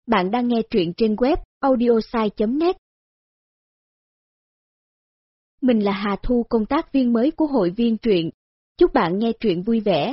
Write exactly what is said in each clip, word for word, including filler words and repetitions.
Bạn đang nghe truyện trên web audiosai chấm net. Mình là Hà Thu, công tác viên mới của hội viên truyện. Chúc bạn nghe truyện vui vẻ.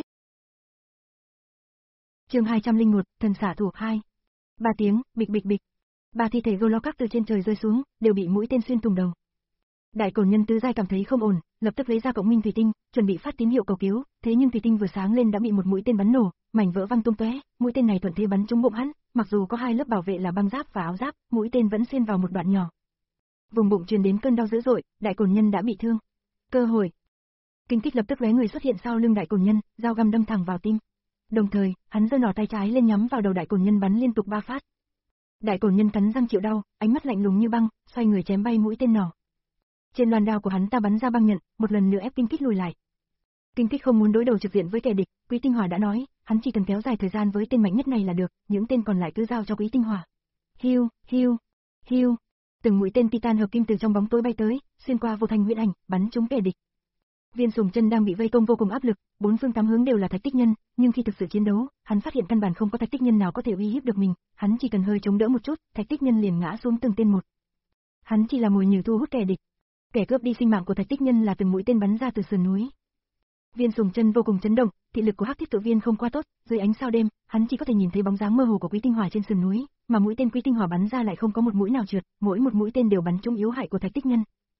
Chương hai trăm lẻ một, thần xạ thủ hai. Ba tiếng, bịch bịch bịch. Ba thi thể Golokak từ trên trời rơi xuống, đều bị mũi tên xuyên thủng đầu. Đại cổn nhân tứ giai cảm thấy không ổn, lập tức lấy ra cộng minh thủy tinh, chuẩn bị phát tín hiệu cầu cứu, thế nhưng thủy tinh vừa sáng lên đã bị một mũi tên bắn nổ, mảnh vỡ văng tung tóe, mũi tên này thuận thế bắn trúng bụng hắn, mặc dù có hai lớp bảo vệ là băng giáp và áo giáp, mũi tên vẫn xuyên vào một đoạn nhỏ. Vùng bụng truyền đến cơn đau dữ dội, đại cổn nhân đã bị thương. Cơ hội. Kinh Kích lập tức lóe người xuất hiện sau lưng đại cổn nhân, dao găm đâm thẳng vào tim. Đồng thời, hắn giơ nỏ tay trái lên nhắm vào đầu đại cổn nhân bắn liên tục ba phát. Đại cổn nhân cắn răng chịu đau, ánh mắt lạnh lùng như băng, xoay người chém bay mũi tên nỏ. Trên loan đao của hắn ta bắn ra băng nhận, một lần nữa ép Kinh Kích lùi lại. Kinh Kích không muốn đối đầu trực diện với kẻ địch, Quý Tinh Hỏa đã nói, hắn chỉ cần kéo dài thời gian với tên mạnh nhất này là được, những tên còn lại cứ giao cho Quý Tinh Hỏa. Hiu, hiu, hiu. Từng mũi tên titan hợp kim từ trong bóng tối bay tới, xuyên qua vô thanh huyễn ảnh, bắn trúng kẻ địch. Viên Sùng Chân đang bị vây công vô cùng áp lực, bốn phương tám hướng đều là thạch tích nhân, nhưng khi thực sự chiến đấu, hắn phát hiện căn bản không có thạch tích nhân nào có thể uy hiếp được mình, hắn chỉ cần hơi chống đỡ một chút, thạch tích nhân liền ngã xuống từng tên một. Hắn chỉ là mồi nhử thu hút kẻ địch. Kẻ cướp đi sinh mạng của thạch tích nhân là từng mũi tên bắn ra từ sườn núi. Viên Sùng Chân vô cùng chấn động, thị lực của Hắc Thiết Tự Viên không quá tốt, dưới ánh sao đêm, hắn chỉ có thể nhìn thấy bóng dáng mơ hồ của Quý Tinh Hỏa trên sườn núi, mà mũi tên Quý Tinh Hỏa bắn ra lại không có một mũi nào trượt, mỗi một mũi tên đều bắn trúng yếu hại của thạch tích nhân.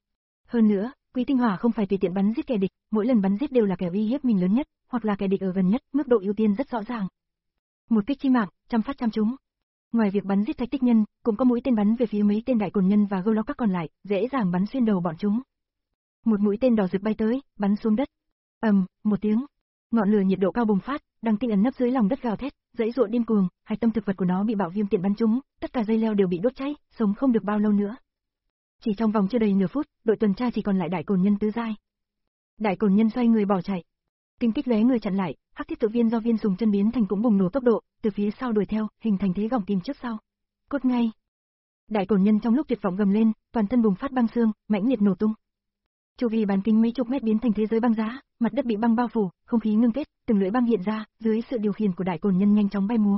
Hơn nữa, Quý Tinh Hỏa không phải tùy tiện bắn giết kẻ địch, mỗi lần bắn giết đều là kẻ uy hiếp mình lớn nhất, hoặc là kẻ địch ở gần nhất, mức độ ưu tiên rất rõ ràng. Một kích chí mạng, trăm phát trăm trúng. Ngoài việc bắn giết thạch tích nhân, cũng có mũi tên bắn về phía mấy tên đại cổn nhân và Golokak còn lại, dễ dàng bắn xuyên đầu bọn chúng. Một mũi tên đỏ rực bay tới, bắn xuống đất. Ầm, um, một tiếng. Ngọn lửa nhiệt độ cao bùng phát, đằng tinh ẩn nấp dưới lòng đất gào thét, dãy dụa điên cuồng, hạch tâm thực vật của nó bị bạo viêm tiện bắn trúng, tất cả dây leo đều bị đốt cháy, sống không được bao lâu nữa. Chỉ trong vòng chưa đầy nửa phút, đội tuần tra chỉ còn lại đại cổn nhân tứ giai. Đại cổn nhân xoay người bỏ chạy. Kinh Kích lóe người chặn lại, Hắc Thiết Tự Viên do Viên Sùng Chân biến thành cũng bùng nổ tốc độ, từ phía sau đuổi theo, hình thành thế gọng kìm trước sau. Cốt ngay. Đại cổn nhân trong lúc tuyệt vọng gầm lên, toàn thân bùng phát băng xương, mãnh liệt nổ tung. Chu vi bán kính mấy chục mét biến thành thế giới băng giá, mặt đất bị băng bao phủ, không khí ngưng kết, từng lưỡi băng hiện ra, dưới sự điều khiển của đại cổn nhân nhanh chóng bay múa.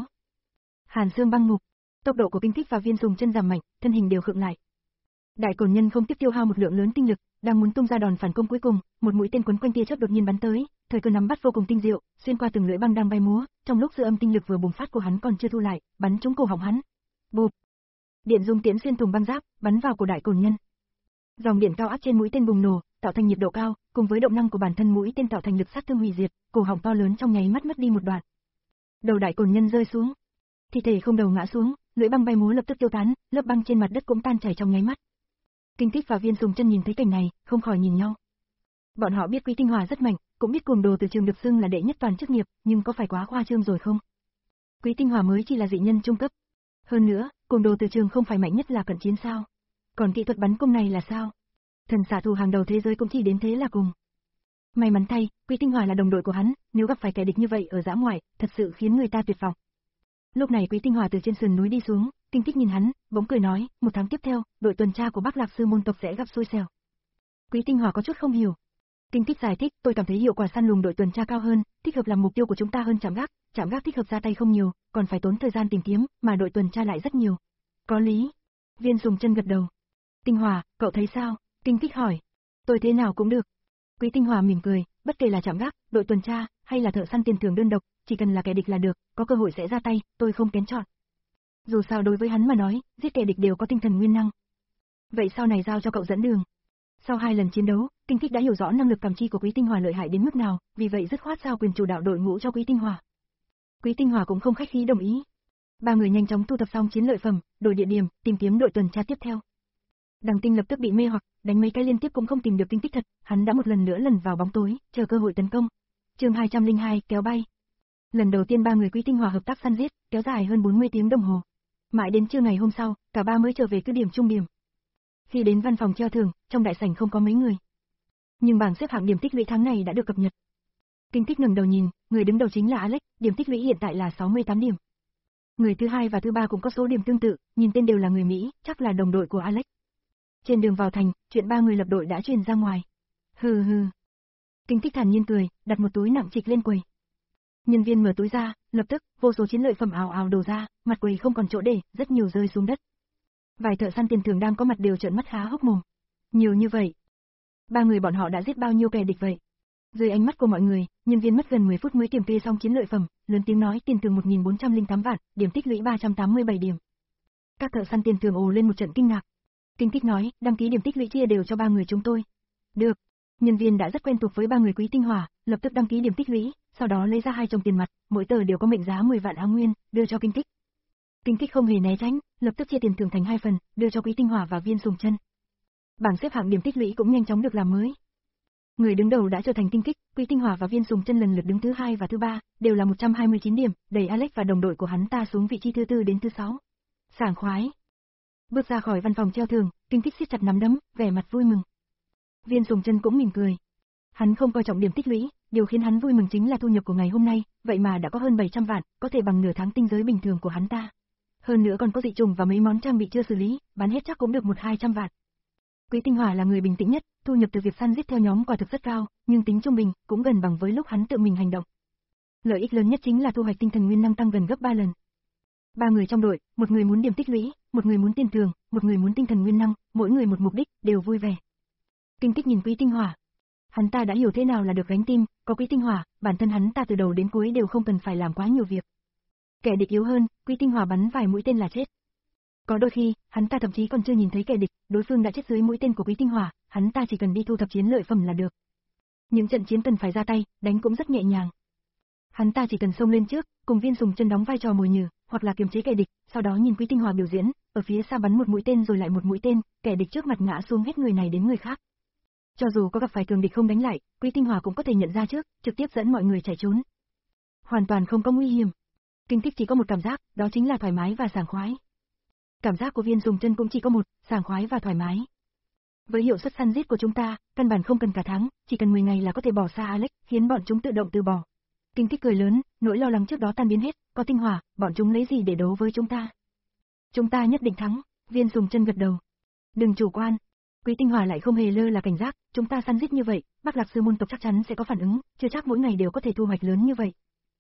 Hàn xương băng ngục, tốc độ của Kinh Kích và Viên Sùng Chân giảm mạnh, thân hình đều khựng lại. Đại cổn nhân không tiếp tiêu hao một lượng lớn tinh lực, đang muốn tung ra đòn phản công cuối cùng, một mũi tên quấn quanh tia chớp đột nhiên bắn tới, thời cơ nắm bắt vô cùng tinh diệu, xuyên qua từng lưỡi băng đang bay múa, trong lúc dư âm tinh lực vừa bùng phát của hắn còn chưa thu lại, bắn trúng cổ họng hắn. Bụp. Điện dung tiễn xuyên thủng băng giáp, bắn vào cổ đại cổn nhân. Dòng điện cao áp trên mũi tên bùng nổ, tạo thành nhiệt độ cao, cùng với động năng của bản thân mũi tên tạo thành lực sát thương hủy diệt, cổ họng to lớn trong nháy mắt mất đi một đoạn. Đầu đại cổn nhân rơi xuống, thi thể không đầu ngã xuống, lưỡi băng bay múa lập tức tiêu tán, lớp băng trên mặt đất cũng tan chảy trong nháy mắt. Kinh Kích và Viên Sùng Chân nhìn thấy cảnh này, không khỏi nhìn nhau. Bọn họ biết Quý Tinh Hỏa rất mạnh, cũng biết cuồng đồ từ trường được xưng là đệ nhất toàn chức nghiệp, nhưng có phải quá khoa trương rồi không? Quý Tinh Hỏa mới chỉ là dị nhân trung cấp. Hơn nữa, cuồng đồ từ trường không phải mạnh nhất là cận chiến sao? Còn kỹ thuật bắn cung này là sao? Thần xạ thủ hàng đầu thế giới cũng chỉ đến thế là cùng. May mắn thay, Quý Tinh Hỏa là đồng đội của hắn, nếu gặp phải kẻ địch như vậy ở dã ngoại, thật sự khiến người ta tuyệt vọng. Lúc này Quý Tinh Hỏa từ trên sườn núi đi xuống, Kinh Kích nhìn hắn, bỗng cười nói, một tháng tiếp theo, đội tuần tra của Bắc Lạc Sư môn tộc sẽ gặp xui xẻo. Quý Tinh Hỏa có chút không hiểu. Kinh Kích giải thích, tôi cảm thấy hiệu quả săn lùng đội tuần tra cao hơn, thích hợp làm mục tiêu của chúng ta hơn chạm gác, chạm gác thích hợp ra tay không nhiều, còn phải tốn thời gian tìm kiếm, mà đội tuần tra lại rất nhiều. Có lý. Viên Sùng Chân gật đầu. Tinh Hỏa, cậu thấy sao? Kinh Kích hỏi. Tôi thế nào cũng được. Quý Tinh Hỏa mỉm cười, bất kể là chạm gác, đội tuần tra, hay là thợ săn tiền thưởng đơn độc, chỉ cần là kẻ địch là được, có cơ hội sẽ ra tay, tôi không kén chọn. Dù sao đối với hắn mà nói, giết kẻ địch đều có tinh thần nguyên năng. Vậy sau này giao cho cậu dẫn đường. Sau hai lần chiến đấu, Kinh Kích đã hiểu rõ năng lực cảm chi của Quý Tinh Hỏa lợi hại đến mức nào, vì vậy dứt khoát giao quyền chủ đạo đội ngũ cho Quý Tinh Hỏa. Quý Tinh Hỏa cũng không khách khí đồng ý. Ba người nhanh chóng thu thập xong chiến lợi phẩm, đổi địa điểm, tìm kiếm đội tuần tra tiếp theo. Đằng Tinh lập tức bị mê hoặc, đánh mấy cái liên tiếp cũng không tìm được Kinh Kích thật, hắn đã một lần nữa lần vào bóng tối, chờ cơ hội tấn công. Chương hai trăm lẻ hai, kéo bay. Lần đầu tiên ba người Quý Tinh Hỏa hợp tác săn giết, kéo dài hơn bốn mươi tiếng đồng hồ. Mãi đến trưa ngày hôm sau, cả ba mới trở về cứ điểm trung điểm. Khi đến văn phòng treo thưởng, trong đại sảnh không có mấy người. Nhưng bảng xếp hạng điểm tích lũy tháng này đã được cập nhật. Kinh Kích ngẩng đầu nhìn, người đứng đầu chính là Alex, điểm tích lũy hiện tại là sáu mươi tám điểm. Người thứ hai và thứ ba cũng có số điểm tương tự, nhìn tên đều là người Mỹ, chắc là đồng đội của Alex. Trên đường vào thành, chuyện ba người lập đội đã truyền ra ngoài. Hừ hừ. Kinh Kích thản nhiên cười, đặt một túi nặng trịch lên quầy. Nhân viên mở túi ra, lập tức, vô số chiến lợi phẩm ào ào đổ ra, mặt quầy không còn chỗ để, rất nhiều rơi xuống đất. Vài thợ săn tiền thưởng đang có mặt đều trợn mắt há hốc mồm. Nhiều như vậy. Ba người bọn họ đã giết bao nhiêu kẻ địch vậy? Dưới ánh mắt của mọi người, nhân viên mất gần mười phút mới kiểm kê xong chiến lợi phẩm, lớn tiếng nói tiền thưởng một nghìn bốn trăm lẻ tám vạn, điểm tích lũy ba trăm tám mươi bảy điểm. Các thợ săn tiền thưởng ồ lên một trận kinh ngạc. Kinh Kích nói, đăng ký điểm tích lũy chia đều cho ba người chúng tôi. Được. Nhân viên đã rất quen thuộc với ba người Quý Tinh Hỏa, lập tức đăng ký điểm tích lũy, sau đó lấy ra hai chồng tiền mặt, mỗi tờ đều có mệnh giá mười vạn áo nguyên, đưa cho Kinh Kích. Kinh Kích không hề né tránh, lập tức chia tiền thưởng thành hai phần, đưa cho Quý Tinh Hỏa và Viên Sùng Chân. Bảng xếp hạng điểm tích lũy cũng nhanh chóng được làm mới. Người đứng đầu đã trở thành Kinh Kích, Quý Tinh Hỏa và Viên Sùng Chân lần lượt đứng thứ hai và thứ ba, đều là một trăm hai mươi chín điểm, đẩy Alex và đồng đội của hắn ta xuống vị trí thứ tư đến thứ sáu. Sảng khoái. Bước ra khỏi văn phòng treo thưởng, Kinh Kích siết chặt nắm đấm, vẻ mặt vui mừng. Viên Sùng Chân cũng mỉm cười. Hắn không coi trọng điểm tích lũy, điều khiến hắn vui mừng chính là thu nhập của ngày hôm nay, vậy mà đã có hơn bảy trăm vạn, có thể bằng nửa tháng tinh giới bình thường của hắn ta. Hơn nữa còn có dị trùng và mấy món trang bị chưa xử lý, bán hết chắc cũng được một hai trăm vạn. Quý Tinh Hỏa là người bình tĩnh nhất, thu nhập từ việc săn giết theo nhóm quả thực rất cao, nhưng tính trung bình, cũng gần bằng với lúc hắn tự mình hành động. Lợi ích lớn nhất chính là thu hoạch tinh thần nguyên năng tăng gần gấp ba lần. Ba người trong đội, một người muốn điểm tích lũy, một người muốn tiền thưởng, một người muốn tinh thần nguyên năng, mỗi người một mục đích, đều vui vẻ. Kinh Kích nhìn Quý Tinh Hỏa. Hắn ta đã hiểu thế nào là được gánh tim, có Quý Tinh Hỏa, bản thân hắn ta từ đầu đến cuối đều không cần phải làm quá nhiều việc. Kẻ địch yếu hơn, Quý Tinh Hỏa bắn vài mũi tên là chết. Có đôi khi, hắn ta thậm chí còn chưa nhìn thấy kẻ địch, đối phương đã chết dưới mũi tên của Quý Tinh Hỏa, hắn ta chỉ cần đi thu thập chiến lợi phẩm là được. Những trận chiến cần phải ra tay, đánh cũng rất nhẹ nhàng. Hắn ta chỉ cần xông lên trước, cùng Viên Sùng Chân đóng vai trò mồi nhử, hoặc là kiềm chế kẻ địch, sau đó nhìn Quý Tinh Hỏa biểu diễn, ở phía xa bắn một mũi tên rồi lại một mũi tên, kẻ địch trước mặt ngã xuống hết người này đến người khác. Cho dù có gặp phải cường địch không đánh lại, Quý Tinh Hỏa cũng có thể nhận ra trước, trực tiếp dẫn mọi người chạy trốn. Hoàn toàn không có nguy hiểm. Kinh Kích chỉ có một cảm giác, đó chính là thoải mái và sảng khoái. Cảm giác của Viên Sùng Chân cũng chỉ có một, sảng khoái và thoải mái. Với hiệu suất săn giết của chúng ta, căn bản không cần cả tháng, chỉ cần mười ngày là có thể bỏ xa Alex, khiến bọn chúng tự động từ bỏ. Kinh Kích cười lớn, nỗi lo lắng trước đó tan biến hết, có Tinh Hỏa, bọn chúng lấy gì để đấu với chúng ta? Chúng ta nhất định thắng. Viên Sùng Chân gật đầu. Đừng chủ quan. Quý Tinh Hỏa lại không hề lơ là cảnh giác, chúng ta săn giết như vậy, Bắc Lạc Sư môn tộc chắc chắn sẽ có phản ứng, chưa chắc mỗi ngày đều có thể thu hoạch lớn như vậy.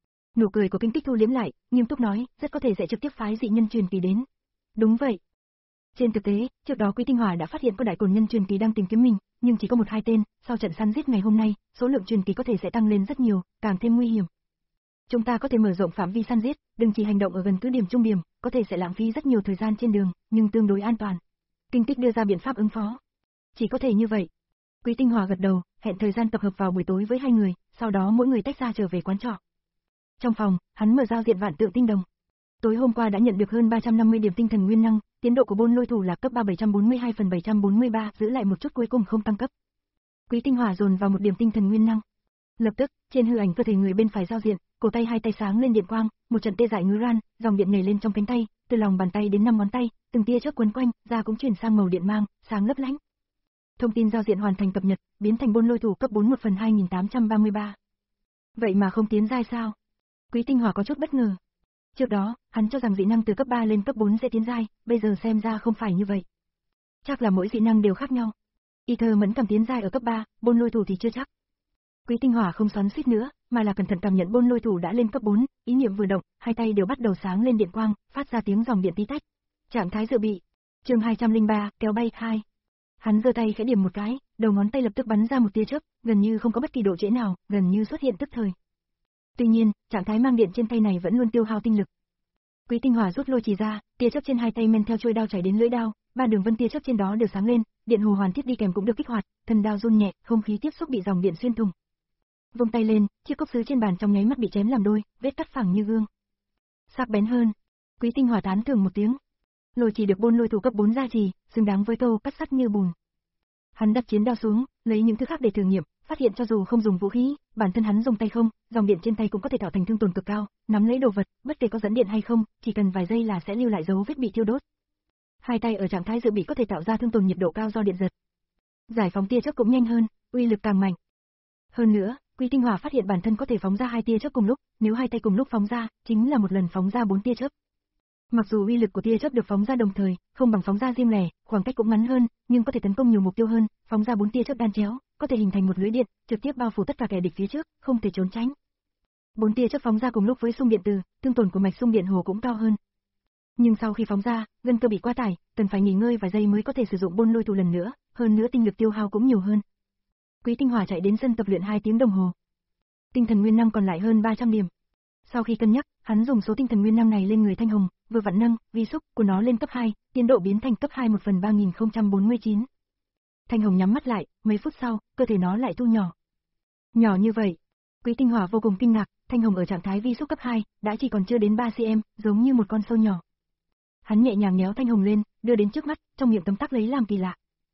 Nụ cười của Kinh Kích thu liếm lại, nghiêm túc nói, rất có thể sẽ trực tiếp phái dị nhân truyền kỳ đến. Đúng vậy. Trên thực tế, trước đó Quý Tinh Hỏa đã phát hiện có đại cồn nhân truyền kỳ đang tìm kiếm mình, nhưng chỉ có một hai tên, sau trận săn giết ngày hôm nay, số lượng truyền kỳ có thể sẽ tăng lên rất nhiều, càng thêm nguy hiểm. Chúng ta có thể mở rộng phạm vi săn giết, đừng chỉ hành động ở gần cứ điểm trung điểm, có thể sẽ lãng phí rất nhiều thời gian trên đường, nhưng tương đối an toàn. Kinh Kích đưa ra biện pháp ứng phó. Chỉ có thể như vậy. Quý Tinh Hỏa gật đầu, hẹn thời gian tập hợp vào buổi tối với hai người, sau đó mỗi người tách ra trở về quán trọ. Trong phòng, hắn mở giao diện vạn tượng tinh đồng. Tối hôm qua đã nhận được hơn ba trăm năm mươi điểm tinh thần nguyên năng, tiến độ của Bôn Lôi Thủ là cấp ba bảy trăm bốn mươi hai phần bảy trăm bốn mươi ba, giữ lại một chút cuối cùng không tăng cấp. Quý Tinh Hỏa dồn vào một điểm tinh thần nguyên năng. Lập tức, trên hư ảnh cơ thể người bên phải giao diện, cổ tay hai tay sáng lên điện quang, một trận tê dại ngứa ran, dòng điện nhảy lên trong cánh tay, từ lòng bàn tay đến năm ngón tay, từng tia chớp quấn quanh, da cũng chuyển sang màu điện mang, sáng lấp lánh. Thông tin giao diện hoàn thành cập nhật, biến thành Bôn Lôi Thủ cấp bốn một phần hai nghìn tám trăm ba mươi ba. Vậy mà không tiến giai sao? Quý Tinh Hỏa có chút bất ngờ. Trước đó, hắn cho rằng dị năng từ cấp ba lên cấp bốn sẽ tiến giai, bây giờ xem ra không phải như vậy. Chắc là mỗi dị năng đều khác nhau. Y thơ mẫn cảm tiến giai ở cấp ba, Bôn Lôi Thủ thì chưa chắc. Quý Tinh Hỏa không xoắn xuýt nữa, mà là cẩn thận cảm nhận Bôn Lôi Thủ đã lên cấp bốn, ý niệm vừa động, hai tay đều bắt đầu sáng lên điện quang, phát ra tiếng dòng điện tí tách. Trạng thái dự bị. Chương hai trăm lẻ ba, kéo bay hai. Hắn giơ tay khẽ điểm một cái, đầu ngón tay lập tức bắn ra một tia chớp, gần như không có bất kỳ độ trễ nào, gần như xuất hiện tức thời. Tuy nhiên, trạng thái mang điện trên tay này vẫn luôn tiêu hao tinh lực. Quý Tinh Hỏa rút lôi chì ra, tia chớp trên hai tay men theo chuôi đao chảy đến lưỡi đao, ba đường vân tia chớp trên đó đều sáng lên, điện hồ hoàn thiết đi kèm cũng được kích hoạt, thân đao run nhẹ, không khí tiếp xúc bị dòng điện xuyên thủng. Vung tay lên, chiếc cốc sứ trên bàn trong nháy mắt bị chém làm đôi, vết cắt phẳng như gương. Sắc bén hơn. Quý Tinh Hỏa tán thưởng một tiếng. Lôi chỉ được Bôn Lôi Thủ cấp bốn gia trì, xứng đáng với câu cắt sắt như bùn. Hắn đặt chiến đao xuống, lấy những thứ khác để thử nghiệm, phát hiện cho dù không dùng vũ khí, bản thân hắn dùng tay không, dòng điện trên tay cũng có thể tạo thành thương tổn cực cao, nắm lấy đồ vật, bất kể có dẫn điện hay không, chỉ cần vài giây là sẽ lưu lại dấu vết bị thiêu đốt. Hai tay ở trạng thái dự bị có thể tạo ra thương tổn nhiệt độ cao do điện giật. Giải phóng tia chớp cũng nhanh hơn, uy lực càng mạnh. Hơn nữa, Quý Tinh Hỏa phát hiện bản thân có thể phóng ra hai tia chớp cùng lúc, nếu hai tay cùng lúc phóng ra, chính là một lần phóng ra bốn tia chớp. Mặc dù uy lực của tia chớp được phóng ra đồng thời, không bằng phóng ra riêng lẻ, khoảng cách cũng ngắn hơn, nhưng có thể tấn công nhiều mục tiêu hơn, phóng ra bốn tia chớp đan chéo, có thể hình thành một lưới điện, trực tiếp bao phủ tất cả kẻ địch phía trước, không thể trốn tránh. Bốn tia chớp phóng ra cùng lúc với xung điện từ, thương tổn của mạch xung điện hồ cũng cao hơn. Nhưng sau khi phóng ra, gân cơ bị quá tải, cần phải nghỉ ngơi vài giây mới có thể sử dụng Bôn Lôi Thủ lần nữa, hơn nữa tinh lực tiêu hao cũng nhiều hơn. Quý Tinh Hỏa chạy đến sân tập luyện hai tiếng đồng hồ. Tinh thần nguyên năng còn lại hơn ba trăm điểm. Sau khi cân nhắc, hắn dùng số tinh thần nguyên năng này lên người Thanh Hồng, vừa vặn nâng vi xúc của nó lên cấp hai, tiến độ biến thành cấp hai một phần ba nghìn không trăm bốn mươi chín. Thanh Hồng nhắm mắt lại, mấy phút sau, cơ thể nó lại thu nhỏ. Nhỏ như vậy. Quý Tinh Hỏa vô cùng kinh ngạc, Thanh Hồng ở trạng thái vi xúc cấp hai, đã chỉ còn chưa đến ba xăng-ti-mét, giống như một con sâu nhỏ. Hắn nhẹ nhàng nhéo Thanh Hồng lên, đưa đến trước mắt, trong miệng tấm tắc lấy làm kỳ lạ.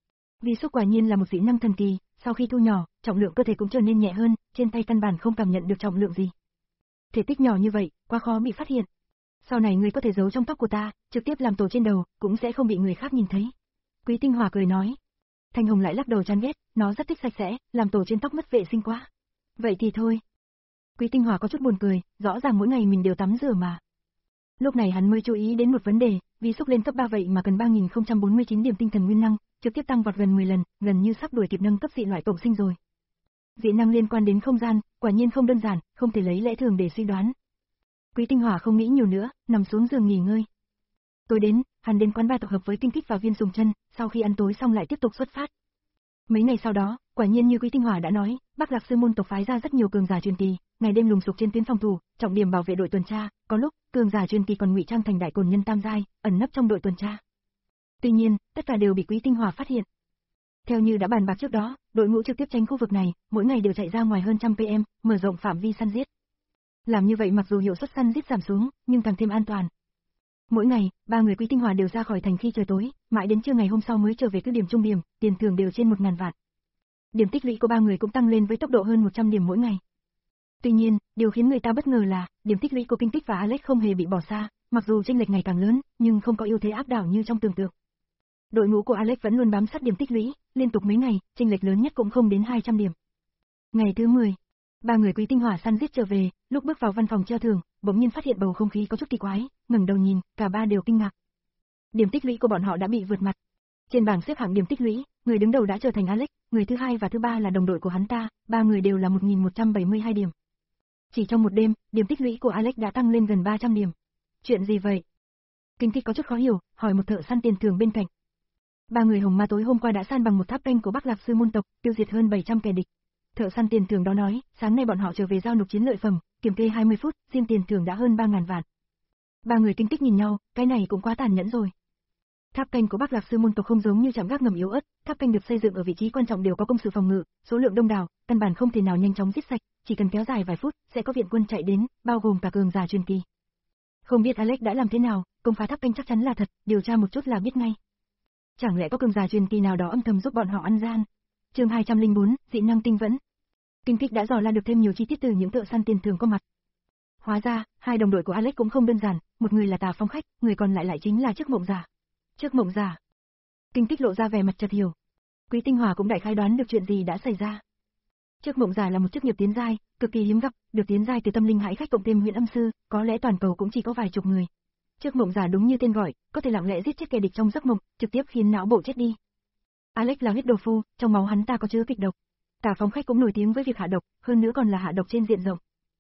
Vi xúc quả nhiên là một dị năng thần kỳ, sau khi thu nhỏ, trọng lượng cơ thể cũng trở nên nhẹ hơn, trên tay căn bản không cảm nhận được trọng lượng gì. Thể tích nhỏ như vậy, quá khó bị phát hiện. Sau này người có thể giấu trong tóc của ta, trực tiếp làm tổ trên đầu, cũng sẽ không bị người khác nhìn thấy. Quý Tinh Hỏa cười nói. Thanh Hồng lại lắc đầu chán ghét, nó rất thích sạch sẽ, làm tổ trên tóc mất vệ sinh quá. Vậy thì thôi. Quý Tinh Hỏa có chút buồn cười, rõ ràng mỗi ngày mình đều tắm rửa mà. Lúc này hắn mới chú ý đến một vấn đề, vi xúc lên cấp ba vậy mà cần ba nghìn không trăm bốn mươi chín điểm tinh thần nguyên năng, trực tiếp tăng vọt gần mười lần, gần như sắp đuổi kịp nâng cấp dị loại cộng sinh rồi. Dị năng liên quan đến không gian, quả nhiên không đơn giản, không thể lấy lẽ thường để suy đoán. Quý Tinh Hỏa không nghĩ nhiều nữa, nằm xuống giường nghỉ ngơi. Tối đến, hắn đến quán bar tập hợp với Kinh Kích và Viên Sùng Chân, sau khi ăn tối xong lại tiếp tục xuất phát. Mấy ngày sau đó, quả nhiên như Quý Tinh Hỏa đã nói, Bắc Lạc Sư môn tộc phái ra rất nhiều cường giả truyền kỳ, ngày đêm lùng sục trên tuyến phòng thủ, trọng điểm bảo vệ đội tuần tra, có lúc cường giả truyền kỳ còn ngụy trang thành đại cồn nhân tam giai, ẩn nấp trong đội tuần tra. Tuy nhiên, tất cả đều bị Quý Tinh Hỏa phát hiện. Theo như đã bàn bạc trước đó, đội ngũ trực tiếp tránh khu vực này, mỗi ngày đều chạy ra ngoài hơn trăm km, mở rộng phạm vi săn giết. Làm như vậy mặc dù hiệu suất săn giết giảm xuống, nhưng càng thêm an toàn. Mỗi ngày, ba người Quý Tinh Hỏa đều ra khỏi thành khi trời tối, mãi đến trưa ngày hôm sau mới trở về cứ điểm trung điểm, tiền thưởng đều trên một ngàn vạn. Điểm tích lũy của ba người cũng tăng lên với tốc độ hơn một trăm điểm mỗi ngày. Tuy nhiên, điều khiến người ta bất ngờ là, điểm tích lũy của Kinh Kích và Alex không hề bị bỏ xa, mặc dù chênh lệch ngày càng lớn, nhưng không có ưu thế áp đảo như trong tưởng tượng. Đội ngũ của Alex vẫn luôn bám sát điểm tích lũy, liên tục mấy ngày, chênh lệch lớn nhất cũng không đến hai trăm điểm. Ngày thứ mười, ba người Quý Tinh Hỏa săn giết trở về, lúc bước vào văn phòng treo thưởng, bỗng nhiên phát hiện bầu không khí có chút kỳ quái, ngẩng đầu nhìn, cả ba đều kinh ngạc. Điểm tích lũy của bọn họ đã bị vượt mặt. Trên bảng xếp hạng điểm tích lũy, người đứng đầu đã trở thành Alex, người thứ hai và thứ ba là đồng đội của hắn ta, ba người đều là một nghìn một trăm bảy mươi hai điểm. Chỉ trong một đêm, điểm tích lũy của Alex đã tăng lên gần ba trăm điểm. Chuyện gì vậy? Kinh Kích có chút khó hiểu, hỏi một thợ săn tiền thưởng bên cạnh. Ba người Hồng Ma tối hôm qua đã san bằng một tháp canh của Bắc Lạc Sư môn tộc, tiêu diệt hơn bảy trăm kẻ địch. Thợ săn tiền thưởng đó nói, sáng nay bọn họ trở về giao nộp chiến lợi phẩm, kiểm kê hai mươi phút, riêng tiền thưởng đã hơn ba ngàn vạn. Ba người Kinh Kích nhìn nhau, cái này cũng quá tàn nhẫn rồi. Tháp canh của Bắc Lạc Sư môn tộc không giống như trạm gác ngầm yếu ớt, tháp canh được xây dựng ở vị trí quan trọng đều có công sự phòng ngự, số lượng đông đảo, căn bản không thể nào nhanh chóng giết sạch, chỉ cần kéo dài vài phút, sẽ có viện quân chạy đến, bao gồm cả cường giả truyền kỳ. Không biết Alex đã làm thế nào, công phá tháp canh chắc chắn là thật, điều tra một chút là biết ngay. Chẳng lẽ có cường giả truyền kỳ nào đó âm thầm giúp bọn họ ăn gian? Chương hai trăm lẻ bốn, dị năng tinh vẫn. Kinh Kích đã dò la được thêm nhiều chi tiết từ những thợ săn tiền thưởng có mặt. Hóa ra, hai đồng đội của Alex cũng không đơn giản, một người là Tà Phong Khách, người còn lại lại chính là Trước Mộng Giả. Trước Mộng Giả. Kinh Kích lộ ra vẻ mặt chợt hiểu. Quý Tinh Hỏa cũng đại khái đoán được chuyện gì đã xảy ra. Trước Mộng Giả là một chức nghiệp tiến giai, cực kỳ hiếm gặp, được tiến giai từ Tâm Linh Hãi Khách cộng thêm Huyền Âm Sư, có lẽ toàn cầu cũng chỉ có vài chục người. Trước Mộng Giả đúng như tên gọi, có thể lặng lẽ giết chết kẻ địch trong giấc mộng, trực tiếp khiến não bộ chết đi. Alex là huyết đồ phu, trong máu hắn ta có chứa kịch độc. Tà Phong Khách cũng nổi tiếng với việc hạ độc, hơn nữa còn là hạ độc trên diện rộng.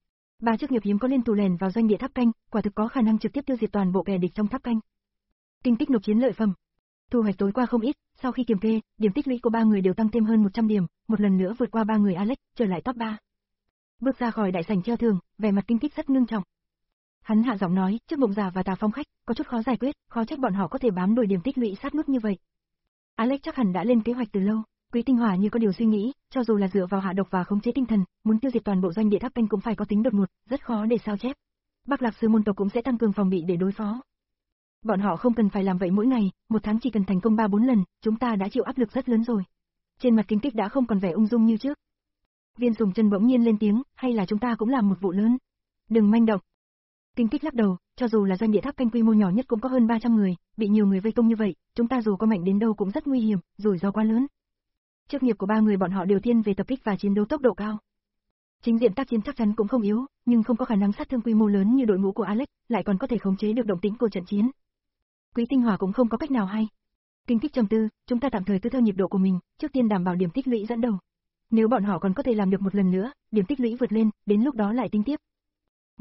Ba chức nghiệp hiếm có liên thủ lèn vào doanh địa tháp canh, quả thực có khả năng trực tiếp tiêu diệt toàn bộ kẻ địch trong tháp canh. Kinh Kích nộp chiến lợi phẩm. Thu hoạch tối qua không ít, sau khi kiểm kê, điểm tích lũy của ba người đều tăng thêm hơn một trăm điểm, một lần nữa vượt qua ba người Alex, trở lại top ba. Bước ra khỏi đại sảnh treo thưởng, vẻ mặt Kinh Kích rất ngưng trọng. Hắn hạ giọng nói, Trước Mộng Giả và Tà Phong Khách, có chút khó giải quyết, khó trách bọn họ có thể bám đuổi điểm tích lũy sát nút như vậy. Alex chắc hẳn đã lên kế hoạch từ lâu. Quý Tinh Hỏa như có điều suy nghĩ, cho dù là dựa vào hạ độc và khống chế tinh thần, muốn tiêu diệt toàn bộ doanh địa tháp canh cũng phải có tính đột ngột, rất khó để sao chép. Bắc Lạc Sư môn tộc cũng sẽ tăng cường phòng bị để đối phó. Bọn họ không cần phải làm vậy mỗi ngày, một tháng chỉ cần thành công ba bốn lần, chúng ta đã chịu áp lực rất lớn rồi. Trên mặt Kinh Kích đã không còn vẻ ung dung như trước. Viên Sùng Chân bỗng nhiên lên tiếng, hay là chúng ta cũng làm một vụ lớn. Đừng manh động. Kinh Kích lắc đầu, cho dù là doanh địa tháp canh quy mô nhỏ nhất cũng có hơn ba trăm người, bị nhiều người vây công như vậy, chúng ta dù có mạnh đến đâu cũng rất nguy hiểm, rủi ro quá lớn. Chức nghiệp của ba người bọn họ đều thiên về tập kích và chiến đấu tốc độ cao. Chính diện tác chiến chắc chắn cũng không yếu, nhưng không có khả năng sát thương quy mô lớn như đội ngũ của Alex, lại còn có thể khống chế được động tĩnh của trận chiến. Quý Tinh Hỏa cũng không có cách nào hay. Kinh Kích trầm tư, chúng ta tạm thời cứ theo nhịp độ của mình, trước tiên đảm bảo điểm tích lũy dẫn đầu. Nếu bọn họ còn có thể làm được một lần nữa, điểm tích lũy vượt lên, đến lúc đó lại tính tiếp.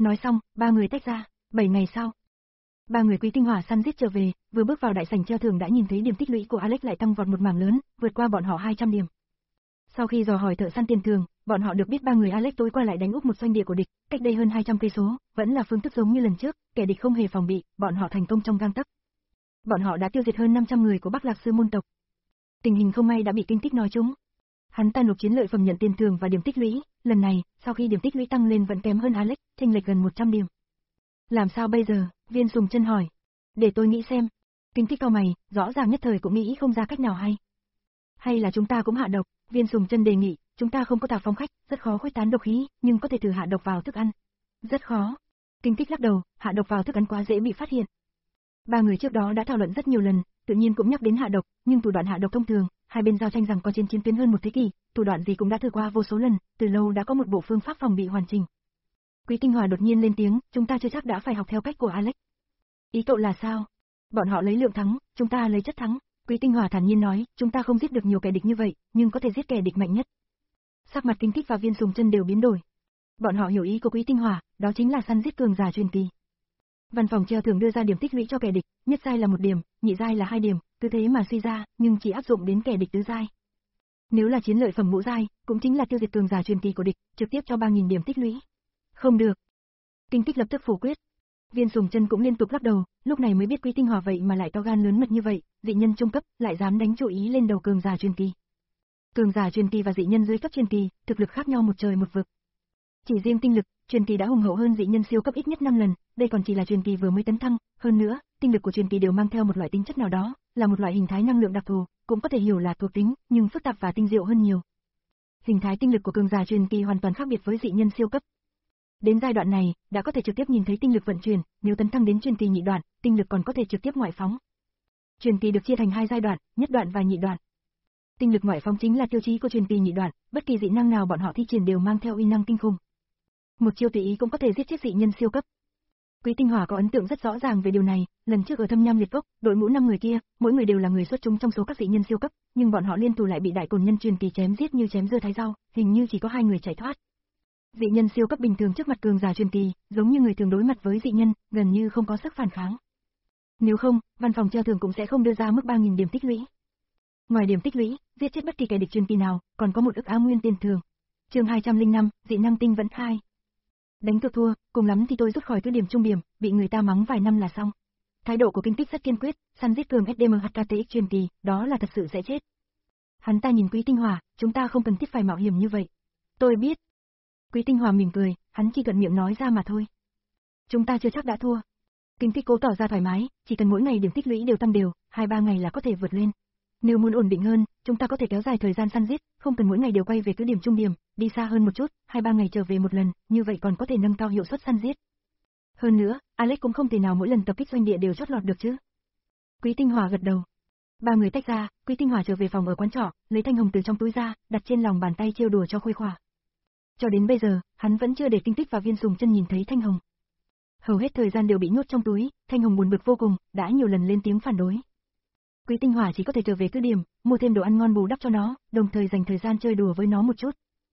Nói xong, ba người tách ra. Bảy ngày sau, ba người Quý Tinh Hỏa săn giết trở về, vừa bước vào đại sảnh treo thưởng đã nhìn thấy điểm tích lũy của Alex lại tăng vọt một mảng lớn, vượt qua bọn họ hai trăm điểm. Sau khi dò hỏi thợ săn tiền thưởng, bọn họ được biết ba người Alex tối qua lại đánh úp một doanh địa của địch, cách đây hơn hai trăm cây số, vẫn là phương thức giống như lần trước, kẻ địch không hề phòng bị, bọn họ thành công trong gang tấc. Bọn họ đã tiêu diệt hơn năm trăm người của Bắc Lạc Sư môn tộc. Tình hình không may đã bị Kinh Tích nói trúng. Hắn ta nộp chiến lợi phẩm nhận tiền thưởng và điểm tích lũy, lần này, sau khi điểm tích lũy tăng lên vẫn kém hơn Alex, chênh lệch gần một trăm điểm. Làm sao bây giờ? Viên Sùng Chân hỏi. Để tôi nghĩ xem. Kinh Tích cau mày, rõ ràng nhất thời cũng nghĩ không ra cách nào hay. Hay là chúng ta cũng hạ độc? Viên Sùng Chân đề nghị, chúng ta không có tà phong khách, rất khó khuếch tán độc khí, nhưng có thể thử hạ độc vào thức ăn. Rất khó. Kinh Tích lắc đầu, hạ độc vào thức ăn quá dễ bị phát hiện. Ba người trước đó đã thảo luận rất nhiều lần, tự nhiên cũng nhắc đến hạ độc, nhưng thủ đoạn hạ độc thông thường, hai bên giao tranh rằng có trên chiến tuyến hơn một thế kỷ, thủ đoạn gì cũng đã thử qua vô số lần, từ lâu đã có một bộ phương pháp phòng bị hoàn chỉnh. Quý Tinh Hòa đột nhiên lên tiếng, chúng ta chưa chắc đã phải học theo cách của Alex. Ý cậu là sao? Bọn họ lấy lượng thắng, chúng ta lấy chất thắng. Quý Tinh Hòa thản nhiên nói, chúng ta không giết được nhiều kẻ địch như vậy, nhưng có thể giết kẻ địch mạnh nhất. Sắc mặt Kinh Tích và Viên Sùng Chân đều biến đổi. Bọn họ hiểu ý của Quý Tinh Hòa, đó chính là săn giết cường giả truyền kỳ. Văn phòng treo thưởng đưa ra điểm tích lũy cho kẻ địch, nhất giai là một điểm, nhị giai là hai điểm, cứ thế mà suy ra, nhưng chỉ áp dụng đến kẻ địch tứ giai. Nếu là chiến lợi phẩm ngũ giai, cũng chính là tiêu diệt cường giả truyền kỳ của địch, trực tiếp cho ba nghìn điểm tích lũy. Không được. Kinh Tích lập tức phủ quyết. Viên Sùng Chân cũng liên tục lắc đầu, lúc này mới biết Quý Tinh Hòa vậy mà lại to gan lớn mật như vậy, dị nhân trung cấp lại dám đánh chủ ý lên đầu cường giả truyền kỳ. Cường giả truyền kỳ và dị nhân dưới cấp truyền kỳ, thực lực khác nhau một trời một vực. Chỉ riêng tinh lực, truyền kỳ đã hùng hậu hơn dị nhân siêu cấp ít nhất năm lần, đây còn chỉ là truyền kỳ vừa mới tấn thăng, hơn nữa, tinh lực của truyền kỳ đều mang theo một loại tính chất nào đó, là một loại hình thái năng lượng đặc thù, cũng có thể hiểu là thuộc tính, nhưng phức tạp và tinh diệu hơn nhiều. Hình thái tinh lực của cường giả truyền kỳ hoàn toàn khác biệt với dị nhân siêu cấp. Đến giai đoạn này, đã có thể trực tiếp nhìn thấy tinh lực vận chuyển, nếu tấn thăng đến truyền kỳ nhị đoạn, tinh lực còn có thể trực tiếp ngoại phóng. Truyền kỳ được chia thành hai giai đoạn, nhất đoạn và nhị đoạn. Tinh lực ngoại phóng chính là tiêu chí của truyền kỳ nhị đoạn, bất kỳ dị năng nào bọn họ thi triển đều mang theo uy năng kinh khủng. Một chiêu tùy ý cũng có thể giết chết dị nhân siêu cấp. Quý Tinh Hỏa có ấn tượng rất rõ ràng về điều này, lần trước ở Thâm Nham Liệt Cốc, đội ngũ năm người kia, mỗi người đều là người xuất chúng trong số các dị nhân siêu cấp, nhưng bọn họ liên thủ lại bị đại cồn nhân truyền kỳ chém giết như chém dưa thái rau, hình như chỉ có hai người chạy thoát. Dị nhân siêu cấp bình thường trước mặt cường giả truyền kỳ, giống như người thường đối mặt với dị nhân, gần như không có sức phản kháng. Nếu không, văn phòng treo thưởng cũng sẽ không đưa ra mức ba nghìn điểm tích lũy. Ngoài điểm tích lũy, giết chết bất kỳ kẻ địch truyền kỳ nào, còn có một ức á nguyên tiền thưởng. Chương hai trăm lẻ năm, dị năng tinh vẫn hai. Đánh cược thua, cùng lắm thì tôi rút khỏi cứ điểm trung điểm, bị người ta mắng vài năm là xong. Thái độ của Kinh Tích rất kiên quyết, săn giết cường ét đê em hát ca tê ích truyền kỳ, đó là thật sự sẽ chết. Hắn ta nhìn Quý Tinh Hỏa, chúng ta không cần thiết phải mạo hiểm như vậy. Tôi biết. Quý Tinh Hỏa mỉm cười, hắn chỉ thuận miệng nói ra mà thôi. Chúng ta chưa chắc đã thua. Kinh Tích cố tỏ ra thoải mái, chỉ cần mỗi ngày điểm tích lũy đều tăng đều, hai ba ngày là có thể vượt lên. Nếu muốn ổn định hơn, chúng ta có thể kéo dài thời gian săn giết, không cần mỗi ngày đều quay về cứ điểm trung điểm, đi xa hơn một chút, hai ba ngày trở về một lần, như vậy còn có thể nâng cao hiệu suất săn giết. Hơn nữa, Alex cũng không thể nào mỗi lần tập kích doanh địa đều chót lọt được chứ. Quý Tinh Hỏa gật đầu. Ba người tách ra, Quý Tinh Hỏa trở về phòng ở quán trọ, lấy thanh hồng từ trong túi ra, đặt trên lòng bàn tay trêu đùa cho khuây khỏa. Cho đến bây giờ, hắn vẫn chưa để Kinh Tích và Viên Sùng Chân nhìn thấy thanh hồng. Hầu hết thời gian đều bị nhốt trong túi, thanh hồng buồn bực vô cùng, đã nhiều lần lên tiếng phản đối. Quý Tinh Hỏa chỉ có thể trở về cứ điểm, mua thêm đồ ăn ngon bù đắp cho nó, đồng thời dành thời gian chơi đùa với nó một chút.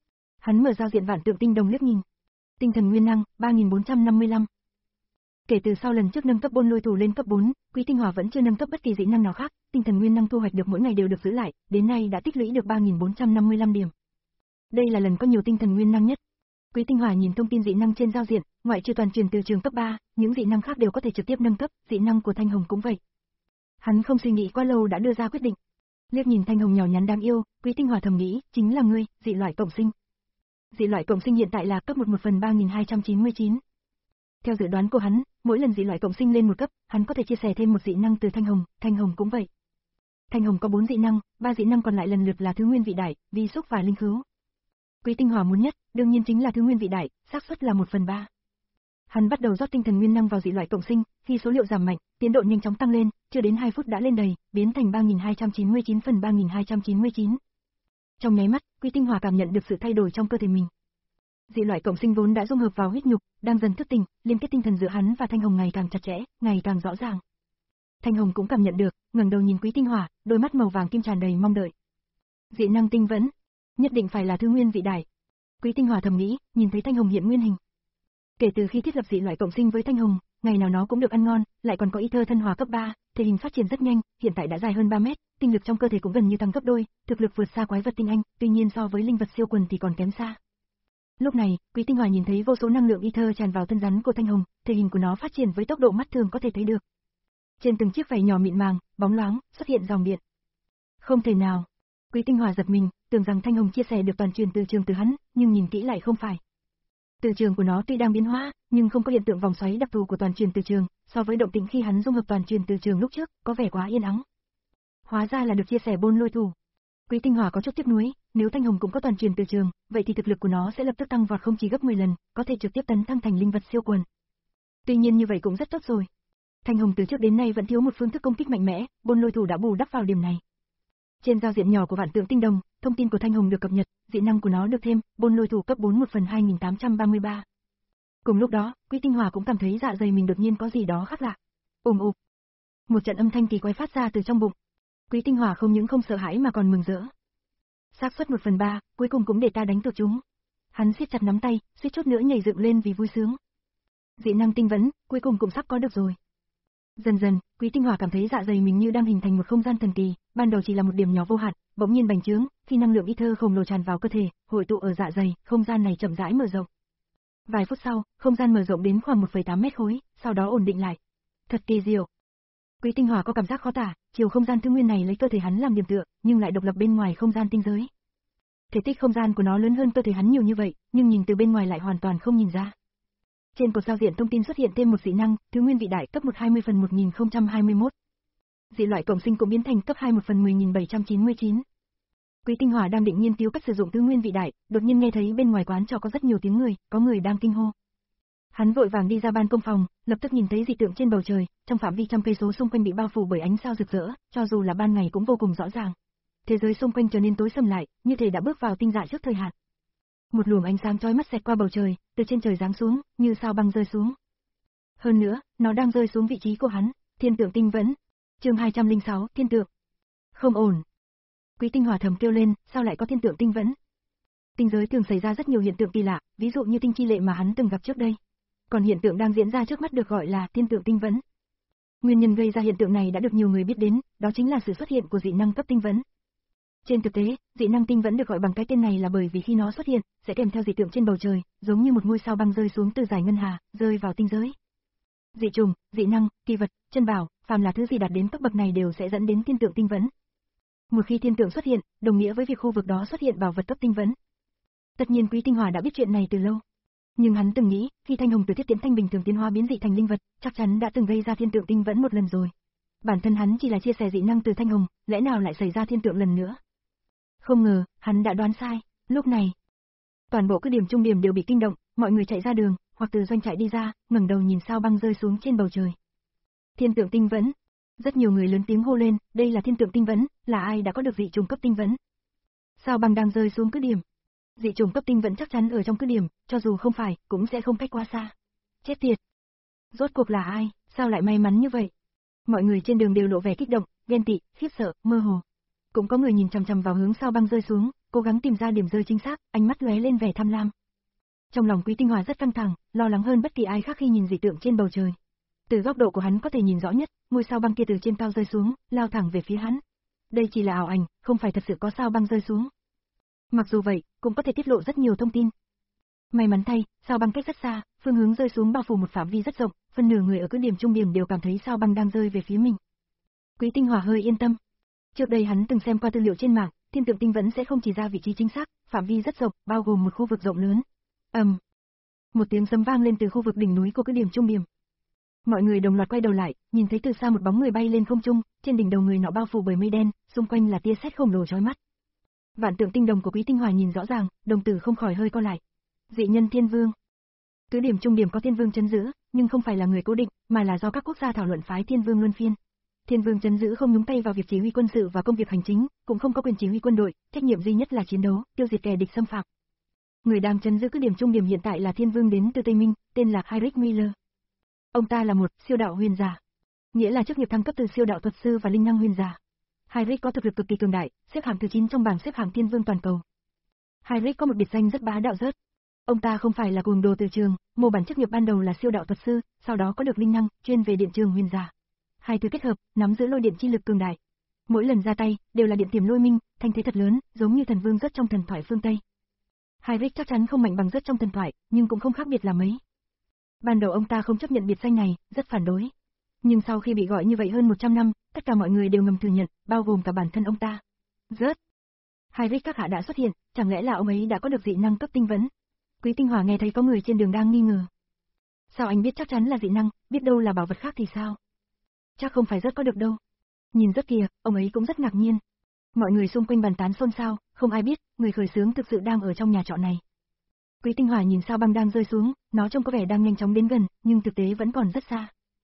Hắn mở giao diện vạn tượng tinh đồng liếc nhìn. Tinh thần nguyên năng, ba nghìn bốn trăm năm mươi lăm. Kể từ sau lần trước nâng cấp Bôn Lôi Thủ lên cấp bốn, Quý Tinh Hỏa vẫn chưa nâng cấp bất kỳ dị năng nào khác, tinh thần nguyên năng thu hoạch được mỗi ngày đều được giữ lại, đến nay đã tích lũy được ba nghìn bốn trăm năm mươi lăm điểm. Đây là lần có nhiều tinh thần nguyên năng nhất. Quý Tinh Hỏa nhìn thông tin dị năng trên giao diện, ngoại trừ toàn truyền từ trường cấp ba, những dị năng khác đều có thể trực tiếp nâng cấp, dị năng của Thanh Hồng cũng vậy. Hắn không suy nghĩ quá lâu đã đưa ra quyết định. Liếc nhìn Thanh Hồng nhỏ nhắn đáng yêu, Quý Tinh Hỏa thầm nghĩ, chính là ngươi, dị loại cộng sinh. Dị loại cộng sinh hiện tại là cấp một một phần ba nghìn hai trăm chín mươi chín. Theo dự đoán của hắn, mỗi lần dị loại cộng sinh lên một cấp, hắn có thể chia sẻ thêm một dị năng từ Thanh Hồng, Thanh Hồng cũng vậy. Thanh Hồng có bốn dị năng, ba dị năng còn lại lần lượt là thứ nguyên vị đại, vi xúc và linh khứu. Quý Tinh Hỏa muốn nhất, đương nhiên chính là thứ nguyên vị đại, xác suất là một phần ba. Hắn bắt đầu rót tinh thần nguyên năng vào dị loại cộng sinh, khi số liệu giảm mạnh, tiến độ nhanh chóng tăng lên, chưa đến hai phút đã lên đầy, biến thành ba nghìn hai trăm chín mươi chín phần ba nghìn hai trăm chín mươi chín. Trong nháy mắt, Quý Tinh Hỏa cảm nhận được sự thay đổi trong cơ thể mình. Dị loại cộng sinh vốn đã dung hợp vào huyết nhục, đang dần thức tỉnh, liên kết tinh thần giữa hắn và Thanh Hồng ngày càng chặt chẽ, ngày càng rõ ràng. Thanh Hồng cũng cảm nhận được, ngẩng đầu nhìn Quý Tinh Hỏa, đôi mắt màu vàng kim tràn đầy mong đợi. Dị năng tinh vẫn, nhất định phải là thứ nguyên vị đại. Quý Tinh Hỏa thầm nghĩ, nhìn thấy Thanh Hồng hiện nguyên hình. Kể từ khi thiết lập dị loại cộng sinh với Thanh Hồng, ngày nào nó cũng được ăn ngon, lại còn có Ether thân hòa cấp ba, thể hình phát triển rất nhanh, hiện tại đã dài hơn ba mét, tinh lực trong cơ thể cũng gần như tăng gấp đôi, thực lực vượt xa quái vật tinh anh, tuy nhiên so với linh vật siêu quần thì còn kém xa. Lúc này, Quý Tinh Hòa nhìn thấy vô số năng lượng Ether tràn vào thân rắn của Thanh Hồng, thể hình của nó phát triển với tốc độ mắt thường có thể thấy được. Trên từng chiếc vảy nhỏ mịn màng, bóng loáng, xuất hiện dòng điện. Không thể nào. Quý Tinh Hòa giật mình, tưởng rằng Thanh Hồng chia sẻ được toàn truyền từ trường từ hắn, nhưng nhìn kỹ lại không phải. Từ trường của nó tuy đang biến hóa, nhưng không có hiện tượng vòng xoáy đặc thù của toàn truyền từ trường, so với động tĩnh khi hắn dung hợp toàn truyền từ trường lúc trước, có vẻ quá yên ắng. Hóa ra là được chia sẻ bôn lôi thủ. Quý Tinh Hòa có chút tiếc nuối, nếu Thanh Hồng cũng có toàn truyền từ trường, vậy thì thực lực của nó sẽ lập tức tăng vọt không chỉ gấp mười lần, có thể trực tiếp tấn thăng thành linh vật siêu quần. Tuy nhiên như vậy cũng rất tốt rồi. Thanh Hồng từ trước đến nay vẫn thiếu một phương thức công kích mạnh mẽ, bôn lôi thủ đã bù đắp vào điểm này. Trên giao diện nhỏ của Vạn Tượng Tinh Đồng, thông tin của Thanh Hồng được cập nhật, dị năng của nó được thêm, bôn lôi thủ cấp bốn một phần hai nghìn tám trăm ba mươi ba. Cùng lúc đó, Quý Tinh Hòa cũng cảm thấy dạ dày mình đột nhiên có gì đó khác lạ. Ùm ụp. Một trận âm thanh kỳ quái phát ra từ trong bụng. Quý Tinh Hòa không những không sợ hãi mà còn mừng rỡ. Xác suất một phần ba, cuối cùng cũng để ta đánh tụt chúng. Hắn siết chặt nắm tay, suýt chút nữa nhảy dựng lên vì vui sướng. Dị năng tinh vấn, cuối cùng cũng sắp có được rồi. Dần dần, Quý Tinh Hòa cảm thấy dạ dày mình như đang hình thành một không gian thần kỳ, ban đầu chỉ là một điểm nhỏ vô hạn, bỗng nhiên bành trướng, khi năng lượng Ether khổng lồ tràn vào cơ thể, hội tụ ở dạ dày, không gian này chậm rãi mở rộng. Vài phút sau, không gian mở rộng đến khoảng một phẩy tám mét khối, sau đó ổn định lại. Thật kỳ diệu. Quý Tinh Hòa có cảm giác khó tả, chiều không gian thứ nguyên này lấy cơ thể hắn làm điểm tựa, nhưng lại độc lập bên ngoài không gian tinh giới. Thể tích không gian của nó lớn hơn cơ thể hắn nhiều như vậy, nhưng nhìn từ bên ngoài lại hoàn toàn không nhìn ra. Trên cột giao diện thông tin xuất hiện thêm một dị năng, thứ nguyên vị đại cấp một hai mươi phần một nghìn không trăm hai mươi mốt. Dị loại cộng sinh cũng biến thành cấp hai một phần mười nghìn bảy trăm chín mươi chín. Quý Tinh Hòa đang định nghiên cứu cách sử dụng thứ nguyên vị đại, đột nhiên nghe thấy bên ngoài quán trọ có rất nhiều tiếng người, có người đang kinh hô. Hắn vội vàng đi ra ban công phòng, lập tức nhìn thấy dị tượng trên bầu trời, trong phạm vi trăm cây số xung quanh bị bao phủ bởi ánh sao rực rỡ, cho dù là ban ngày cũng vô cùng rõ ràng. Thế giới xung quanh trở nên tối sầm lại, như thể đã bước vào tinh dạ trước thời hạn. Một luồng ánh sáng chói mắt xẹt qua bầu trời, từ trên trời giáng xuống, như sao băng rơi xuống. Hơn nữa, nó đang rơi xuống vị trí của hắn, Thiên Tượng Tinh Vẫn. Chương hai trăm lẻ sáu, Thiên Tượng. Không ổn. Quý Tinh Hòa thầm kêu lên, sao lại có Thiên Tượng Tinh Vẫn? Tinh giới thường xảy ra rất nhiều hiện tượng kỳ lạ, ví dụ như tinh chi lệ mà hắn từng gặp trước đây. Còn hiện tượng đang diễn ra trước mắt được gọi là Thiên Tượng Tinh Vẫn. Nguyên nhân gây ra hiện tượng này đã được nhiều người biết đến, đó chính là sự xuất hiện của dị năng cấp tinh vấn. Trên thực tế, dị năng tinh vẫn được gọi bằng cái tên này là bởi vì khi nó xuất hiện, sẽ kèm theo dị tượng trên bầu trời, giống như một ngôi sao băng rơi xuống từ dải ngân hà, rơi vào tinh giới. Dị trùng, dị năng, kỳ vật, chân bảo, phàm là thứ gì đạt đến cấp bậc này đều sẽ dẫn đến thiên tượng tinh vấn. Một khi thiên tượng xuất hiện, đồng nghĩa với việc khu vực đó xuất hiện bảo vật cấp tinh vấn. Tất nhiên Quý Tinh Hòa đã biết chuyện này từ lâu. Nhưng hắn từng nghĩ, khi Thanh Hồng từ thiết tiến thanh bình thường tiến hóa biến dị thành linh vật, chắc chắn đã từng gây ra thiên tượng tinh vẫn một lần rồi. Bản thân hắn chỉ là chia sẻ dị năng từ Thanh Hồng, lẽ nào lại xảy ra thiên tượng lần nữa? Không ngờ, hắn đã đoán sai. Lúc này, toàn bộ các điểm trung điểm đều bị kinh động, mọi người chạy ra đường, hoặc từ doanh trại đi ra, ngẩng đầu nhìn sao băng rơi xuống trên bầu trời. Thiên tượng tinh vẫn. Rất nhiều người lớn tiếng hô lên, đây là thiên tượng tinh vẫn, là ai đã có được dị trùng cấp tinh vẫn? Sao băng đang rơi xuống cứ điểm. Dị trùng cấp tinh vẫn chắc chắn ở trong cứ điểm, cho dù không phải, cũng sẽ không cách quá xa. Chết tiệt. Rốt cuộc là ai, sao lại may mắn như vậy? Mọi người trên đường đều lộ vẻ kích động, ghen tị, khiếp sợ, mơ hồ. Cũng có người nhìn chằm chằm vào hướng sao băng rơi xuống, cố gắng tìm ra điểm rơi chính xác, ánh mắt lóe lên vẻ tham lam. Trong lòng Quý Tinh Hòa rất căng thẳng, lo lắng hơn bất kỳ ai khác khi nhìn dị tượng trên bầu trời. Từ góc độ của hắn có thể nhìn rõ nhất, ngôi sao băng kia từ trên cao rơi xuống, lao thẳng về phía hắn. Đây chỉ là ảo ảnh, không phải thật sự có sao băng rơi xuống. Mặc dù vậy, cũng có thể tiết lộ rất nhiều thông tin. May mắn thay, sao băng cách rất xa, phương hướng rơi xuống bao phủ một phạm vi rất rộng, phân nửa người ở cứ điểm trung điểm đều cảm thấy sao băng đang rơi về phía mình. Quý Tinh Hòa hơi yên tâm. Trước đây hắn từng xem qua tư liệu trên mạng, thiên tượng tinh vẫn sẽ không chỉ ra vị trí chính xác, phạm vi rất rộng, bao gồm một khu vực rộng lớn. ầm, um. Một tiếng sấm vang lên từ khu vực đỉnh núi của cứ điểm trung điểm. Mọi người đồng loạt quay đầu lại, nhìn thấy từ xa một bóng người bay lên không trung, trên đỉnh đầu người nọ bao phủ bởi mây đen, xung quanh là tia sét khổng lồ chói mắt. Vạn Tượng Tinh Đồng của Quý Tinh Hòa nhìn rõ ràng, đồng tử không khỏi hơi co lại. Dị nhân Thiên Vương. Cứ điểm trung điểm có Thiên Vương trấn giữ, nhưng không phải là người cố định, mà là do các quốc gia thảo luận phái Thiên Vương luân phiên. Thiên Vương trấn giữ không nhúng tay vào việc chỉ huy quân sự và công việc hành chính, cũng không có quyền chỉ huy quân đội, trách nhiệm duy nhất là chiến đấu, tiêu diệt kẻ địch xâm phạm. Người đang trấn giữ cứ điểm trung điểm hiện tại là Thiên Vương đến từ Tây Minh, tên là Heinrich Miller. Ông ta là một siêu đạo huyền giả, nghĩa là chức nghiệp thăng cấp từ siêu đạo thuật sư và linh năng huyền giả. Heinrich có thực lực cực kỳ cường đại, xếp hạng thứ chín trong bảng xếp hạng Thiên Vương toàn cầu. Heinrich có một biệt danh rất bá đạo rớt. Ông ta không phải là cuồng đồ từ trường, mô bản chức nghiệp ban đầu là siêu đạo thuật sư, sau đó có được linh năng, chuyên về điện trường huyền giả. Hai thứ kết hợp, nắm giữ lôi điện chi lực cường đại. Mỗi lần ra tay, đều là điện tiềm lôi minh, thanh thế thật lớn, giống như thần vương rất trong thần thoại phương Tây. Heinrich chắc chắn không mạnh bằng rất trong thần thoại, nhưng cũng không khác biệt là mấy. Ban đầu ông ta không chấp nhận biệt danh này, rất phản đối. Nhưng sau khi bị gọi như vậy hơn một trăm năm, tất cả mọi người đều ngầm thừa nhận, bao gồm cả bản thân ông ta. Rớt. Heinrich các hạ đã xuất hiện, chẳng lẽ là ông ấy đã có được dị năng cấp tinh vấn? Quý Tinh Hỏa nghe thấy có người trên đường đang nghi ngờ. Sao anh biết chắc chắn là dị năng, biết đâu là bảo vật khác thì sao? Chắc không phải rất có được đâu. Nhìn rất kìa, ông ấy cũng rất ngạc nhiên. Mọi người xung quanh bàn tán xôn xao, không ai biết, người khởi xướng thực sự đang ở trong nhà trọ này. Quý Tinh Hỏa nhìn sao băng đang rơi xuống, nó trông có vẻ đang nhanh chóng đến gần, nhưng thực tế vẫn còn rất xa.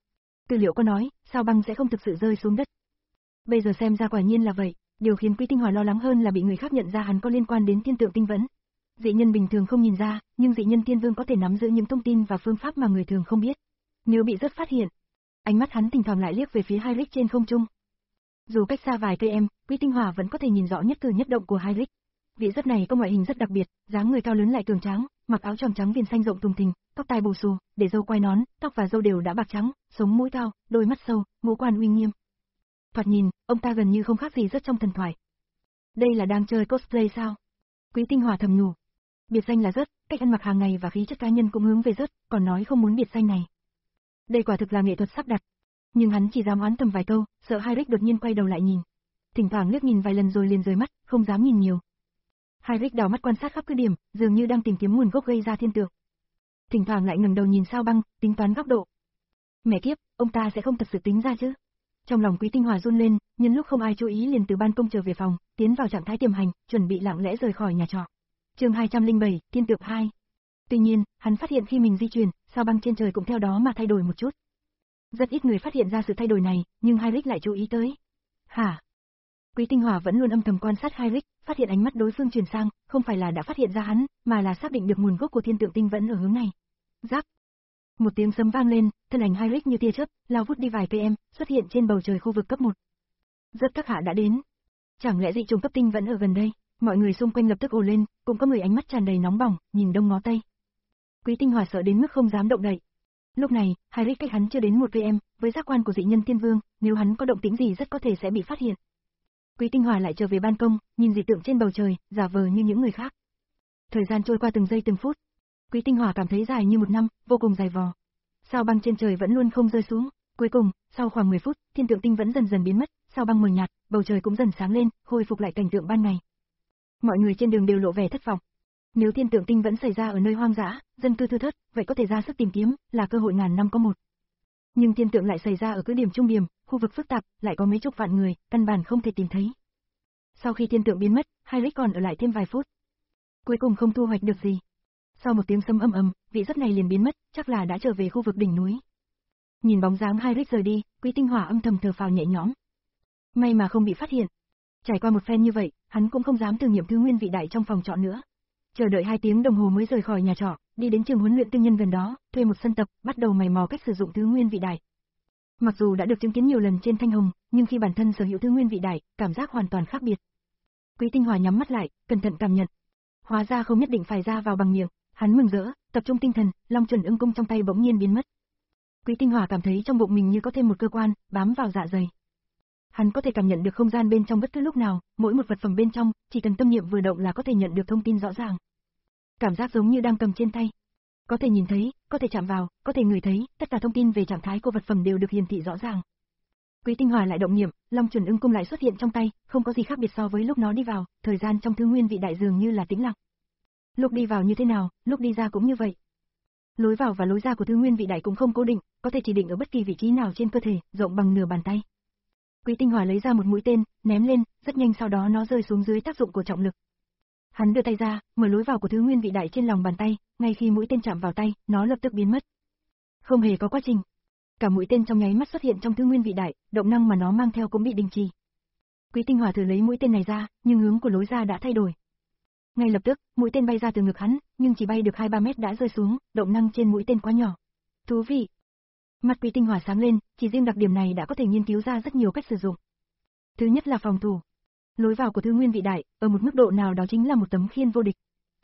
Tư liệu có nói, sao băng sẽ không thực sự rơi xuống đất. Bây giờ xem ra quả nhiên là vậy, điều khiến Quý Tinh Hỏa lo lắng hơn là bị người khác nhận ra hắn có liên quan đến thiên tượng tinh vấn. Dị nhân bình thường không nhìn ra, nhưng dị nhân tiên vương có thể nắm giữ những thông tin và phương pháp mà người thường không biết. Nếu bị rất phát hiện, ánh mắt hắn thỉnh thoảng lại liếc về phía Heinrich trên không trung. Dù cách xa vài cây em, Quý Tinh Hỏa vẫn có thể nhìn rõ nhất cử nhất động của Heinrich. Vị rất này có ngoại hình rất đặc biệt, dáng người cao lớn lại cường tráng, mặc áo choàng trắng viền xanh rộng thùng thình, tóc tai bù xù, để râu quai nón, tóc và râu đều đã bạc trắng, sống mũi cao, đôi mắt sâu, ngũ quan uy nghiêm. Thoạt nhìn, ông ta gần như không khác gì rất trong thần thoại. Đây là đang chơi cosplay sao? Quý Tinh Hỏa thầm nhủ. Biệt danh là Rớt, cách ăn mặc hàng ngày và khí chất cá nhân cũng hướng về Rớt, còn nói không muốn biệt danh này. Đây quả thực là nghệ thuật sắp đặt. Nhưng hắn chỉ dám oán thầm vài câu, sợ Heinrich đột nhiên quay đầu lại nhìn. Thỉnh thoảng liếc nhìn vài lần rồi liền rời mắt, không dám nhìn nhiều. Heinrich đảo mắt quan sát khắp cứ điểm, dường như đang tìm kiếm nguồn gốc gây ra thiên tượng. Thỉnh thoảng lại ngẩng đầu nhìn sao băng, tính toán góc độ. Mẹ kiếp, ông ta sẽ không thật sự tính ra chứ? Trong lòng Quý Tinh Hỏa run lên, nhân lúc không ai chú ý liền từ ban công trở về phòng, tiến vào trạng thái tiềm hành, chuẩn bị lặng lẽ rời khỏi nhà trọ. Chương hai trăm lẻ bảy, Thiên tượng hai. Tuy nhiên, hắn phát hiện khi mình di chuyển, sao băng trên trời cũng theo đó mà thay đổi một chút. Rất ít người phát hiện ra sự thay đổi này, nhưng Heinrich lại chú ý tới. Hả? Quý Tinh Hỏa vẫn luôn âm thầm quan sát Heinrich, phát hiện ánh mắt đối phương chuyển sang, không phải là đã phát hiện ra hắn, mà là xác định được nguồn gốc của thiên tượng tinh vẫn ở hướng này. Rắc. Một tiếng sấm vang lên, thân ảnh Heinrich như tia chớp, lao vút đi vài cây em, xuất hiện trên bầu trời khu vực cấp một. Rất các hạ đã đến. Chẳng lẽ dị trùng cấp tinh vẫn ở gần đây? Mọi người xung quanh lập tức ồ lên, cũng có người ánh mắt tràn đầy nóng bỏng, nhìn đông ngó tây. Quý Tinh Hỏa sợ đến mức không dám động đậy. Lúc này, Heinrich cách hắn chưa đến một cây em, với giác quan của dị nhân tiên vương, nếu hắn có động tĩnh gì rất có thể sẽ bị phát hiện. Quý Tinh Hỏa lại trở về ban công, nhìn dị tượng trên bầu trời, giả vờ như những người khác. Thời gian trôi qua từng giây từng phút. Quý Tinh Hỏa cảm thấy dài như một năm, vô cùng dài vò. Sao băng trên trời vẫn luôn không rơi xuống. Cuối cùng, sau khoảng mười phút, thiên tượng tinh vẫn dần dần biến mất, sao băng mờ nhạt, bầu trời cũng dần sáng lên, khôi phục lại cảnh tượng ban ngày. Mọi người trên đường đều lộ vẻ thất vọng. Nếu thiên tượng tinh vẫn xảy ra ở nơi hoang dã, dân cư thưa thớt, vậy có thể ra sức tìm kiếm, là cơ hội ngàn năm có một. Nhưng thiên tượng lại xảy ra ở cứ điểm trung điểm, khu vực phức tạp, lại có mấy chục vạn người, căn bản không thể tìm thấy. Sau khi thiên tượng biến mất, Heinrich còn ở lại thêm vài phút. Cuối cùng không thu hoạch được gì. Sau một tiếng sấm ầm ầm, vị Rớt này liền biến mất, chắc là đã trở về khu vực đỉnh núi. Nhìn bóng dáng Heinrich rời đi, Quý Tinh Hỏa âm thầm thở phào nhẹ nhõm. May mà không bị phát hiện. Trải qua một phen như vậy, hắn cũng không dám thử nghiệm thứ nguyên vị đại trong phòng trọ nữa. Chờ đợi hai tiếng đồng hồ mới rời khỏi nhà trọ, đi đến trường huấn luyện tư nhân gần đó, thuê một sân tập, bắt đầu mày mò cách sử dụng thứ nguyên vị đại. Mặc dù đã được chứng kiến nhiều lần trên Thanh Hồng, nhưng khi bản thân sở hữu thứ nguyên vị đại, cảm giác hoàn toàn khác biệt. Quý Tinh Hỏa nhắm mắt lại, cẩn thận cảm nhận. Hóa ra không nhất định phải ra vào bằng miệng, hắn mừng rỡ, tập trung tinh thần, Long Chuẩn Ưng Cung trong tay bỗng nhiên biến mất. Quý Tinh Hỏa cảm thấy trong bụng mình như có thêm một cơ quan bám vào dạ dày. Hắn có thể cảm nhận được không gian bên trong bất cứ lúc nào, mỗi một vật phẩm bên trong, chỉ cần tâm niệm vừa động là có thể nhận được thông tin rõ ràng. Cảm giác giống như đang cầm trên tay. Có thể nhìn thấy, có thể chạm vào, có thể ngửi thấy, tất cả thông tin về trạng thái của vật phẩm đều được hiển thị rõ ràng. Quý Tinh Hỏa lại động niệm, Long Chuẩn Ưng Cung lại xuất hiện trong tay, không có gì khác biệt so với lúc nó đi vào, thời gian trong thứ nguyên vị đại dường như là tĩnh lặng. Lúc đi vào như thế nào, lúc đi ra cũng như vậy. Lối vào và lối ra của thứ nguyên vị đại cũng không cố định, có thể chỉ định ở bất kỳ vị trí nào trên cơ thể, rộng bằng nửa bàn tay. Quý Tinh Hỏa lấy ra một mũi tên, ném lên, rất nhanh sau đó nó rơi xuống dưới tác dụng của trọng lực. Hắn đưa tay ra, mở lối vào của thứ nguyên vị đại trên lòng bàn tay, ngay khi mũi tên chạm vào tay, nó lập tức biến mất. Không hề có quá trình. Cả mũi tên trong nháy mắt xuất hiện trong thứ nguyên vị đại, động năng mà nó mang theo cũng bị đình trì. Quý Tinh Hỏa thử lấy mũi tên này ra, nhưng hướng của lối ra đã thay đổi. Ngay lập tức, mũi tên bay ra từ ngực hắn, nhưng chỉ bay được hai ba mét đã rơi xuống, động năng trên mũi tên quá nhỏ. Thú vị. Mắt Quý Tinh Hỏa sáng lên, chỉ riêng đặc điểm này đã có thể nghiên cứu ra rất nhiều cách sử dụng. Thứ nhất là phòng thủ. Lối vào của thứ nguyên vị đại, ở một mức độ nào đó chính là một tấm khiên vô địch.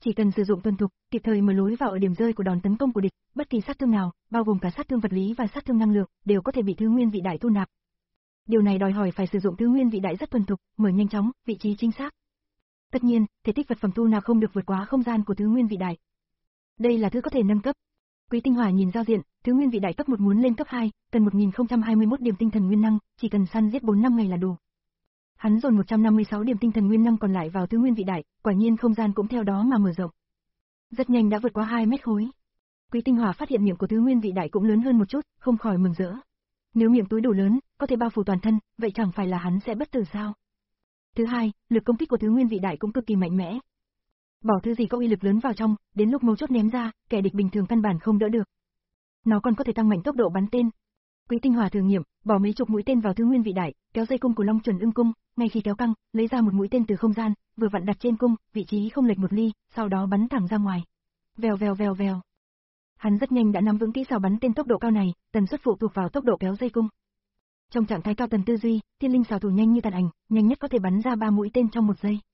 Chỉ cần sử dụng tuần thục, kịp thời mở lối vào ở điểm rơi của đòn tấn công của địch, bất kỳ sát thương nào, bao gồm cả sát thương vật lý và sát thương năng lượng, đều có thể bị thứ nguyên vị đại thu nạp. Điều này đòi hỏi phải sử dụng thứ nguyên vị đại rất thuần thục, mở nhanh chóng, vị trí chính xác. Tất nhiên, thể tích vật phẩm thu nạp không được vượt quá không gian của thứ nguyên vị đại. Đây là thứ có thể nâng cấp. Quý Tinh Hỏa nhìn giao diện, thứ nguyên vị đại cấp một muốn lên cấp hai, cần một nghìn không trăm hai mươi mốt điểm tinh thần nguyên năng, chỉ cần săn giết bốn năm ngày là đủ. Hắn dồn một trăm năm mươi sáu điểm tinh thần nguyên năng còn lại vào thứ nguyên vị đại, quả nhiên không gian cũng theo đó mà mở rộng. Rất nhanh đã vượt qua hai mét khối. Quý Tinh Hỏa phát hiện miệng của thứ nguyên vị đại cũng lớn hơn một chút, không khỏi mừng rỡ. Nếu miệng túi đủ lớn, có thể bao phủ toàn thân, vậy chẳng phải là hắn sẽ bất tử sao? Thứ hai, lực công kích của thứ nguyên vị đại cũng cực kỳ mạnh mẽ. Bỏ thứ gì có uy lực lớn vào trong, đến lúc mấu chốt ném ra, kẻ địch bình thường căn bản không đỡ được. Nó còn có thể tăng mạnh tốc độ bắn tên. Quý Tinh Hỏa thử nghiệm, bỏ mấy chục mũi tên vào thứ nguyên vị đại, kéo dây cung của Long Chuẩn Ưng cung, ngay khi kéo căng, lấy ra một mũi tên từ không gian, vừa vặn đặt trên cung, vị trí không lệch một ly, sau đó bắn thẳng ra ngoài. Vèo vèo vèo vèo. Hắn rất nhanh đã nắm vững kỹ xảo bắn tên tốc độ cao này, tần suất phụ thuộc vào tốc độ kéo dây cung. Trong trạng thái cao tần tư duy, Thiên Linh xảo thủ nhanh như tàn ảnh, nhanh nhất có thể bắn ra ba mũi tên trong một giây.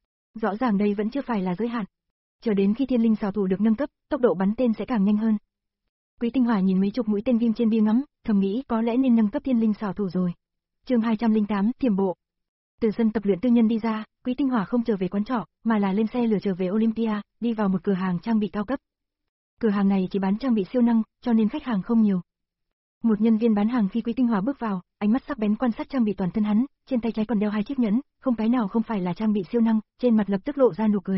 Rõ ràng đây vẫn chưa phải là giới hạn. Chờ đến khi Thiên Linh xảo thủ được nâng cấp, tốc độ bắn tên sẽ càng nhanh hơn. Quý Tinh Hỏa nhìn mấy chục mũi tên ghim trên bia ngắm, thầm nghĩ có lẽ nên nâng cấp Thiên Linh xảo thủ rồi. Chương hai trăm lẻ tám, Thiểm bộ. Từ sân tập luyện tư nhân đi ra, Quý Tinh Hỏa không trở về quán trọ, mà là lên xe lửa trở về Olympia, đi vào một cửa hàng trang bị cao cấp. Cửa hàng này chỉ bán trang bị siêu năng, cho nên khách hàng không nhiều. Một nhân viên bán hàng khi Quý Tinh Hỏa bước vào, ánh mắt sắc bén quan sát trang bị toàn thân hắn, trên tay trái còn đeo hai chiếc nhẫn, không cái nào không phải là trang bị siêu năng, trên mặt lập tức lộ ra nụ cười.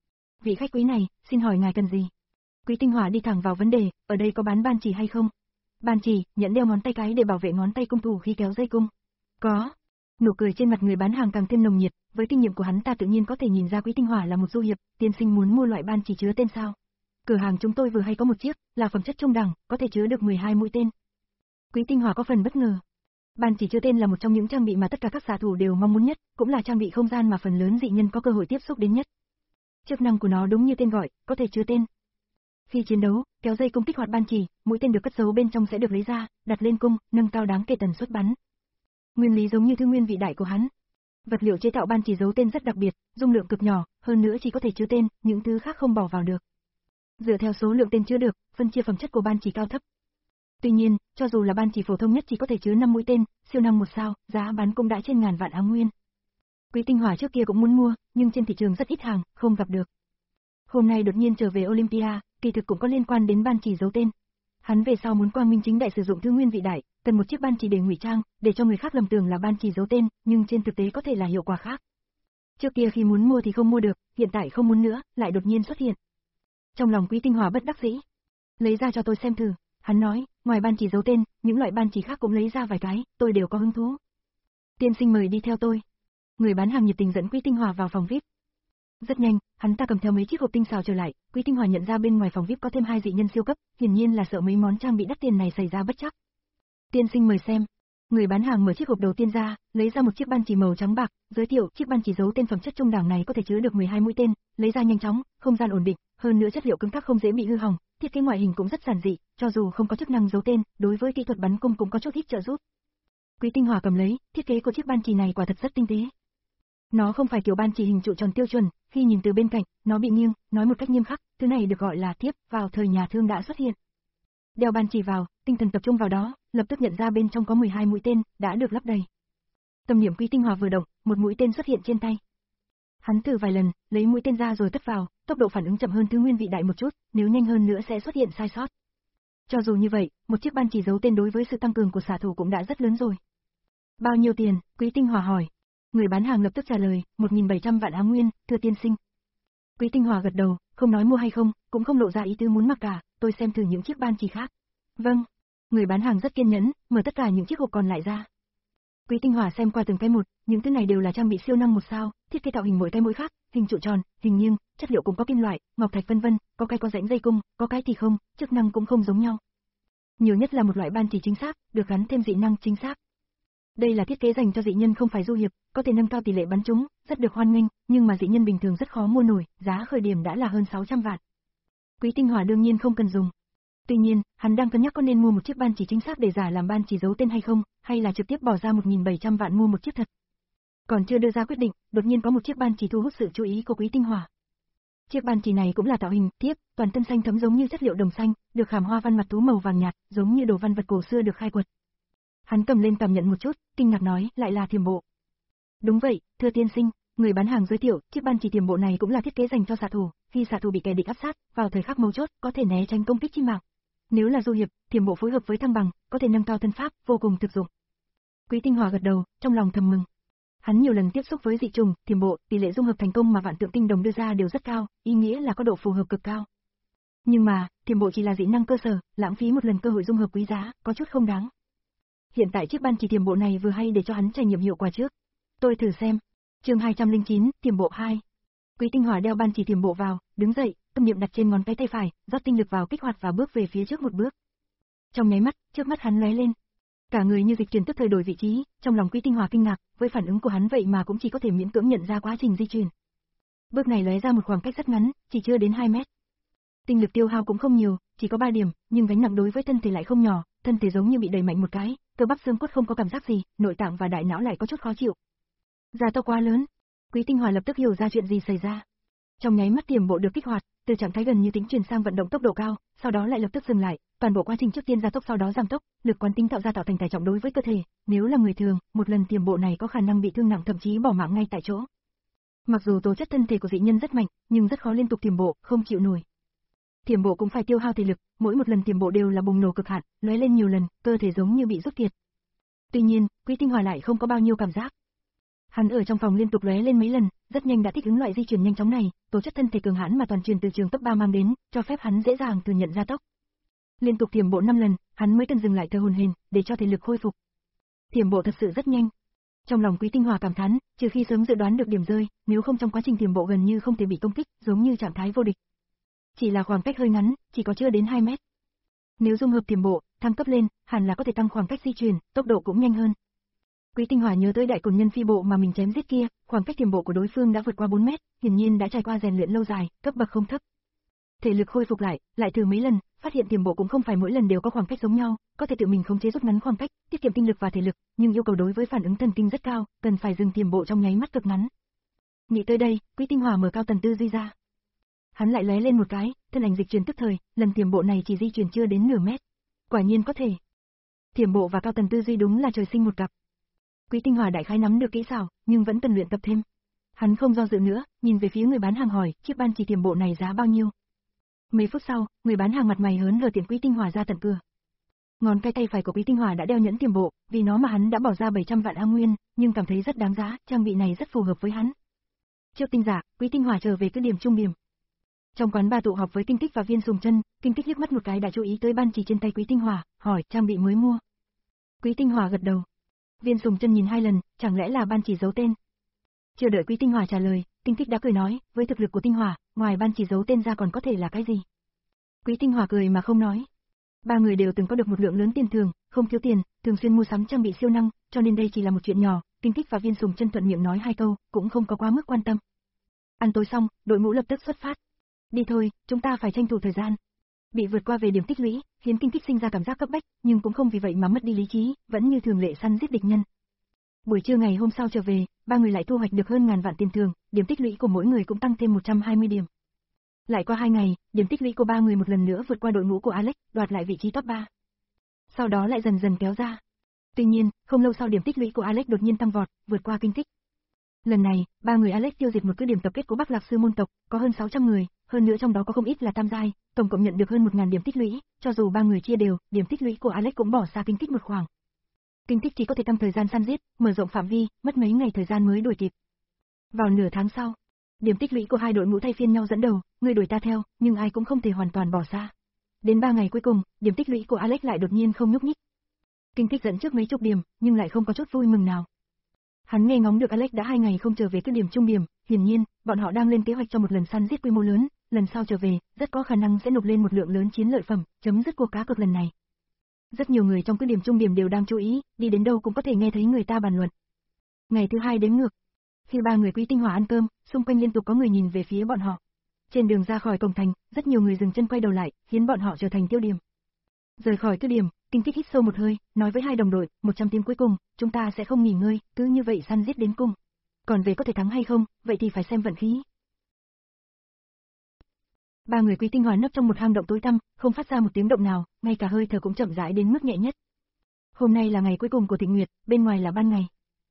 Vị khách quý này, xin hỏi ngài cần gì? Quý Tinh Hỏa đi thẳng vào vấn đề, ở đây có bán ban chỉ hay không? Ban chỉ, nhẫn đeo ngón tay cái để bảo vệ ngón tay cung thủ khi kéo dây cung. Có. Nụ cười trên mặt người bán hàng càng thêm nồng nhiệt, với kinh nghiệm của hắn ta tự nhiên có thể nhìn ra Quý Tinh Hỏa là một du hiệp, tiên sinh muốn mua loại ban chỉ chứa tên sao? Cửa hàng chúng tôi vừa hay có một chiếc, là phẩm chất trung đẳng, có thể chứa được mười hai mũi tên. Quý Tinh Hỏa có phần bất ngờ. Ban chỉ chứa tên là một trong những trang bị mà tất cả các xạ thủ đều mong muốn nhất, cũng là trang bị không gian mà phần lớn dị nhân có cơ hội tiếp xúc đến nhất. Chức năng của nó đúng như tên gọi, có thể chứa tên. Khi chiến đấu, kéo dây cung kích hoạt ban chỉ, mũi tên được cất giấu bên trong sẽ được lấy ra, đặt lên cung, nâng cao đáng kể tần suất bắn. Nguyên lý giống như thứ nguyên vị đại của hắn. Vật liệu chế tạo ban chỉ giấu tên rất đặc biệt, dung lượng cực nhỏ, hơn nữa chỉ có thể chứa tên, những thứ khác không bỏ vào được. Dựa theo số lượng tên chứa được, phân chia phẩm chất của ban chỉ cao thấp. Tuy nhiên, cho dù là ban chỉ phổ thông nhất chỉ có thể chứa năm mũi tên, siêu năng một sao, giá bán cũng đã trên ngàn vạn áng nguyên. Quý Tinh Hỏa trước kia cũng muốn mua, nhưng trên thị trường rất ít hàng, không gặp được. Hôm nay đột nhiên trở về Olympia, kỳ thực cũng có liên quan đến ban chỉ giấu tên. Hắn về sau muốn quang minh chính đại sử dụng thứ nguyên vị đại, cần một chiếc ban chỉ để ngụy trang, để cho người khác lầm tưởng là ban chỉ giấu tên, nhưng trên thực tế có thể là hiệu quả khác. Trước kia khi muốn mua thì không mua được, hiện tại không muốn nữa, lại đột nhiên xuất hiện. Trong lòng Quý Tinh Hỏa bất đắc dĩ. Lấy ra cho tôi xem thử, hắn nói, ngoài ban chỉ giấu tên, những loại ban chỉ khác cũng lấy ra vài cái, tôi đều có hứng thú. Tiên sinh mời đi theo tôi. Người bán hàng nhiệt tình dẫn Quý Tinh Hỏa vào phòng vi ai pi. Rất nhanh, hắn ta cầm theo mấy chiếc hộp tinh xảo trở lại, Quý Tinh Hỏa nhận ra bên ngoài phòng vi ai pi có thêm hai dị nhân siêu cấp, hiển nhiên là sợ mấy món trang bị đắt tiền này xảy ra bất trắc. Tiên sinh mời xem. Người bán hàng mở chiếc hộp đầu tiên ra, lấy ra một chiếc ban chỉ màu trắng bạc, giới thiệu, chiếc ban chỉ giấu tên phẩm chất trung đẳng này có thể chứa được mười hai mũi tên, lấy ra nhanh chóng, không gian ổn định, hơn nữa chất liệu cứng cáp không dễ bị hư hỏng, thiết kế ngoại hình cũng rất giản dị, cho dù không có chức năng giấu tên, đối với kỹ thuật bắn cung cũng có chút ít trợ giúp. Quý Tinh Hỏa cầm lấy, thiết kế của chiếc ban chỉ này quả thật rất tinh tế. Nó không phải kiểu ban chỉ hình trụ tròn tiêu chuẩn, khi nhìn từ bên cạnh, nó bị nghiêng, nói một cách nghiêm khắc, thứ này được gọi là tiếp, vào thời nhà Thương đã xuất hiện. Đeo ban chỉ vào, tinh thần tập trung vào đó, lập tức nhận ra bên trong có mười hai mũi tên, đã được lắp đầy. Tâm niệm Quý Tinh Hỏa vừa động, một mũi tên xuất hiện trên tay. Hắn thử vài lần, lấy mũi tên ra rồi cất vào, tốc độ phản ứng chậm hơn thứ nguyên vị đại một chút, nếu nhanh hơn nữa sẽ xuất hiện sai sót. Cho dù như vậy, một chiếc ban chỉ giấu tên đối với sự tăng cường của xạ thủ cũng đã rất lớn rồi. Bao nhiêu tiền? Quý Tinh Hỏa hỏi. Người bán hàng lập tức trả lời, một nghìn bảy trăm vạn áng nguyên, thưa tiên sinh. Quý Tinh Hỏa gật đầu, không nói mua hay không, cũng không lộ ra ý tứ muốn mặc cả, tôi xem thử những chiếc ban chỉ khác. Vâng. Người bán hàng rất kiên nhẫn, mở tất cả những chiếc hộp còn lại ra. Quý Tinh Hỏa xem qua từng cái một, những thứ này đều là trang bị siêu năng một sao, thiết kế tạo hình mỗi cái mỗi khác, hình trụ tròn, hình nghiêng, chất liệu cũng có kim loại, ngọc thạch vân vân, có cái có rãnh dây cung, có cái thì không, chức năng cũng không giống nhau. Nhiều nhất là một loại ban chỉ chính xác, được gắn thêm dị năng chính xác. Đây là thiết kế dành cho dị nhân không phải du hiệp, có thể nâng cao tỷ lệ bắn trúng, rất được hoan nghênh, nhưng mà dị nhân bình thường rất khó mua nổi, giá khởi điểm đã là hơn sáu trăm vạn. Quý Tinh Hỏa đương nhiên không cần dùng. Tuy nhiên, hắn đang cân nhắc có nên mua một chiếc ban chỉ chính xác để giả làm ban chỉ giấu tên hay không, hay là trực tiếp bỏ ra một nghìn bảy trăm vạn mua một chiếc thật. Còn chưa đưa ra quyết định, đột nhiên có một chiếc ban chỉ thu hút sự chú ý của Quý Tinh Hỏa. Chiếc ban chỉ này cũng là tạo hình tiếp, toàn thân xanh thấm giống như chất liệu đồng xanh, được khảm hoa văn mặt tú màu vàng nhạt, giống như đồ văn vật cổ xưa được khai quật. Hắn cầm lên cảm nhận một chút, kinh ngạc nói, lại là thiểm bộ. Đúng vậy, thưa tiên sinh, người bán hàng giới thiệu, chiếc ban chỉ thiểm bộ này cũng là thiết kế dành cho xạ thủ, khi xạ thủ bị kẻ địch áp sát, vào thời khắc mấu chốt, có thể né tránh công kích chí mạng. Nếu là du hiệp, thiểm bộ phối hợp với thăng bằng, có thể nâng cao thân pháp, vô cùng thực dụng. Quý Tinh Hòa gật đầu, trong lòng thầm mừng. Hắn nhiều lần tiếp xúc với dị trùng, thiểm bộ, tỷ lệ dung hợp thành công mà Vạn Tượng Tinh Đồng đưa ra đều rất cao, ý nghĩa là có độ phù hợp cực cao. Nhưng mà, thiểm bộ chỉ là dị năng cơ sở, lãng phí một lần cơ hội dung hợp quý giá, có chút không đáng. Hiện tại chiếc ban chỉ thiểm bộ này vừa hay để cho hắn trải nghiệm hiệu quả trước. Tôi thử xem. Chương hai trăm lẻ chín, thiểm bộ hai. Quý Tinh Hòa đeo ban chỉ thiểm bộ vào, đứng dậy, tâm niệm đặt trên ngón cái tay phải, rót tinh lực vào kích hoạt và bước về phía trước một bước. Trong nháy mắt, trước mắt hắn lóe lên, cả người như dịch chuyển tức thời đổi vị trí, trong lòng Quý Tinh Hòa kinh ngạc, với phản ứng của hắn vậy mà cũng chỉ có thể miễn cưỡng nhận ra quá trình di chuyển. Bước này lóe ra một khoảng cách rất ngắn, chỉ chưa đến hai mét. Tinh lực tiêu hao cũng không nhiều, chỉ có ba điểm, nhưng gánh nặng đối với thân thể lại không nhỏ, thân thể giống như bị đẩy mạnh một cái, cơ bắp xương cốt không có cảm giác gì, nội tạng và đại não lại có chút khó chịu. Gia tốc quá lớn, Quý Tinh Hòa lập tức hiểu ra chuyện gì xảy ra. Trong nháy mắt thiểm bộ được kích hoạt, từ trạng thái gần như tính chuyển sang vận động tốc độ cao, sau đó lại lập tức dừng lại, toàn bộ quá trình trước tiên gia tốc sau đó giảm tốc, lực quán tính tạo ra tạo thành tải trọng đối với cơ thể, nếu là người thường, một lần thiểm bộ này có khả năng bị thương nặng thậm chí bỏ mạng ngay tại chỗ. Mặc dù tố chất thân thể của dị nhân rất mạnh, nhưng rất khó liên tục thiểm bộ, không chịu nổi. Thiểm bộ cũng phải tiêu hao thể lực, mỗi một lần thiểm bộ đều là bùng nổ cực hạn, lóe lên nhiều lần, cơ thể giống như bị rút kiệt. Tuy nhiên, Quý Tinh Hòa lại không có bao nhiêu cảm giác. Hắn ở trong phòng liên tục lóe lên mấy lần, rất nhanh đã thích ứng loại di chuyển nhanh chóng này, tố chất thân thể cường hãn mà toàn truyền từ trường cấp ba mang đến, cho phép hắn dễ dàng thừa nhận gia tốc. Liên tục thiểm bộ năm lần, hắn mới cần dừng lại thở hổn hển, để cho thể lực khôi phục. Thiểm bộ thật sự rất nhanh. Trong lòng Quý Tinh Hòa cảm thán, trừ khi sớm dự đoán được điểm rơi, nếu không trong quá trình thiểm bộ gần như không thể bị công kích, giống như trạng thái vô địch. Chỉ là khoảng cách hơi ngắn, chỉ có chưa đến hai mét. Nếu dung hợp thiểm bộ, thăng cấp lên, hẳn là có thể tăng khoảng cách di chuyển, tốc độ cũng nhanh hơn. Quý Tinh Hòa nhớ tới đại cổn nhân phi bộ mà mình chém giết kia, khoảng cách thiểm bộ của đối phương đã vượt qua bốn mét, hiển nhiên đã trải qua rèn luyện lâu dài, cấp bậc không thấp. Thể lực khôi phục lại, lại thử mấy lần, phát hiện thiểm bộ cũng không phải mỗi lần đều có khoảng cách giống nhau, có thể tự mình khống chế rút ngắn khoảng cách, tiết kiệm tinh lực và thể lực, nhưng yêu cầu đối với phản ứng thần kinh rất cao, cần phải dừng thiểm bộ trong nháy mắt cực ngắn. Nghĩ tới đây, Quý Tinh Hòa mở cao tần tư duy ra. Hắn lại lóe lên một cái, thân ảnh dịch chuyển tức thời, lần thiểm bộ này chỉ di chuyển chưa đến nửa mét. Quả nhiên có thể. Thiểm bộ và cao tần tư duy đúng là trời sinh một cặp. Quý Tinh Hòa đại khái nắm được kỹ xảo, nhưng vẫn cần luyện tập thêm. Hắn không do dự nữa, nhìn về phía người bán hàng hỏi, chiếc ban chỉ thiểm bộ này giá bao nhiêu? Mấy phút sau, người bán hàng mặt mày hớn hở tiễn Quý Tinh Hòa ra tận cửa. Ngón cái tay phải của Quý Tinh Hòa đã đeo nhẫn thiểm bộ, vì nó mà hắn đã bỏ ra bảy trăm vạn A Nguyên, nhưng cảm thấy rất đáng giá, trang bị này rất phù hợp với hắn. Trước tinh giả, Quý Tinh Hòa trở về cứ điểm trung điểm. Trong quán ba tụ họp với Kinh Tích và Viên Sùng Chân, Kinh Tích liếc mắt một cái đã chú ý tới ban chỉ trên tay Quý Tinh Hòa, hỏi trang bị mới mua. Quý Tinh Hòa gật đầu. Viên Sùng Chân nhìn hai lần, chẳng lẽ là ban chỉ giấu tên? Chưa đợi Quý Tinh Hòa trả lời, Kinh Tích đã cười nói, với thực lực của Tinh Hòa, ngoài ban chỉ giấu tên ra còn có thể là cái gì? Quý Tinh Hòa cười mà không nói. Ba người đều từng có được một lượng lớn tiền thường, không thiếu tiền, thường xuyên mua sắm trang bị siêu năng, cho nên đây chỉ là một chuyện nhỏ. Kinh Tích và Viên Sùng Chân thuận miệng nói hai câu, cũng không có quá mức quan tâm. Ăn tối xong, đội ngũ lập tức xuất phát. Đi thôi, chúng ta phải tranh thủ thời gian. Bị vượt qua về điểm tích lũy, khiến Kinh Tích sinh ra cảm giác cấp bách, nhưng cũng không vì vậy mà mất đi lý trí, vẫn như thường lệ săn giết địch nhân. Buổi trưa ngày hôm sau trở về, ba người lại thu hoạch được hơn ngàn vạn tiền thường, điểm tích lũy của mỗi người cũng tăng thêm một trăm hai mươi điểm. Lại qua hai ngày, điểm tích lũy của ba người một lần nữa vượt qua đội ngũ của Alex, đoạt lại vị trí top ba. Sau đó lại dần dần kéo ra. Tuy nhiên, không lâu sau điểm tích lũy của Alex đột nhiên tăng vọt, vượt qua Kinh Tích. Lần này, ba người Alex tiêu diệt một cứ điểm tập kết của Bắc Lạc sư môn tộc, có hơn sáu trăm người, hơn nữa trong đó có không ít là tam giai, tổng cộng nhận được hơn một nghìn điểm tích lũy, cho dù ba người chia đều, điểm tích lũy của Alex cũng bỏ xa Kinh Tích một khoảng. Kinh Tích chỉ có thể tăng thời gian săn giết, mở rộng phạm vi, mất mấy ngày thời gian mới đuổi kịp. Vào nửa tháng sau, điểm tích lũy của hai đội ngũ thay phiên nhau dẫn đầu, người đuổi ta theo, nhưng ai cũng không thể hoàn toàn bỏ xa. Đến ba ngày cuối cùng, điểm tích lũy của Alex lại đột nhiên không nhúc nhích. Kinh Tích dẫn trước mấy chục điểm, nhưng lại không có chút vui mừng nào. Hắn nghe ngóng được Alex đã hai ngày không trở về cứ điểm trung điểm, hiển nhiên, bọn họ đang lên kế hoạch cho một lần săn giết quy mô lớn, lần sau trở về, rất có khả năng sẽ nộp lên một lượng lớn chiến lợi phẩm, chấm dứt cuộc cá cược lần này. Rất nhiều người trong cứ điểm trung điểm đều đang chú ý, đi đến đâu cũng có thể nghe thấy người ta bàn luận. Ngày thứ hai đếm ngược. Khi ba người Quý Tinh Hòa ăn cơm, xung quanh liên tục có người nhìn về phía bọn họ. Trên đường ra khỏi cổng thành, rất nhiều người dừng chân quay đầu lại, khiến bọn họ trở thành tiêu điểm. Rời khỏi cứ điểm, Kinh Tích hít sâu một hơi, nói với hai đồng đội, một trăm tiếng cuối cùng, chúng ta sẽ không nghỉ ngơi, cứ như vậy săn giết đến cùng. Còn về có thể thắng hay không, vậy thì phải xem vận khí. Ba người Quý Tinh Hòa nấp trong một hang động tối tăm, không phát ra một tiếng động nào, ngay cả hơi thở cũng chậm rãi đến mức nhẹ nhất. Hôm nay là ngày cuối cùng của Thịnh Nguyệt, bên ngoài là ban ngày.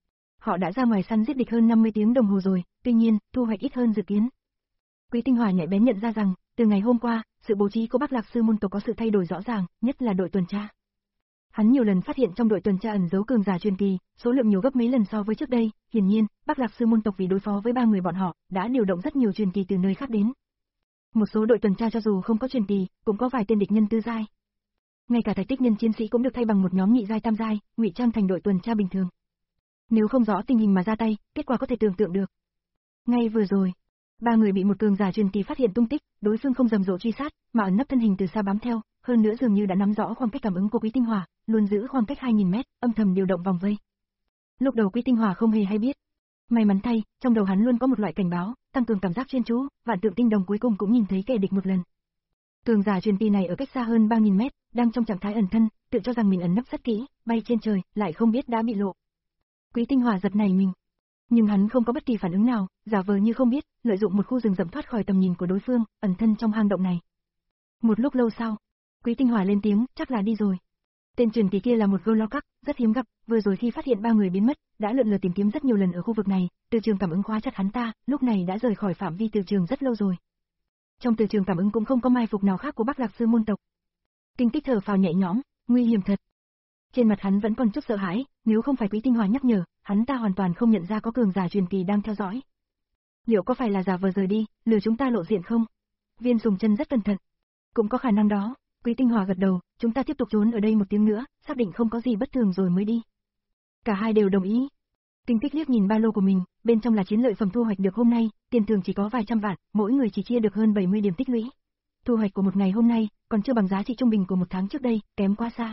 Họ đã ra ngoài săn giết địch hơn năm mươi tiếng đồng hồ rồi, tuy nhiên, thu hoạch ít hơn dự kiến. Quý Tinh Hòa nhạy bén nhận ra rằng, từ ngày hôm qua, sự bố trí của Bắc Lạc Sư môn tộc có sự thay đổi rõ ràng, nhất là đội tuần tra. Hắn nhiều lần phát hiện trong đội tuần tra ẩn giấu cường giả truyền kỳ, số lượng nhiều gấp mấy lần so với trước đây, hiển nhiên, Bắc Lạc Sư môn tộc vì đối phó với ba người bọn họ, đã điều động rất nhiều truyền kỳ từ nơi khác đến. Một số đội tuần tra cho dù không có truyền kỳ, cũng có vài tên địch nhân tứ giai. Ngay cả thạch tích nhân chiến sĩ cũng được thay bằng một nhóm nhị giai tam giai, ngụy trang thành đội tuần tra bình thường. Nếu không rõ tình hình mà ra tay, kết quả có thể tưởng tượng được. Ngay vừa rồi, ba người bị một cường giả truyền kỳ phát hiện tung tích, đối phương không rầm rộ truy sát, mà ẩn nấp thân hình từ xa bám theo, hơn nữa dường như đã nắm rõ khoảng cách cảm ứng của Quý Tinh Hòa, luôn giữ khoảng cách hai nghìn mét, âm thầm điều động vòng vây. Lúc đầu Quý Tinh Hòa không hề hay biết. May mắn thay, trong đầu hắn luôn có một loại cảnh báo, tăng cường cảm giác chuyên chú, vạn tượng tinh đồng cuối cùng cũng nhìn thấy kẻ địch một lần. Cường giả truyền kỳ này ở cách xa hơn ba nghìn mét, đang trong trạng thái ẩn thân, tự cho rằng mình ẩn nấp rất kỹ, bay trên trời, lại không biết đã bị lộ. Quý Tinh Hòa giật nảy mình. Nhưng hắn không có bất kỳ phản ứng nào, giả vờ như không biết, lợi dụng một khu rừng rậm thoát khỏi tầm nhìn của đối phương, ẩn thân trong hang động này. Một lúc lâu sau, Quý Tinh Hòa lên tiếng, chắc là đi rồi. Tên truyền kỳ kia là một Golokak, rất hiếm gặp, vừa rồi khi phát hiện ba người biến mất, đã lượn lờ tìm kiếm rất nhiều lần ở khu vực này, từ trường cảm ứng khóa chặt hắn ta, lúc này đã rời khỏi phạm vi từ trường rất lâu rồi. Trong từ trường cảm ứng cũng không có mai phục nào khác của Bắc Lạc Sư môn tộc. Kinh Tích thở phào nhẹ nhõm, nguy hiểm thật. Trên mặt hắn vẫn còn chút sợ hãi, nếu không phải Quý Tinh Hòa nhắc nhở, hắn ta hoàn toàn không nhận ra có cường giả truyền kỳ đang theo dõi. Liệu có phải là giả vờ rời đi, lừa chúng ta lộ diện không? Viên Sùng Chân rất cẩn thận. Cũng có khả năng đó. Quý Tinh Hòa gật đầu, chúng ta tiếp tục trốn ở đây một tiếng nữa, xác định không có gì bất thường rồi mới đi. Cả hai đều đồng ý. Kinh Tích liếc nhìn ba lô của mình, bên trong là chiến lợi phẩm thu hoạch được hôm nay, tiền thưởng chỉ có vài trăm vạn, mỗi người chỉ chia được hơn bảy mươi điểm tích lũy. Thu hoạch của một ngày hôm nay, còn chưa bằng giá trị trung bình của một tháng trước đây, kém quá xa.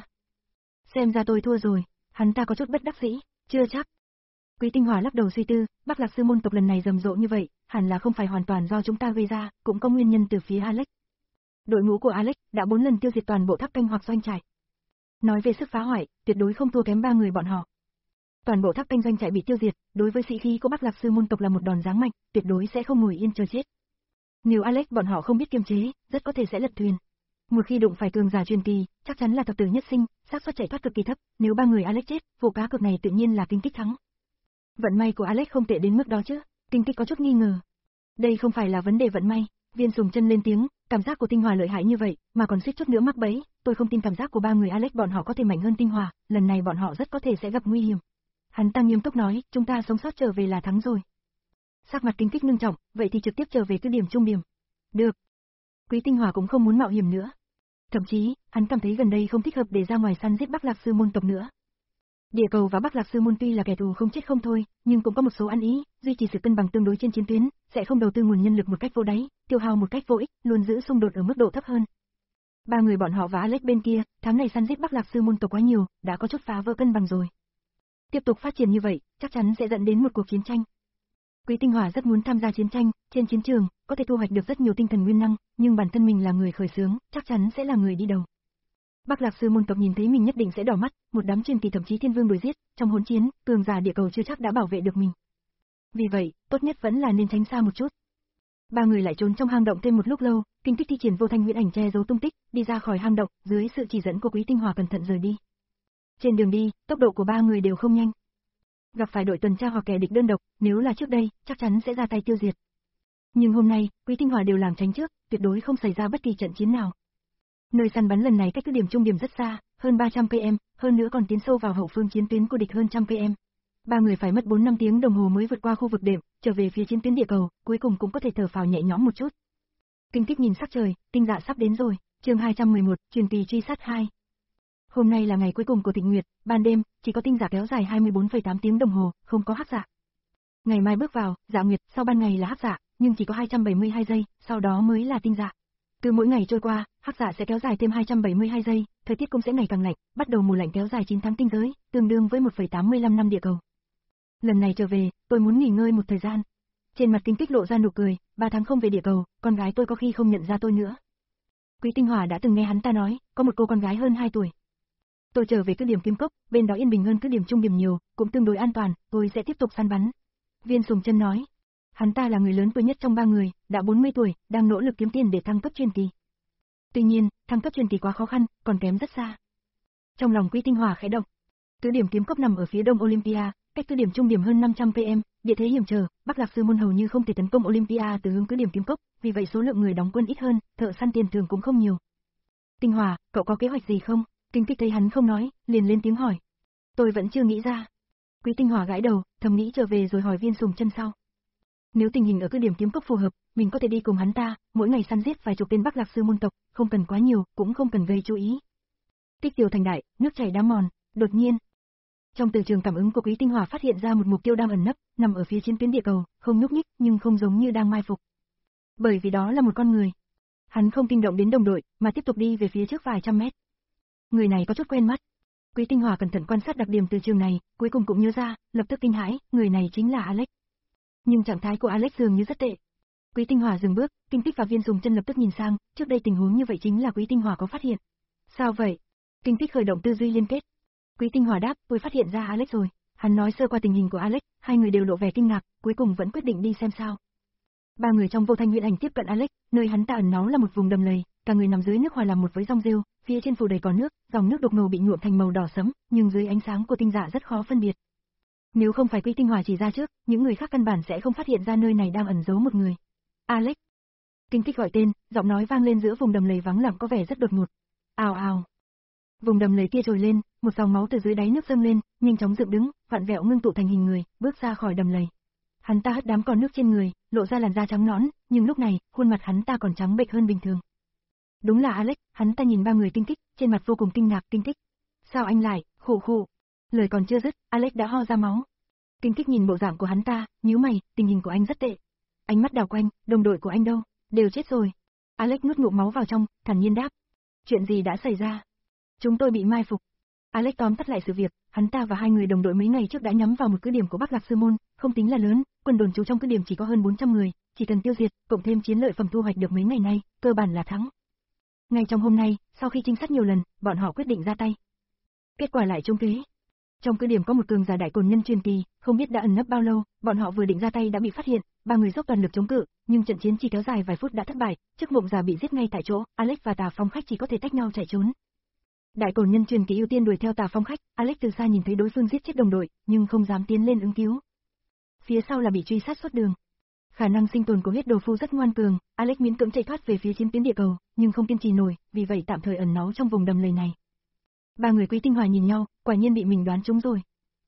Xem ra tôi thua rồi, hắn ta có chút bất đắc dĩ, chưa chắc. Quý Tinh Hòa lắc đầu suy tư, Bắc Lạc Sư môn tộc lần này rầm rộ như vậy, hẳn là không phải hoàn toàn do chúng ta gây ra, cũng có nguyên nhân từ phía Alex. Đội ngũ của Alex đã bốn lần tiêu diệt toàn bộ tháp canh hoặc doanh trại. Nói về sức phá hoại, tuyệt đối không thua kém ba người bọn họ. Toàn bộ tháp canh doanh trại bị tiêu diệt, đối với sĩ khí của Bắc Lạc Sư môn tộc là một đòn giáng mạnh, tuyệt đối sẽ không ngồi yên chờ chết. Nếu Alex bọn họ không biết kiềm chế, rất có thể sẽ lật thuyền. Một khi đụng phải cường giả truyền kỳ, chắc chắn là thập tử nhất sinh, xác suất chạy thoát cực kỳ thấp, nếu ba người Alex chết, vụ cá cược này tự nhiên là Kinh Tích thắng. Vận may của Alex không tệ đến mức đó chứ? Kinh Tích có chút nghi ngờ. Đây không phải là vấn đề vận may, Viên Sùng Chân lên tiếng, cảm giác của Tinh Hòa lợi hại như vậy, mà còn suýt chút nữa mắc bẫy, tôi không tin cảm giác của ba người Alex bọn họ có thể mạnh hơn Tinh Hòa, lần này bọn họ rất có thể sẽ gặp nguy hiểm. Hắn ta nghiêm túc nói, chúng ta sống sót trở về là thắng rồi. Sắc mặt Kinh Tích ngưng trọng, vậy thì trực tiếp trở về cứ điểm trung điểm. Được. Quý Tinh Hòa cũng không muốn mạo hiểm nữa. Thậm chí, hắn cảm thấy gần đây không thích hợp để ra ngoài săn giết Bắc Lạc Sư môn tộc nữa. Địa cầu và Bắc Lạc Sư môn tuy là kẻ thù không chết không thôi, nhưng cũng có một số ăn ý, duy trì sự cân bằng tương đối trên chiến tuyến, sẽ không đầu tư nguồn nhân lực một cách vô đáy, tiêu hao một cách vô ích, luôn giữ xung đột ở mức độ thấp hơn. Ba người bọn họ và Alex bên kia, tháng này săn giết Bắc Lạc Sư môn tộc quá nhiều, đã có chút phá vỡ cân bằng rồi. Tiếp tục phát triển như vậy, chắc chắn sẽ dẫn đến một cuộc chiến tranh. Quý Tinh Hòa rất muốn tham gia chiến tranh, trên chiến trường, có thể thu hoạch được rất nhiều tinh thần nguyên năng, nhưng bản thân mình là người khởi xướng, chắc chắn sẽ là người đi đầu. Bắc Lạc Sư môn tộc nhìn thấy mình nhất định sẽ đỏ mắt, một đám truyền kỳ thậm chí thiên vương đuổi giết, trong hỗn chiến, cường giả địa cầu chưa chắc đã bảo vệ được mình. Vì vậy, tốt nhất vẫn là nên tránh xa một chút. Ba người lại trốn trong hang động thêm một lúc lâu, Kinh Tích thi triển vô thanh huyễn ảnh che giấu tung tích, đi ra khỏi hang động, dưới sự chỉ dẫn của Quý Tinh Hòa cẩn thận rời đi. Trên đường đi, tốc độ của ba người đều không nhanh. Gặp phải đội tuần tra hoặc kẻ địch đơn độc, nếu là trước đây, chắc chắn sẽ ra tay tiêu diệt. Nhưng hôm nay, Quý Tinh Hòa đều lảng tránh trước, tuyệt đối không xảy ra bất kỳ trận chiến nào. Nơi săn bắn lần này cách cứ điểm trung điểm rất xa, hơn ba trăm cây số, hơn nữa còn tiến sâu vào hậu phương chiến tuyến của địch hơn trăm cây số. Ba người phải mất bốn năm tiếng đồng hồ mới vượt qua khu vực đệm, trở về phía chiến tuyến địa cầu, cuối cùng cũng có thể thở phào nhẹ nhõm một chút. Kinh Tích nhìn sắc trời, tinh dạ sắp đến rồi, chương hai trăm mười một, truyền kỳ truy sát hai. Hôm nay là ngày cuối cùng của Thịnh Nguyệt, ban đêm, chỉ có tinh dạ kéo dài hai mươi bốn phẩy tám tiếng đồng hồ, không có hắc dạ. Ngày mai bước vào, dạ nguyệt, sau ban ngày là hắc dạ, nhưng chỉ có hai trăm bảy mươi hai giây, sau đó mới là tinh dạ. Cứ mỗi ngày trôi qua, hắc dạ sẽ kéo dài thêm hai trăm bảy mươi hai giây, thời tiết cũng sẽ ngày càng lạnh, bắt đầu mùa lạnh kéo dài chín tháng tinh giới, tương đương với một phẩy tám mươi lăm năm địa cầu. Lần này trở về, tôi muốn nghỉ ngơi một thời gian. Trên mặt Kinh Tích lộ ra nụ cười, ba tháng không về địa cầu, con gái tôi có khi không nhận ra tôi nữa. Quý Tinh Hòa đã từng nghe hắn ta nói, có một cô con gái hơn hai tuổi. Tôi trở về cứ điểm Kim Cốc, bên đó yên bình hơn cứ điểm trung điểm nhiều, cũng tương đối an toàn, tôi sẽ tiếp tục săn bắn. Viên Sùng Chân nói. Hắn ta là người lớn tuổi nhất trong ba người, đã bốn mươi tuổi, đang nỗ lực kiếm tiền để thăng cấp truyền kỳ. Tuy nhiên, thăng cấp truyền kỳ quá khó khăn, còn kém rất xa. Trong lòng Quý Tinh Hòa khẽ động. Cứ điểm kiếm cốc nằm ở phía đông Olympia, cách cứ điểm trung điểm hơn năm trăm ki lô mét, địa thế hiểm trở, Bắc Lạc Sư môn hầu như không thể tấn công Olympia từ hướng cứ điểm kiếm cốc, vì vậy số lượng người đóng quân ít hơn, thợ săn tiền thường cũng không nhiều. Tinh Hòa, cậu có kế hoạch gì không? Kinh Kích thấy hắn không nói, liền lên tiếng hỏi. Tôi vẫn chưa nghĩ ra. Quý Tinh Hòa gãi đầu, thầm nghĩ trở về rồi hỏi Viên Sùng Chân sau. Nếu tình hình ở cứ điểm kiếm cốc phù hợp, mình có thể đi cùng hắn ta, mỗi ngày săn giết vài chục tên Bắc Lạc Sư môn tộc, không cần quá nhiều, cũng không cần gây chú ý. Tích tiểu thành đại, nước chảy đá mòn, đột nhiên. Trong từ trường cảm ứng của Quý Tinh Hòa phát hiện ra một mục tiêu đang ẩn nấp, nằm ở phía chiến tuyến địa cầu, không nhúc nhích, nhưng không giống như đang mai phục. Bởi vì đó là một con người. Hắn không kinh động đến đồng đội, mà tiếp tục đi về phía trước vài trăm mét. Người này có chút quen mắt. Quý Tinh Hòa cẩn thận quan sát đặc điểm từ trường này, cuối cùng cũng nhớ ra, lập tức kinh hãi, người này chính là Alex. Nhưng trạng thái của Alex dường như rất tệ. Quý Tinh Hòa dừng bước, Kinh Tích và Viên Sùng Chân lập tức nhìn sang, trước đây tình huống như vậy chính là Quý Tinh Hòa có phát hiện. Sao vậy? Kinh Tích khởi động tư duy liên kết. Quý Tinh Hòa đáp, tôi phát hiện ra Alex rồi. Hắn nói sơ qua tình hình của Alex, hai người đều lộ vẻ kinh ngạc, cuối cùng vẫn quyết định đi xem sao. Ba người trong Vô Thanh Huyễn Ảnh tiếp cận Alex, nơi hắn ta ẩn náu là một vùng đầm lầy, cả người nằm dưới nước hòa làm một với rong rêu, phía trên phủ đầy có nước, dòng nước đục ngầu bị nhuộm thành màu đỏ sẫm, nhưng dưới ánh sáng của tinh dạ rất khó phân biệt. Nếu không phải Quý Tinh Hòa chỉ ra trước, những người khác căn bản sẽ không phát hiện ra nơi này đang ẩn giấu một người. Alex. Kinh Tích gọi tên, giọng nói vang lên giữa vùng đầm lầy vắng lặng có vẻ rất đột ngột. Ào ào. Vùng đầm lầy kia trồi lên, một dòng máu từ dưới đáy nước dâng lên, nhanh chóng dựng đứng, vặn vẹo ngưng tụ thành hình người, bước ra khỏi đầm lầy. Hắn ta hất đám con nước trên người, lộ ra làn da trắng nõn, nhưng lúc này, khuôn mặt hắn ta còn trắng bệch hơn bình thường. Đúng là Alex, hắn ta nhìn ba người Kinh Tích, trên mặt vô cùng kinh ngạc. Kinh Tích, sao anh lại? Khổ khổ. Lời còn chưa dứt, Alex đã ho ra máu. Kinh Tích nhìn bộ dạng của hắn ta, nhíu mày, tình hình của anh rất tệ. Ánh mắt đảo quanh, đồng đội của anh đâu? Đều chết rồi. Alex nuốt ngụm máu vào trong, thản nhiên đáp. Chuyện gì đã xảy ra? Chúng tôi bị mai phục. Alex tóm tắt lại sự việc, hắn ta và hai người đồng đội mấy ngày trước đã nhắm vào một cứ điểm của Bắc Lạc Sư môn, không tính là lớn, quân đồn trú trong cứ điểm chỉ có hơn bốn trăm người, chỉ cần tiêu diệt, cộng thêm chiến lợi phẩm thu hoạch được mấy ngày nay, cơ bản là thắng. Ngay trong hôm nay, sau khi trinh sát nhiều lần, bọn họ quyết định ra tay. Kết quả lại trúng kế. Trong cứ điểm có một cường giả đại cồn nhân truyền kỳ, không biết đã ẩn nấp bao lâu, bọn họ vừa định ra tay đã bị phát hiện, ba người dốc toàn lực chống cự, nhưng trận chiến chỉ kéo dài vài phút đã thất bại, trước mộng giả bị giết ngay tại chỗ, Alex và Tà Phong Khách chỉ có thể tách nhau chạy trốn. Đại cồn nhân truyền kỳ ưu tiên đuổi theo Tà Phong Khách, Alex từ xa nhìn thấy đối phương giết chết đồng đội, nhưng không dám tiến lên ứng cứu. Phía sau là bị truy sát suốt đường. Khả năng sinh tồn của huyết đồ phu rất ngoan cường, Alex miễn cưỡng chạy thoát về phía chiến tuyến địa cầu, nhưng không kiên trì nổi, vì vậy tạm thời ẩn náu trong vùng đầm lầy này. Ba người Quý Tinh Hòa nhìn nhau, quả nhiên bị mình đoán trúng rồi.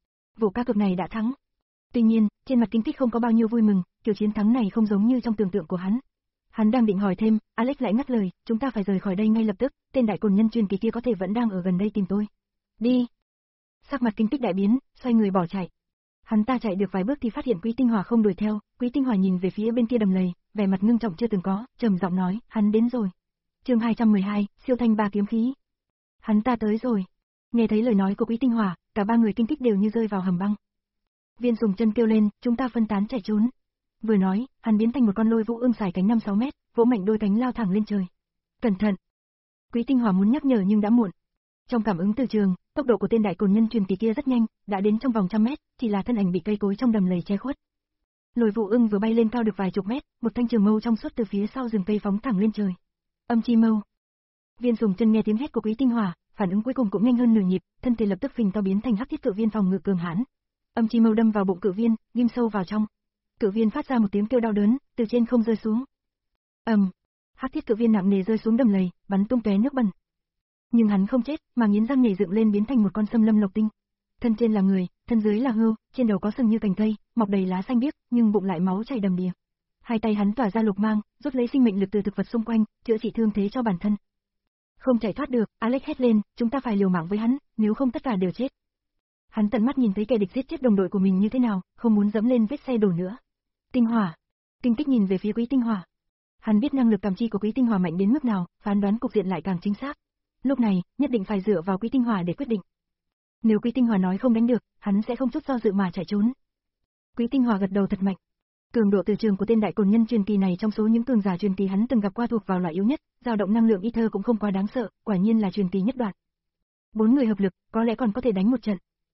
Vụ cá cược này đã thắng. Tuy nhiên, trên mặt Kinh Tích không có bao nhiêu vui mừng, kiểu chiến thắng này không giống như trong tưởng tượng của hắn. Hắn đang định hỏi thêm, Alex lại ngắt lời, chúng ta phải rời khỏi đây ngay lập tức, tên đại cồn nhân truyền kỳ kia có thể vẫn đang ở gần đây tìm tôi. Đi. Sắc mặt Kinh Tích đại biến, xoay người bỏ chạy. Hắn ta chạy được vài bước thì phát hiện Quý Tinh Hòa không đuổi theo, Quý Tinh Hòa nhìn về phía bên kia đầm lầy, vẻ mặt ngưng trọng chưa từng có, trầm giọng nói, hắn đến rồi. Chương hai trăm mười hai, siêu thanh ba kiếm khí. Hắn ta tới rồi. Nghe thấy lời nói của Quý Tinh Hòa, cả ba người Kinh Tích đều như rơi vào hầm băng. Viên Sùng Chân kêu lên, chúng ta phân tán chạy trốn. Vừa nói, hắn biến thành một con lôi vũ ương dài cánh năm sáu mét, vỗ mạnh đôi cánh lao thẳng lên trời. Cẩn thận. Quý Tinh Hòa muốn nhắc nhở nhưng đã muộn. Trong cảm ứng từ trường, tốc độ của tên đại cồn nhân truyền kỳ kia rất nhanh, đã đến trong vòng trăm mét, chỉ là thân ảnh bị cây cối trong đầm lầy che khuất. Lôi vũ ưng vừa bay lên cao được vài chục mét, một thanh trường mâu trong suốt từ phía sau rừng cây phóng thẳng lên trời. Âm chi mâu. Viên Sùng Chân nghe tiếng hét của Quý Tinh Hòa, phản ứng cuối cùng cũng nhanh hơn nửa nhịp, thân thể lập tức phình to biến thành hắc thiết cự viên phòng ngự cường hãn. Âm chi mâu đâm vào bụng cự viên, ghim sâu vào trong. Cự viên phát ra một tiếng kêu đau đớn, từ trên không rơi xuống. Ầm, um, hắc thiết cự viên nặng nề rơi xuống đầm lầy, bắn tung tóe nước bẩn. Nhưng hắn không chết, mà nghiến răng nhảy dựng lên biến thành một con sâm lâm lộc tinh. Thân trên là người, thân dưới là hươu, trên đầu có sừng như cành cây, mọc đầy lá xanh biếc, nhưng bụng lại máu chảy đầm đìa. Hai tay hắn tỏa ra lục mang, rút lấy sinh mệnh lực từ thực vật xung quanh, chữa trị thương thế cho bản thân. Không chạy thoát được, Alex hét lên, chúng ta phải liều mạng với hắn, nếu không tất cả đều chết. Hắn tận mắt nhìn thấy kẻ địch giết chết đồng đội của mình như thế nào, không muốn dẫm lên vết xe đổ nữa. Tinh Hỏa. Kinh Tích nhìn về phía Quý Tinh Hỏa. Hắn biết năng lực cảm chi của Quý Tinh Hỏa mạnh đến mức nào, phán đoán cục diện lại càng chính xác. Lúc này, nhất định phải dựa vào Quý Tinh Hỏa để quyết định. Nếu Quý Tinh Hỏa nói không đánh được, hắn sẽ không chút do dự mà chạy trốn. Quý Tinh Hỏa gật đầu thật mạnh. Cường độ từ trường của tên đại cồn nhân truyền kỳ này trong số những cường giả truyền kỳ hắn từng gặp qua thuộc vào loại yếu nhất, dao động năng lượng ether cũng không quá đáng sợ, quả nhiên là truyền kỳ nhất đoạn. Bốn người hợp lực, có lẽ còn có thể đánh một trận.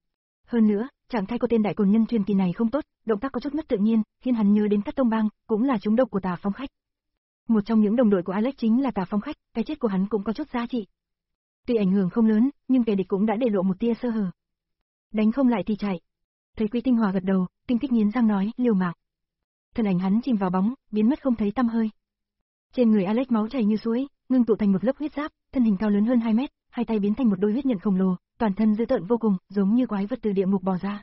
Hơn nữa, trạng thái của tên đại cồn nhân truyền kỳ này không tốt, động tác có chút mất tự nhiên, khiến hắn nhớ đến Cát Tông Bang, cũng là trúng độc của Tà Phong Khách. Một trong những đồng đội của Alex chính là Tà Phong Khách, cái chết của hắn cũng có chút giá trị. Tuy ảnh hưởng không lớn, nhưng kẻ địch cũng đã để lộ một tia sơ hở. Đánh không lại thì chạy. Thấy Quý Tinh Hòa gật đầu, Kinh Kích nghiến răng nói, liều mạng. Thân ảnh hắn chìm vào bóng, biến mất không thấy tăm hơi. Trên người Alex máu chảy như suối, ngưng tụ thành một lớp huyết giáp, thân hình cao lớn hơn hai mét, hai tay biến thành một đôi huyết nhận khổng lồ, toàn thân dữ tợn vô cùng, giống như quái vật từ địa ngục bò ra.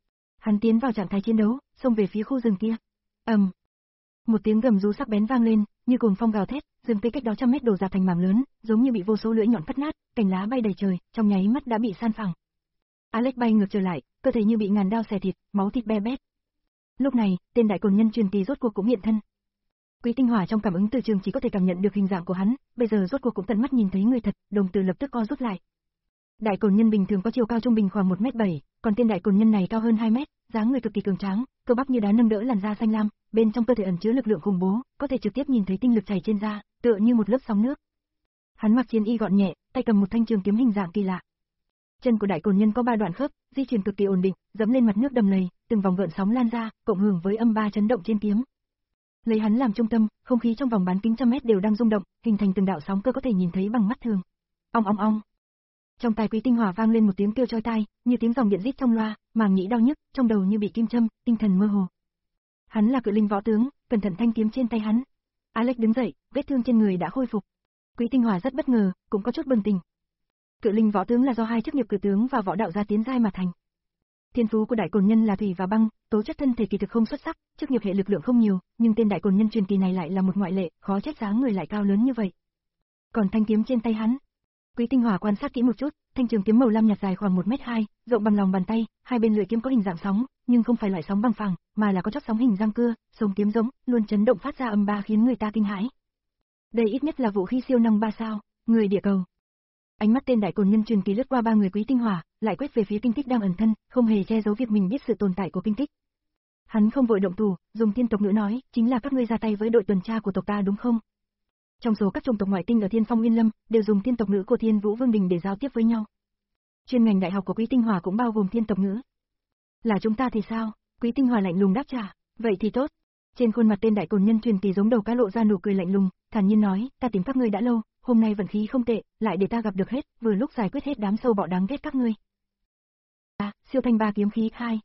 Hắn tiến vào trạng thái chiến đấu, xông về phía khu rừng kia. ầm, um. Một tiếng gầm rú sắc bén vang lên, như cuồng phong gào thét, rừng cây cách đó trăm mét đổ ra thành mảng lớn, giống như bị vô số lưỡi nhọn cắt nát, cành lá bay đầy trời, trong nháy mắt đã bị san phẳng. Alex bay ngược trở lại, cơ thể như bị ngàn đao xẻ thịt, máu thịt be bét. Lúc này, tên đại cồn nhân truyền kỳ rốt cuộc cũng hiện thân. Quý Tinh Hỏa trong cảm ứng từ trường chỉ có thể cảm nhận được hình dạng của hắn, bây giờ rốt cuộc cũng tận mắt nhìn thấy người thật, đồng tử lập tức co rút lại. Đại cồn nhân bình thường có chiều cao trung bình khoảng một mét bảy, còn tên đại cồn nhân này cao hơn hai mét, dáng người cực kỳ cường tráng, cơ bắp như đá nâng đỡ làn da xanh lam, bên trong cơ thể ẩn chứa lực lượng khủng bố, có thể trực tiếp nhìn thấy tinh lực chảy trên da, tựa như một lớp sóng nước. Hắn mặc chiến y gọn nhẹ, tay cầm một thanh trường kiếm hình dạng kỳ lạ. Chân của đại cồn nhân có ba đoạn khớp, di chuyển cực kỳ ổn định, dẫm lên mặt nước đầm lầy, từng vòng gợn sóng lan ra, cộng hưởng với âm ba chấn động trên kiếm. Lấy hắn làm trung tâm, không khí trong vòng bán kính trăm mét đều đang rung động, hình thành từng đạo sóng cơ có thể nhìn thấy bằng mắt thường. Ong ong ong. Trong tai Quý Tinh Hỏa vang lên một tiếng kêu chói tai, như tiếng dòng điện rít trong loa, màng nhĩ đau nhức, trong đầu như bị kim châm, tinh thần mơ hồ. Hắn là cự linh võ tướng, cẩn thận thanh kiếm trên tay hắn. Alex đứng dậy, vết thương trên người đã khôi phục. Quý Tinh Hỏa rất bất ngờ, cũng có chút bừng tỉnh. Cự linh võ tướng là do hai chức nghiệp cử tướng và võ đạo gia tiến giai mà thành. Thiên phú của đại cồn nhân là thủy và băng, tố chất thân thể kỳ thực không xuất sắc, chức nghiệp hệ lực lượng không nhiều, nhưng tên đại cồn nhân truyền kỳ này lại là một ngoại lệ, khó trách dáng người lại cao lớn như vậy. Còn thanh kiếm trên tay hắn, Quý Tinh Hỏa quan sát kỹ một chút, thanh trường kiếm màu lam nhạt dài khoảng một mét hai, rộng bằng lòng bàn tay, hai bên lưỡi kiếm có hình dạng sóng, nhưng không phải loại sóng bằng phẳng, mà là có chóp sóng hình răng cưa, sống kiếm giống, luôn chấn động phát ra âm ba khiến người ta kinh hãi. Đây ít nhất là vũ khí siêu năng ba sao, người địa cầu. Ánh mắt tên đại cồn nhân truyền kỳ lướt qua ba người Quý Tinh Hỏa, lại quét về phía Kinh Kích đang ẩn thân, không hề che giấu việc mình biết sự tồn tại của Kinh Kích. Hắn không vội động thủ, dùng thiên tộc ngữ nói, chính là các ngươi ra tay với đội tuần tra của tộc ta đúng không? Trong số các chủng tộc ngoại tinh ở Thiên Phong Nguyên Lâm, đều dùng thiên tộc ngữ của Thiên Vũ Vương Đình để giao tiếp với nhau. Chuyên ngành đại học của Quý Tinh Hỏa cũng bao gồm thiên tộc ngữ. Là chúng ta thì sao? Quý Tinh Hỏa lạnh lùng đáp trả, vậy thì tốt. Trên khuôn mặt tên đại cồn nhân truyền kỳ giống đầu cá lộ ra nụ cười lạnh lùng, thản nhiên nói, ta tìm các ngươi đã lâu, hôm nay vận khí không tệ, lại để ta gặp được hết, vừa lúc giải quyết hết đám sâu bọ đáng ghét các ngươi. À, siêu thanh ba kiếm khí hai.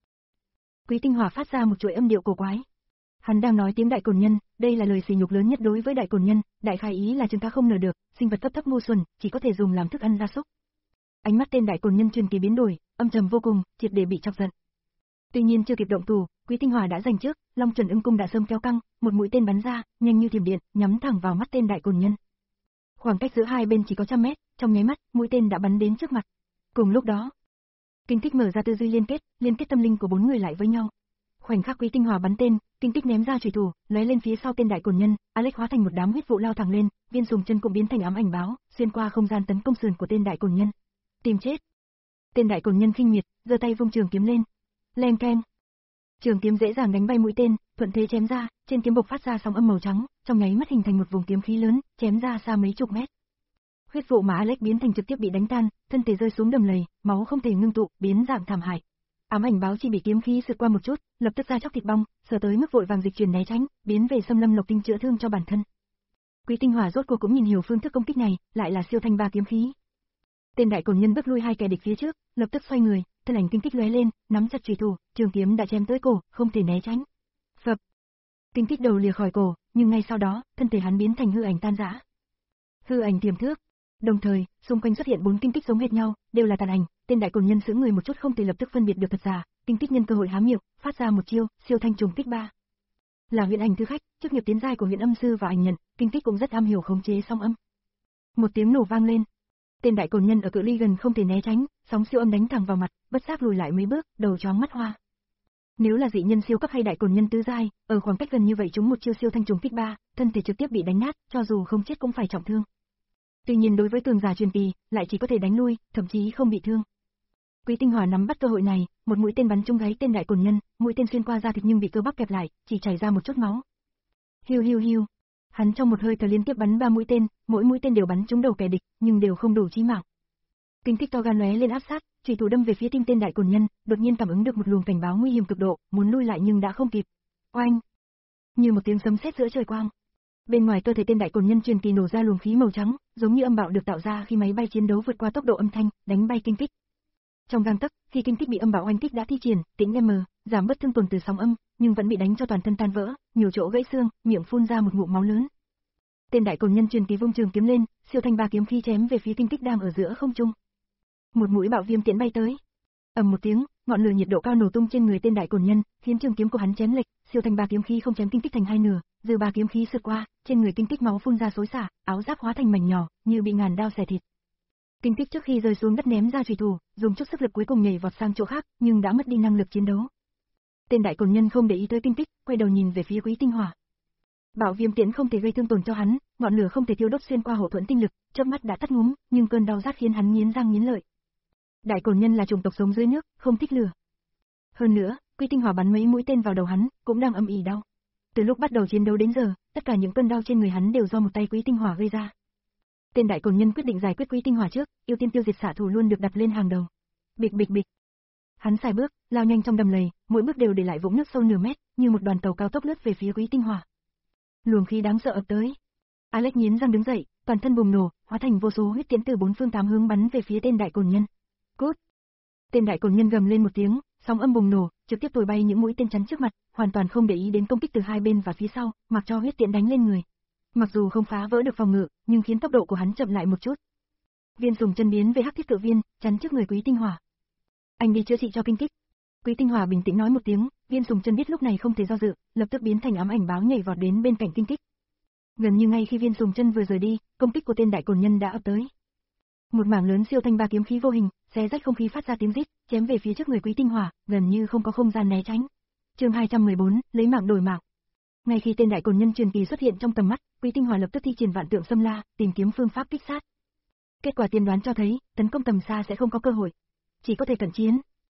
Quý Tinh Hỏa phát ra một chuỗi âm điệu cổ quái. Hắn đang nói tiếng đại cồn nhân, đây là lời sỉ nhục lớn nhất đối với đại cồn nhân, đại khai ý là chúng ta không nở được, sinh vật cấp thấp ngu xuẩn, chỉ có thể dùng làm thức ăn gia súc. Ánh mắt tên đại cồn nhân truyền kỳ biến đổi, âm trầm vô cùng, triệt để bị chọc giận. Tuy nhiên chưa kịp động thủ, Quý Tinh Hỏa đã giành trước, Long Chuẩn Ưng Cung đã sớm kéo căng, một mũi tên bắn ra, nhanh như thiểm điện, nhắm thẳng vào mắt tên đại cồn nhân. Khoảng cách giữa hai bên chỉ có trăm mét, trong nháy mắt, mũi tên đã bắn đến trước mặt. Cùng lúc đó, Kinh Kích mở ra tư duy liên kết, liên kết tâm linh của bốn người lại với nhau. Khoảnh khắc Quý Tinh Hỏa bắn tên, Kinh Kích ném ra chủy thủ, lóe lên phía sau tên đại cồn nhân, Alex hóa thành một đám huyết vụ lao thẳng lên, viên sùng chân cũng biến thành ám ảnh báo, xuyên qua không gian tấn công sườn của tên đại cồn nhân. Tìm chết. Tên đại cồn nhân khinh miệt, giơ tay vung trường kiếm lên. Leng keng. Trường kiếm dễ dàng đánh bay mũi tên, thuận thế chém ra, trên kiếm bộc phát ra sóng âm màu trắng, trong nháy mắt hình thành một vùng kiếm khí lớn, chém ra xa mấy chục mét. Huyết vụ mà Alex biến thành trực tiếp bị đánh tan, thân thể rơi xuống đầm lầy, máu không thể ngưng tụ, biến dạng thảm hại. Ám ảnh báo chỉ bị kiếm khí sượt qua một chút, lập tức ra chóc thịt bong, sợ tới mức vội vàng dịch chuyển né tránh, biến về xâm lâm lộc tinh chữa thương cho bản thân. Quý Tinh Hỏa rốt cuộc cũng nhìn hiểu phương thức công kích này, lại là siêu thanh ba kiếm khí. Tên đại cồn nhân bước lui hai kẻ địch phía trước, lập tức xoay người, thân ảnh Kinh Kích lóe lên, nắm chặt chủy thủ, trường kiếm đã chém tới cổ, không thể né tránh. Phập. Kinh Kích đầu lìa khỏi cổ, nhưng ngay sau đó, thân thể hắn biến thành hư ảnh tan rã. Hư ảnh tiềm thước. Đồng thời, xung quanh xuất hiện bốn Kinh Kích giống hệt nhau, đều là tàn ảnh, tên đại cồn nhân sững người một chút không thể lập tức phân biệt được thật giả, Kinh Kích nhân cơ hội há miệng, phát ra một chiêu, siêu thanh trùng kích ba. Là Huyền Ảnh Thư Khách, chức nghiệp tiến giai của Huyền Âm sư và ảnh nhận, Kinh Kích cũng rất am hiểu khống chế song âm. Một tiếng nổ vang lên. Tên đại cồn nhân ở cự ly gần không thể né tránh, sóng siêu âm đánh thẳng vào mặt, bất giác lùi lại mấy bước, đầu chóng mắt hoa. Nếu là dị nhân siêu cấp hay đại cồn nhân tứ giai, ở khoảng cách gần như vậy chúng một chiêu siêu thanh trùng kích ba, thân thể trực tiếp bị đánh nát, cho dù không chết cũng phải trọng thương. Tuy nhiên đối với cường giả truyền kỳ, lại chỉ có thể đánh lui, thậm chí không bị thương. Quý Tinh Hỏa nắm bắt cơ hội này, một mũi tên bắn trúng gáy tên đại cồn nhân, mũi tên xuyên qua da thịt nhưng bị cơ bắp kẹp lại, chỉ chảy ra một chút máu. Hiu hiu hiu. Hắn trong một hơi thở liên tiếp bắn ba mũi tên, mỗi mũi tên đều bắn trúng đầu kẻ địch, nhưng đều không đủ chí mạng. Kinh Kích to gan lóe lên áp sát, chủy thủ đâm về phía tim tên đại cồn nhân, đột nhiên cảm ứng được một luồng cảnh báo nguy hiểm cực độ, muốn lui lại nhưng đã không kịp. Oanh! Như một tiếng sấm sét giữa trời quang. Bên ngoài cơ thể tên đại cồn nhân truyền kỳ nổ ra luồng khí màu trắng, giống như âm bạo được tạo ra khi máy bay chiến đấu vượt qua tốc độ âm thanh, đánh bay kinh kích. Trong gang tấc, khi kinh kích bị âm bạo oanh kích đã thi triển, tĩnh M, giảm bớt thương tổn từ sóng âm, nhưng vẫn bị đánh cho toàn thân tan vỡ, nhiều chỗ gãy xương, miệng phun ra một ngụm máu lớn. Tên đại cồn nhân truyền kỳ vung trường kiếm lên, siêu thanh ba kiếm khí chém về phía kinh kích đang ở giữa không trung. Một mũi bạo viêm tiễn bay tới. Ầm một tiếng, ngọn lửa nhiệt độ cao nổ tung trên người tên đại cồn nhân, khiến trường kiếm của hắn chém lệch, siêu thanh ba kiếm khí không chém kinh kích thành hai nửa, dư ba kiếm khí sượt qua, trên người kinh kích máu phun ra xối xả, áo giáp hóa thành mảnh nhỏ, như bị ngàn đao xẻ thịt. Kinh kích trước khi rơi xuống đất ném ra chủy thủ, dùng chút sức lực cuối cùng nhảy vọt sang chỗ khác, nhưng đã mất đi năng lực chiến đấu. Tên đại cồn nhân không để ý tới kinh kích, quay đầu nhìn về phía Quý Tinh Hỏa. Bạo viêm tiễn không thể gây thương tổn cho hắn, ngọn lửa không thể thiêu đốt xuyên qua hậu thuẫn tinh lực, chớp mắt đã tắt ngúm, nhưng cơn đau rát khiến hắn nghiến răng nghiến lợi. Đại cồn nhân là chủng tộc sống dưới nước, không thích lửa. Hơn nữa, Quý Tinh Hỏa bắn mấy mũi tên vào đầu hắn, cũng đang âm ỉ đau. Từ lúc bắt đầu chiến đấu đến giờ, tất cả những cơn đau trên người hắn đều do một tay Quý Tinh Hỏa gây ra. Tên đại cồn nhân quyết định giải quyết Quý Tinh Hỏa trước, ưu tiên tiêu diệt xạ thủ luôn được đặt lên hàng đầu. Bịch bịch bịch. Hắn xài bước, lao nhanh trong đầm lầy, mỗi bước đều để lại vũng nước sâu nửa mét, như một đoàn tàu cao tốc lướt về phía Quý Tinh Hỏa. Luồng khí đáng sợ ập tới. Alex nghiến răng đứng dậy, toàn thân bùng nổ, hóa thành vô số huyết tiễn từ bốn phương tám hướng bắn về phía tên đại cồn nhân. Cút! Tên đại cồn nhân gầm lên một tiếng, sóng âm bùng nổ, trực tiếp thổi bay những mũi tên chắn trước mặt, hoàn toàn không để ý đến công kích từ hai bên và phía sau, mặc cho huyết tiễn đánh lên người. Mặc dù không phá vỡ được phòng ngự, nhưng khiến tốc độ của hắn chậm lại một chút. Viên dùng chân biến về hắc thiết cự viên, chắn trước người Quý Tinh Hỏa. Anh đi chữa trị cho kinh kích. Quý Tinh Hỏa bình tĩnh nói một tiếng, Viên dùng chân biết lúc này không thể do dự, lập tức biến thành ám ảnh báo nhảy vọt đến bên cạnh kinh kích. Gần như ngay khi Viên dùng chân vừa rời đi, công kích của tên đại cồn nhân đã ập tới. Một mảng lớn siêu thanh ba kiếm khí vô hình, xé rách không khí phát ra tiếng rít, chém về phía trước người Quý Tinh Hỏa, gần như không có không gian né tránh. Chương hai trăm mười bốn, lấy mạng đổi mạng. Ngay khi tên đại cồn nhân truyền kỳ xuất hiện trong tầm mắt, Quý Tinh Hỏa lập tức thi triển vạn tượng xâm la, tìm kiếm phương pháp kích sát. Kết quả tiên đoán cho thấy, tấn công tầm xa sẽ không có cơ hội, chỉ có thể cận chiến.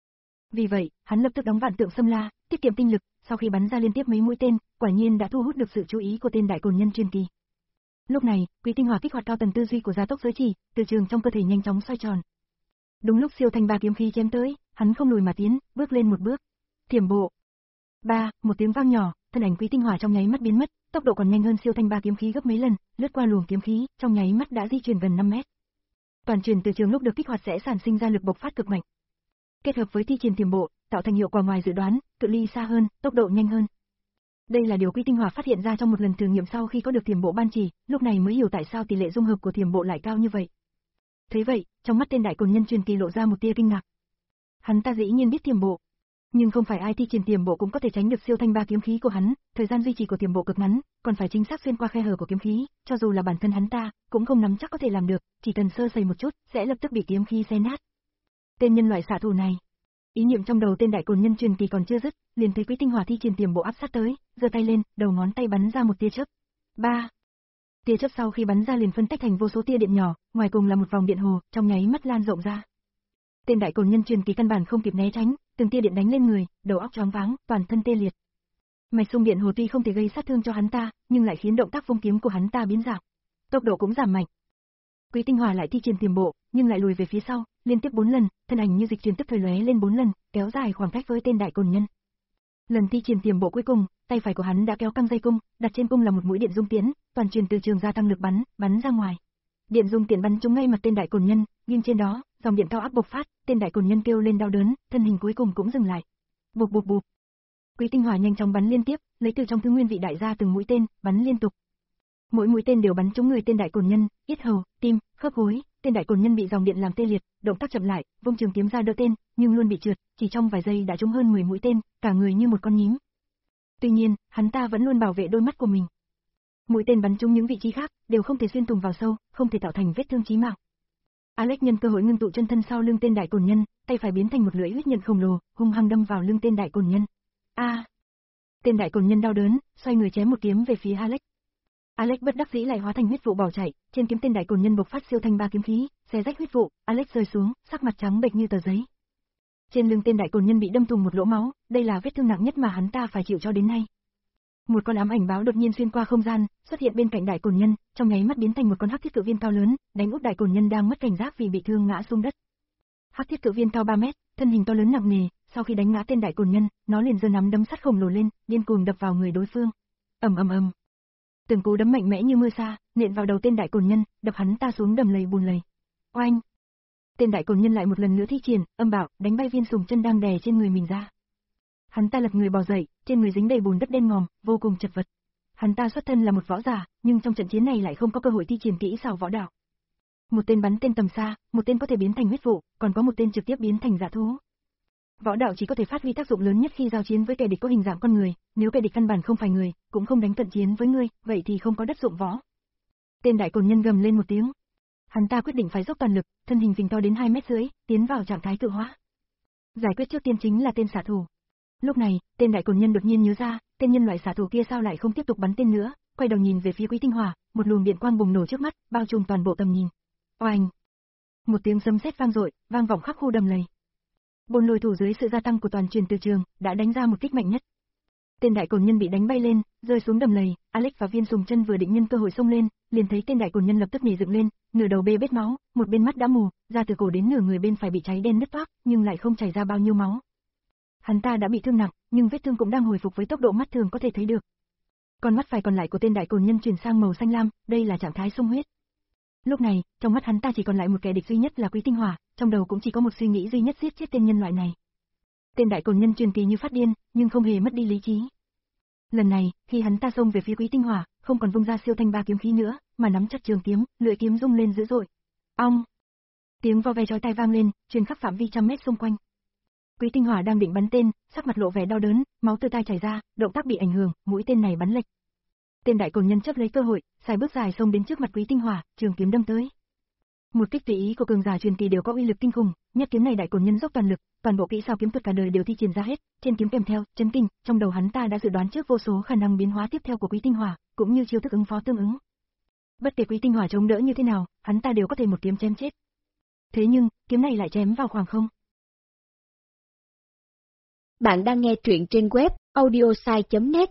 Vì vậy, hắn lập tức đóng vạn tượng xâm la, tiết kiệm tinh lực, sau khi bắn ra liên tiếp mấy mũi tên, quả nhiên đã thu hút được sự chú ý của tên đại cồn nhân truyền kỳ. Lúc này, Quý Tinh Hỏa kích hoạt cao tầng tư duy của gia tốc giới chỉ, từ trường trong cơ thể nhanh chóng xoay tròn. Đúng lúc siêu thanh ba kiếm khí chém tới, hắn không lùi mà tiến, bước lên một bước. Thiểm bộ. Ba, một tiếng vang nhỏ, thân ảnh Quý Tinh Hỏa trong nháy mắt biến mất, tốc độ còn nhanh hơn siêu thanh ba kiếm khí gấp mấy lần, lướt qua luồng kiếm khí, trong nháy mắt đã di chuyển gần năm mét. Toàn truyền từ trường lúc được kích hoạt sẽ sản sinh ra lực bộc phát cực mạnh. Kết hợp với thi triển thiểm bộ, tạo thành hiệu quả ngoài dự đoán, cự ly xa hơn, tốc độ nhanh hơn. Đây là điều Quý Tinh Hỏa phát hiện ra trong một lần thử nghiệm sau khi có được thiểm bộ ban chỉ, lúc này mới hiểu tại sao tỷ lệ dung hợp của thiểm bộ lại cao như vậy. Thế vậy, trong mắt tên đại cồn nhân truyền kỳ lộ ra một tia kinh ngạc. Hắn ta dĩ nhiên biết thiểm bộ, nhưng không phải ai thi triển thiểm bộ cũng có thể tránh được siêu thanh ba kiếm khí của hắn, thời gian duy trì của thiểm bộ cực ngắn, còn phải chính xác xuyên qua khe hở của kiếm khí, cho dù là bản thân hắn ta, cũng không nắm chắc có thể làm được, chỉ cần sơ sẩy một chút, sẽ lập tức bị kiếm khí xé nát. Tên nhân loại xạ thủ này. Ý niệm trong đầu tên đại cồn nhân truyền kỳ còn chưa dứt, liền thấy Quý Tinh Hỏa thi triển thiểm bộ áp sát tới, giơ tay lên, đầu ngón tay bắn ra một tia chớp. Ba. Tia chớp sau khi bắn ra liền phân tách thành vô số tia điện nhỏ, ngoài cùng là một vòng điện hồ, trong nháy mắt lan rộng ra. Tên đại cồn nhân truyền kỳ căn bản không kịp né tránh, từng tia điện đánh lên người, đầu óc choáng váng, toàn thân tê liệt. Mạch xung điện hồ tuy không thể gây sát thương cho hắn ta, nhưng lại khiến động tác vung kiếm của hắn ta biến dạng, tốc độ cũng giảm mạnh. Quý Tinh Hỏa lại thi triển thiểm bộ, nhưng lại lùi về phía sau, liên tiếp bốn lần, thân ảnh như dịch chuyển tức thời lóe lên bốn lần, kéo dài khoảng cách với tên đại cồn nhân. Lần thi triển thiểm bộ cuối cùng, tay phải của hắn đã kéo căng dây cung, đặt trên cung là một mũi điện dung tiễn, toàn truyền từ trường gia tăng lực bắn, bắn ra ngoài. Điện dung tiễn bắn trúng ngay mặt tên đại cồn nhân, ghim trên đó, dòng điện cao áp bộc phát, tên đại cồn nhân kêu lên đau đớn, thân hình cuối cùng cũng dừng lại. Bụp bụp bụp. Quý Tinh Hỏa nhanh chóng bắn liên tiếp, lấy từ trong thứ nguyên vị đại ra từng mũi tên, bắn liên tục. Mỗi mũi tên đều bắn trúng người tên đại cồn nhân, yết hầu, tim, khớp gối, tên đại cồn nhân bị dòng điện làm tê liệt, động tác chậm lại, vung trường kiếm ra đỡ tên, nhưng luôn bị trượt, chỉ trong vài giây đã trúng hơn mười mũi tên, cả người như một con nhím. Tuy nhiên, hắn ta vẫn luôn bảo vệ đôi mắt của mình. Mũi tên bắn trúng những vị trí khác, đều không thể xuyên thủng vào sâu, không thể tạo thành vết thương chí mạng. Alex nhân cơ hội ngưng tụ chân thân sau lưng tên đại cồn nhân, tay phải biến thành một lưỡi huyết nhận khổng lồ, hung hăng đâm vào lưng tên đại cồn nhân. A! À, tên đại cồn nhân đau đớn, xoay người chém một kiếm về phía Alex. Alex bất đắc dĩ lại hóa thành huyết vụ bỏ chạy, trên kiếm tên đại cồn nhân bộc phát siêu thanh ba kiếm khí, xé rách huyết vụ, Alex rơi xuống, sắc mặt trắng bệch như tờ giấy. Trên lưng tên đại cồn nhân bị đâm thủng một lỗ máu, đây là vết thương nặng nhất mà hắn ta phải chịu cho đến nay. Một con ám ảnh báo đột nhiên xuyên qua không gian, xuất hiện bên cạnh đại cồn nhân, trong nháy mắt biến thành một con hắc thiết cự viên cao lớn, đánh úp đại cồn nhân đang mất cảnh giác vì bị thương ngã xuống đất. Hắc thiết cự viên cao ba mét, thân hình to lớn nặng nề, sau khi đánh ngã tên đại cồn nhân, nó liền giơ nắm đấm sắt khổng lồ lên, điên cuồng đập vào người đối phương. Ầm ầm ầm. Từng cú đấm mạnh mẽ như mưa sa, nện vào đầu tên đại cồn nhân, đập hắn ta xuống đầm lầy bùn lầy. Oanh! Tên đại cồn nhân lại một lần nữa thi triển âm bạo, đánh bay viên sùng chân đang đè trên người mình ra. Hắn ta lật người bò dậy, trên người dính đầy bùn đất đen ngòm, vô cùng chật vật. Hắn ta xuất thân là một võ giả, nhưng trong trận chiến này lại không có cơ hội thi triển kỹ xảo võ đạo. Một tên bắn tên tầm xa, một tên có thể biến thành huyết vụ, còn có một tên trực tiếp biến thành dã thú. Võ đạo chỉ có thể phát huy tác dụng lớn nhất khi giao chiến với kẻ địch có hình dạng con người, nếu kẻ địch căn bản không phải người, cũng không đánh cận chiến với ngươi, vậy thì không có đất dụng võ. Tên đại cồn nhân gầm lên một tiếng. Hắn ta quyết định phải dốc toàn lực, thân hình phình to đến hai mét rưỡi, tiến vào trạng thái cự hóa. Giải quyết trước tiên chính là tên xạ thủ. Lúc này, tên đại cồn nhân đột nhiên nhớ ra, tên nhân loại xạ thủ kia sao lại không tiếp tục bắn tên nữa, quay đầu nhìn về phía Quý Tinh Hỏa, một luồng điện quang bùng nổ trước mắt, bao trùm toàn bộ tầm nhìn. Oanh! Một tiếng sấm sét vang dội, vang vọng khắp khu đầm lầy. Bôn Lôi Thủ dưới sự gia tăng của toàn truyền từ trường, đã đánh ra một kích mạnh nhất. Tên đại cồn nhân bị đánh bay lên, rơi xuống đầm lầy, Alex và Viên Sùng Chân vừa định nhân cơ hội xông lên, liền thấy tên đại cồn nhân lập tức nhảy dựng lên, nửa đầu bê bết máu, một bên mắt đã mù, da từ cổ đến nửa người bên phải bị cháy đen nứt toác, nhưng lại không chảy ra bao nhiêu máu. Hắn ta đã bị thương nặng, nhưng vết thương cũng đang hồi phục với tốc độ mắt thường có thể thấy được. Con mắt phải còn lại của tên đại cồn nhân chuyển sang màu xanh lam, đây là trạng thái sung huyết. Lúc này, trong mắt hắn ta chỉ còn lại một kẻ địch duy nhất là Quý Tinh Hỏa, trong đầu cũng chỉ có một suy nghĩ duy nhất giết chết tên nhân loại này. Tên đại cồn nhân truyền kỳ như phát điên, nhưng không hề mất đi lý trí. Lần này, khi hắn ta xông về phía Quý Tinh Hỏa, không còn vung ra siêu thanh ba kiếm khí nữa, mà nắm chặt trường kiếm, lưỡi kiếm rung lên dữ dội. Ong! Tiếng vo ve chói tai vang lên, truyền khắp phạm vi trăm mét xung quanh. Quý Tinh Hỏa đang định bắn tên, sắc mặt lộ vẻ đau đớn, máu từ tai chảy ra, động tác bị ảnh hưởng, mũi tên này bắn lệch. Tên đại cồn nhân chấp lấy cơ hội, xài bước dài xông đến trước mặt Quý Tinh Hỏa, trường kiếm đâm tới. Một kích tùy ý của cường giả truyền kỳ đều có uy lực kinh khủng, nhất kiếm này đại cồn nhân dốc toàn lực, toàn bộ kỹ xảo kiếm thuật cả đời đều thi triển ra hết, trên kiếm kèm theo chấn kinh, trong đầu hắn ta đã dự đoán trước vô số khả năng biến hóa tiếp theo của Quý Tinh Hỏa, cũng như chiêu thức ứng phó tương ứng. Bất kể Quý Tinh Hỏa chống đỡ như thế nào, hắn ta đều có thể một kiếm chém chết. Thế nhưng, kiếm này lại chém vào khoảng không. Bạn đang nghe truyện trên web audiosai chấm net.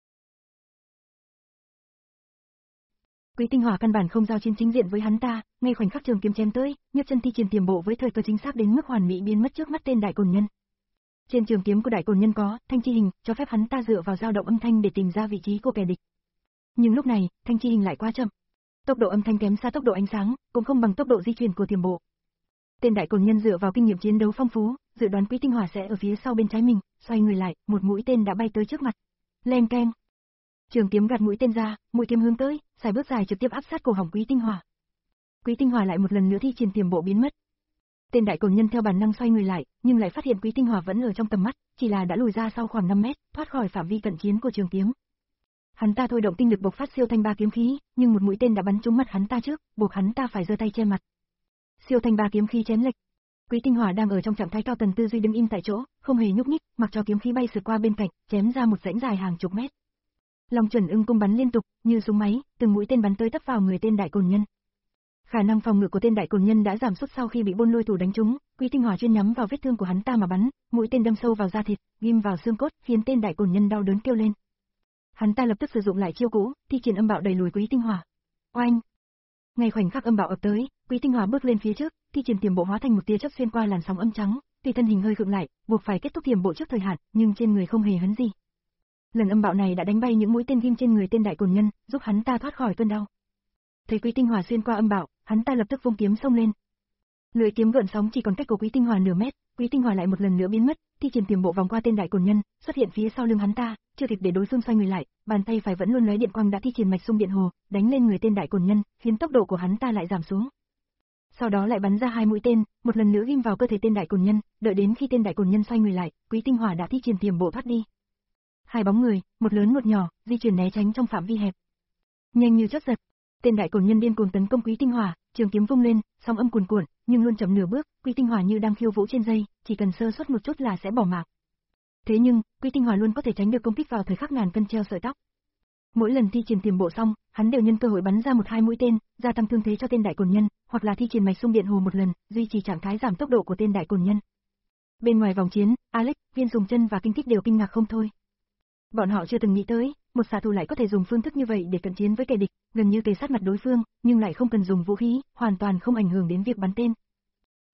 Quý Tinh Hỏa căn bản không giao chiến chính diện với hắn ta, ngay khoảnh khắc trường kiếm chém tới, nhấc chân thi triển tiềm bộ với thời cơ chính xác đến mức hoàn mỹ biến mất trước mắt tên đại cồn nhân. Trên trường kiếm của đại cồn nhân có thanh chi hình, cho phép hắn ta dựa vào dao động âm thanh để tìm ra vị trí của kẻ địch. Nhưng lúc này, thanh chi hình lại quá chậm. Tốc độ âm thanh kém xa tốc độ ánh sáng, cũng không bằng tốc độ di chuyển của tiềm bộ. Tên đại cồn nhân dựa vào kinh nghiệm chiến đấu phong phú, dự đoán Quý Tinh Hỏa sẽ ở phía sau bên trái mình, xoay người lại, một mũi tên đã bay tới trước mặt. Leng keng. Trường kiếm gạt mũi tên ra, mũi kiếm hướng tới, xài bước dài trực tiếp áp sát cổ họng Quý Tinh Hỏa. Quý Tinh Hỏa lại một lần nữa thi triển tiềm bộ biến mất. Tên đại cồn nhân theo bản năng xoay người lại, nhưng lại phát hiện Quý Tinh Hỏa vẫn ở trong tầm mắt, chỉ là đã lùi ra sau khoảng năm mét, thoát khỏi phạm vi cận chiến của trường kiếm. Hắn ta thôi động tinh lực bộc phát siêu thanh ba kiếm khí, nhưng một mũi tên đã bắn trúng mặt hắn ta trước, buộc hắn ta phải giơ tay che mặt. Siêu thanh ba kiếm khí chém lệch. Quý Tinh Hỏa đang ở trong trạng thái cao tần tư duy đứng im tại chỗ, không hề nhúc nhích, mặc cho kiếm khí bay sượt qua bên cạnh, chém ra một rãnh dài hàng chục mét. Long chuẩn ưng cung bắn liên tục, như súng máy, từng mũi tên bắn tới tấp vào người tên đại cồn nhân. Khả năng phòng ngự của tên đại cồn nhân đã giảm sút sau khi bị Bôn Lôi Thủ đánh trúng, Quý Tinh Hỏa chuyên nhắm vào vết thương của hắn ta mà bắn, mũi tên đâm sâu vào da thịt, ghim vào xương cốt, khiến tên đại cồn nhân đau đớn kêu lên. Hắn ta lập tức sử dụng lại chiêu cũ, thi triển âm bạo đẩy lùi Quý Tinh Hỏa. Oanh! Ngay khoảnh khắc âm bạo ập tới, Quý Tinh Hỏa bước lên phía trước, thi triển tiềm bộ hóa thành một tia chớp xuyên qua làn sóng âm trắng, tuy thân hình hơi khựng lại, buộc phải kết thúc tiềm bộ trước thời hạn, nhưng trên người không hề hấn gì. Lần âm bạo này đã đánh bay những mũi tên ghim trên người tên đại cồn nhân, giúp hắn ta thoát khỏi cơn đau. Thấy Quý Tinh Hỏa xuyên qua âm bạo, hắn ta lập tức vung kiếm xông lên. Lưỡi kiếm gợn sóng chỉ còn cách của Quý Tinh Hỏa nửa mét, Quý Tinh Hỏa lại một lần nữa biến mất, thi triển tiềm bộ vòng qua tên đại cồn nhân, xuất hiện phía sau lưng hắn ta, chưa kịp để đối phương xoay người lại, bàn tay phải vẫn luôn lóe điện quang đã thi triển mạch xung điện hồ, đánh lên người tên đại cồn nhân, khiến tốc độ của hắn ta lại giảm xuống. Sau đó lại bắn ra hai mũi tên, một lần nữa ghim vào cơ thể tên đại cồn nhân, đợi đến khi tên đại cồn nhân xoay người lại, Quý Tinh Hỏa đã thi triển tiềm bộ thoát đi. Hai bóng người, một lớn một nhỏ, di chuyển né tránh trong phạm vi hẹp. Nhanh như chớp giật, tên đại cồn nhân điên cuồng tấn công Quý Tinh Hỏa, trường kiếm vung lên, sóng âm cuồn cuộn, nhưng luôn chậm nửa bước, Quý Tinh Hỏa như đang khiêu vũ trên dây, chỉ cần sơ suất một chút là sẽ bỏ mạng. Thế nhưng, Quý Tinh Hỏa luôn có thể tránh được công kích vào thời khắc ngàn cân treo sợi tóc. Mỗi lần thi triển tiềm bộ xong, hắn đều nhân cơ hội bắn ra một hai mũi tên, gia tăng thương thế cho tên đại cồn nhân, hoặc là thi triển mạch xung điện hồ một lần, duy trì trạng thái giảm tốc độ của tên đại cồn nhân. Bên ngoài vòng chiến, Alex, Viên Sùng Chân và Kinh Kích đều kinh ngạc không thôi. Bọn họ chưa từng nghĩ tới, một xạ thủ lại có thể dùng phương thức như vậy để cận chiến với kẻ địch, gần như kề sát mặt đối phương, nhưng lại không cần dùng vũ khí, hoàn toàn không ảnh hưởng đến việc bắn tên.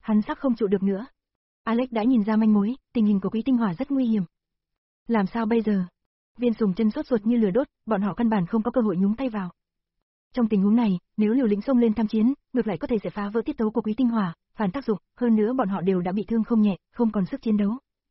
Hắn sắp không trụ được nữa. Alex đã nhìn ra manh mối, tình hình của Quý Tinh Hỏa rất nguy hiểm. Làm sao bây giờ? Viên Sùng Chân sốt ruột như lửa đốt, bọn họ căn bản không có cơ hội nhúng tay vào. Trong tình huống này, nếu liều lĩnh xông lên tham chiến, ngược lại có thể sẽ phá vỡ tiết tấu của Quý Tinh Hỏa, phản tác dụng, hơn nữa bọn họ đều đã bị thương không nhẹ, không còn sức chiến đấu.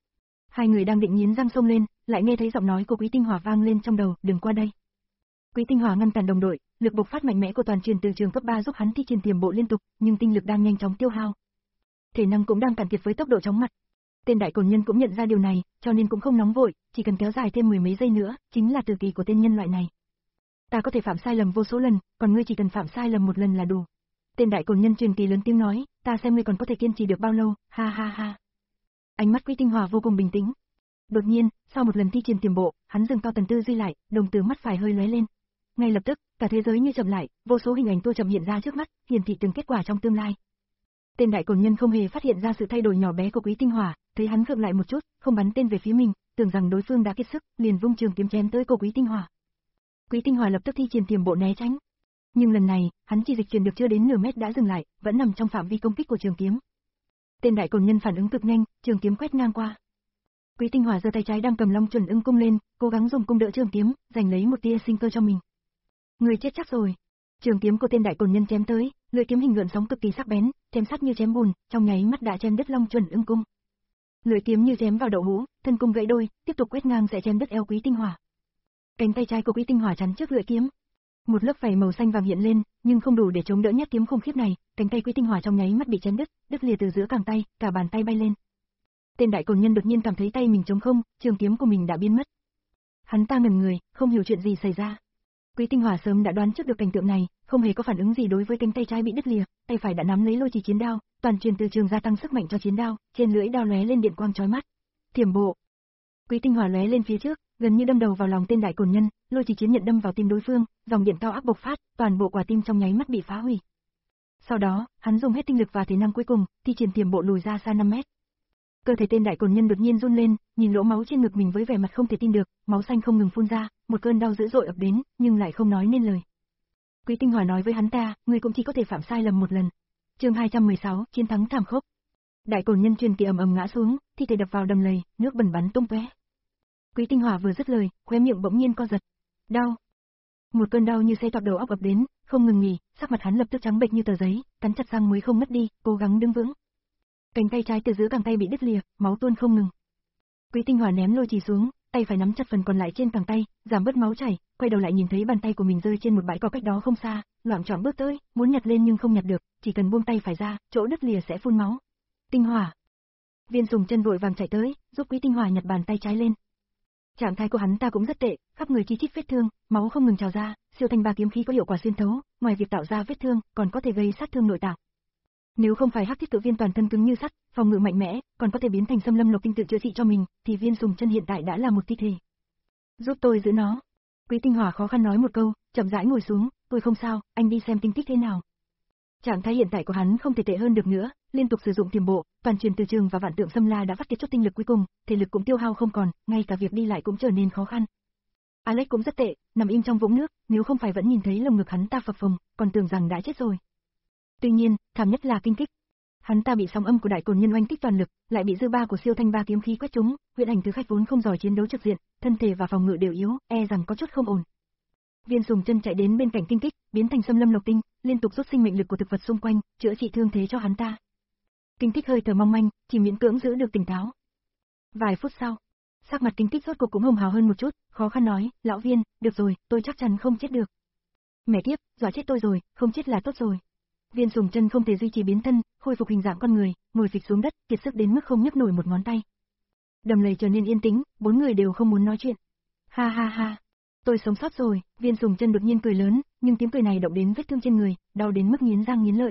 Hai người đang định nghiến răng xông lên, lại nghe thấy giọng nói của Quý Tinh Hỏa vang lên trong đầu, "Đừng qua đây." Quý Tinh Hỏa ngăn cản đồng đội, lực bộc phát mạnh mẽ của toàn truyền từ trường cấp ba giúp hắn thi triển tiềm bộ liên tục, nhưng tinh lực đang nhanh chóng tiêu hao. Thể năng cũng đang cạn kiệt với tốc độ chóng mặt. Tên đại cổn nhân cũng nhận ra điều này, cho nên cũng không nóng vội, chỉ cần kéo dài thêm mười mấy giây nữa, chính là tử kỳ của tên nhân loại này. Ta có thể phạm sai lầm vô số lần, còn ngươi chỉ cần phạm sai lầm một lần là đủ. Tên đại cổn nhân truyền kỳ lớn tiếng nói, ta xem ngươi còn có thể kiên trì được bao lâu, ha ha ha. Ánh mắt Quý Tinh Hỏa vô cùng bình tĩnh. Đột nhiên, sau một lần thi triển tiềm bộ, hắn dừng cao tần tư duy lại, đồng tử mắt phải hơi lóe lên. Ngay lập tức, cả thế giới như chậm lại, vô số hình ảnh tua chậm hiện ra trước mắt, hiển thị từng kết quả trong tương lai. Tên đại cổn nhân không hề phát hiện ra sự thay đổi nhỏ bé của Quý Tinh Hỏa, thấy hắn khựng lại một chút, không bắn tên về phía mình, tưởng rằng đối phương đã kiệt sức, liền vung trường kiếm chém tới cô Quý Tinh Hỏa. Quý Tinh Hỏa lập tức thi triển tiềm bộ né tránh. Nhưng lần này, hắn chỉ dịch chuyển được chưa đến nửa mét đã dừng lại, vẫn nằm trong phạm vi công kích của trường kiếm. Tên đại cổn nhân phản ứng cực nhanh, trường kiếm quét ngang qua. Quý Tinh Hỏa giơ tay trái đang cầm Long Chuẩn Ưng cung lên, cố gắng dùng cung đỡ trường kiếm, giành lấy một tia sinh cơ cho mình. Người chết chắc rồi. Trường kiếm của tên đại cổn nhân chém tới, lưỡi kiếm hình gợn sóng cực kỳ sắc bén, chém sắc như chém bùn, trong nháy mắt đã chém đứt Long Chuẩn Ưng cung. Lưỡi kiếm như chém vào đậu hũ, thân cung gãy đôi, tiếp tục quét ngang sẽ chém đứt eo Quý Tinh Hỏa. Cánh tay trái của Quý Tinh Hỏa chắn trước lưỡi kiếm. Một lớp vảy màu xanh vàng hiện lên, nhưng không đủ để chống đỡ nhát kiếm khủng khiếp này, cánh tay Quý Tinh Hỏa trong nháy mắt bị chém đứt, đứt lìa từ giữa cẳng tay, cả bàn tay bay lên. Tên đại cổn nhân đột nhiên cảm thấy tay mình trống không, trường kiếm của mình đã biến mất. Hắn ta ngẩn người, không hiểu chuyện gì xảy ra. Quý Tinh Hỏa sớm đã đoán trước được cảnh tượng này, không hề có phản ứng gì đối với cánh tay trái bị đứt lìa, tay phải đã nắm lấy lôi chỉ chiến đao, toàn truyền từ trường gia tăng sức mạnh cho chiến đao, trên lưỡi đao lóe lên điện quang chói mắt. Thiểm bộ. Quý Tinh Hỏa lóe lên phía trước, gần như đâm đầu vào lòng tên đại cổn nhân, lôi chỉ chiến nhận đâm vào tim đối phương, dòng điện cao áp bộc phát, toàn bộ quả tim trong nháy mắt bị phá hủy. Sau đó, hắn dùng hết tinh lực và thể năng cuối cùng, thi triển thiểm bộ lùi ra xa năm mét. Cơ thể tên đại cổn nhân đột nhiên run lên, nhìn lỗ máu trên ngực mình với vẻ mặt không thể tin được, máu xanh không ngừng phun ra, một cơn đau dữ dội ập đến, nhưng lại không nói nên lời. Quý Tinh Hỏa nói với hắn ta, ngươi cũng chỉ có thể phạm sai lầm một lần. Chương hai trăm mười sáu, chiến thắng thảm khốc. Đại cổn nhân truyền kỳ ầm ầm ngã xuống, thi thể đập vào đầm lầy, nước bẩn bắn tung tóe. Quý Tinh Hỏa vừa dứt lời, khóe miệng bỗng nhiên co giật. Đau. Một cơn đau như xé toạc đầu óc ập đến, không ngừng nghỉ, sắc mặt hắn lập tức trắng bệch như tờ giấy, cắn chặt răng mới không ngất đi, cố gắng đứng vững. Cánh tay trái từ giữa cẳng tay bị đứt lìa, máu tuôn không ngừng. Quý Tinh Hỏa ném lôi chỉ xuống, tay phải nắm chặt phần còn lại trên cẳng tay, giảm bớt máu chảy, quay đầu lại nhìn thấy bàn tay của mình rơi trên một bãi cỏ cách đó không xa, loạng choạng bước tới, muốn nhặt lên nhưng không nhặt được, chỉ cần buông tay phải ra, chỗ đứt lìa sẽ phun máu. Tinh Hỏa. Viên Sùng Chân vội vàng chạy tới, giúp Quý Tinh Hỏa nhặt bàn tay trái lên. Trạng thái của hắn ta cũng rất tệ, khắp người chi chít vết thương, máu không ngừng trào ra, siêu thanh ba kiếm khí có hiệu quả xuyên thấu, ngoài việc tạo ra vết thương, còn có thể gây sát thương nội tạng. Nếu không phải hắc thiết tự viên toàn thân cứng như sắt, phòng ngự mạnh mẽ, còn có thể biến thành xâm lâm lộc tinh tự chữa trị cho mình, thì Viên Sùng Chân hiện tại đã là một thi thể. Giúp tôi giữ nó. Quý Tinh Hỏa khó khăn nói một câu, chậm rãi ngồi xuống, tôi không sao, anh đi xem tinh tích thế nào. Trạng thái hiện tại của hắn không thể tệ hơn được nữa, liên tục sử dụng tiềm bộ, toàn truyền từ trường và vạn tượng xâm la đã vắt kiệt chút tinh lực cuối cùng, thể lực cũng tiêu hao không còn, ngay cả việc đi lại cũng trở nên khó khăn. Alex cũng rất tệ, nằm im trong vũng nước, nếu không phải vẫn nhìn thấy lồng ngực hắn ta phập phồng, còn tưởng rằng đã chết rồi. Tuy nhiên, thảm nhất là kinh kích. Hắn ta bị sóng âm của đại cổn nhân oanh kích toàn lực, lại bị dư ba của siêu thanh ba kiếm khí quét trúng, huyễn ảnh tứ khách vốn không giỏi chiến đấu trực diện, thân thể và phòng ngự đều yếu, e rằng có chút không ổn. Viên Sùng Chân chạy đến bên cạnh kinh kích, biến thành xâm lâm lộc tinh, liên tục rút sinh mệnh lực của thực vật xung quanh, chữa trị thương thế cho hắn ta. Kinh kích hơi thở mong manh, chỉ miễn cưỡng giữ được tỉnh táo. Vài phút sau, sắc mặt kinh kích rốt cuộc cũng hồng hào hơn một chút, khó khăn nói, lão Viên, được rồi, tôi chắc chắn không chết được. Mẹ kiếp, dọa chết tôi rồi, không chết là tốt rồi. Viên Sùng Chân không thể duy trì biến thân, khôi phục hình dạng con người, ngồi phịch xuống đất, kiệt sức đến mức không nhấc nổi một ngón tay. Đầm lầy trở nên yên tĩnh, bốn người đều không muốn nói chuyện. Ha ha ha, tôi sống sót rồi. Viên Sùng Chân đột nhiên cười lớn, nhưng tiếng cười này động đến vết thương trên người, đau đến mức nghiến răng nghiến lợi.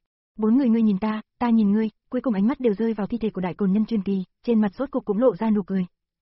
Bốn người ngươi nhìn ta, ta nhìn ngươi, cuối cùng ánh mắt đều rơi vào thi thể của đại cổn nhân truyền kỳ, trên mặt rốt cục cũng lộ ra nụ cười.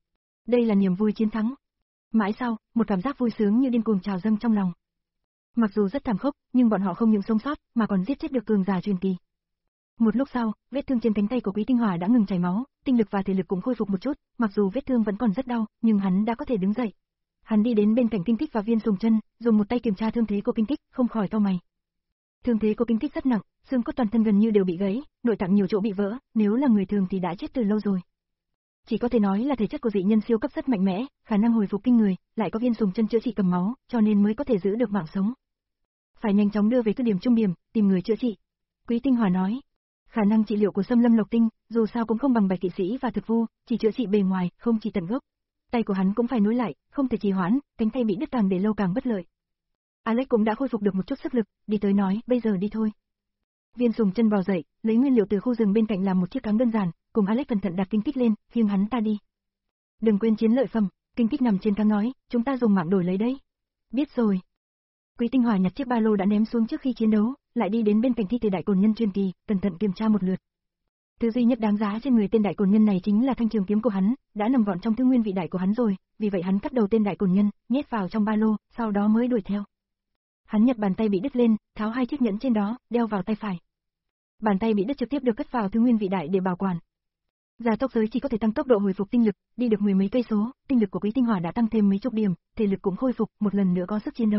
Đây là niềm vui chiến thắng. Mãi sau, một cảm giác vui sướng như điên cuồng trào dâng trong lòng. Mặc dù rất thảm khốc, nhưng bọn họ không những sống sót, mà còn giết chết được cường giả truyền kỳ. Một lúc sau, vết thương trên cánh tay của Quý Tinh Hỏa đã ngừng chảy máu, tinh lực và thể lực cũng khôi phục một chút, mặc dù vết thương vẫn còn rất đau, nhưng hắn đã có thể đứng dậy. Hắn đi đến bên cạnh Kinh Kích và Viên Sùng Chân, dùng một tay kiểm tra thương thế của Kinh Kích, không khỏi cau mày. Thương thế của Kinh Tích rất nặng, xương cốt toàn thân gần như đều bị gãy, nội tạng nhiều chỗ bị vỡ, nếu là người thường thì đã chết từ lâu rồi. Chỉ có thể nói là thể chất của dị nhân siêu cấp rất mạnh mẽ, khả năng hồi phục kinh người, lại có Viên Sùng Chân chữa trị cầm máu, cho nên mới có thể giữ được mạng sống. Phải nhanh chóng đưa về cứ điểm trung điểm, tìm người chữa trị. Quý Tinh Hòa nói, khả năng trị liệu của Sâm Lâm Lộc Tinh, dù sao cũng không bằng Bạch Kỵ Sĩ và Thực Vu, chỉ chữa trị bề ngoài, không chỉ tận gốc. Tay của hắn cũng phải nối lại, không thể trì hoãn, cánh tay bị đứt càng để lâu càng bất lợi. Alex cũng đã khôi phục được một chút sức lực, đi tới nói, bây giờ đi thôi. Viên Sùng Chân bò dậy, lấy nguyên liệu từ khu rừng bên cạnh làm một chiếc cáng đơn giản, cùng Alex cẩn thận đặt Kinh Tích lên, khiêng hắn ta đi. Đừng quên chiến lợi phẩm, Kinh Tích nằm trên cáng nói, chúng ta dùng mạng đổi lấy đấy. Biết rồi. Quý Tinh Hòa nhặt chiếc ba lô đã ném xuống trước khi chiến đấu, lại đi đến bên cạnh thi thể đại cồn nhân truyền kỳ, cẩn thận kiểm tra một lượt. Thứ duy nhất đáng giá trên người tên đại cồn nhân này chính là thanh trường kiếm của hắn, đã nằm gọn trong thứ nguyên vị đại của hắn rồi, vì vậy hắn cắt đầu tên đại cồn nhân, nhét vào trong ba lô, sau đó mới đuổi theo. Hắn nhặt bàn tay bị đứt lên, tháo hai chiếc nhẫn trên đó, đeo vào tay phải. Bàn tay bị đứt trực tiếp được cất vào thứ nguyên vị đại để bảo quản. Gia tốc giới chỉ có thể tăng tốc độ hồi phục tinh lực, đi được mười mấy cây số, tinh lực của Quý Tinh Hòa đã tăng thêm mấy chục điểm, thể lực cũng khôi phục, một lần nữa có sức chiến đấu.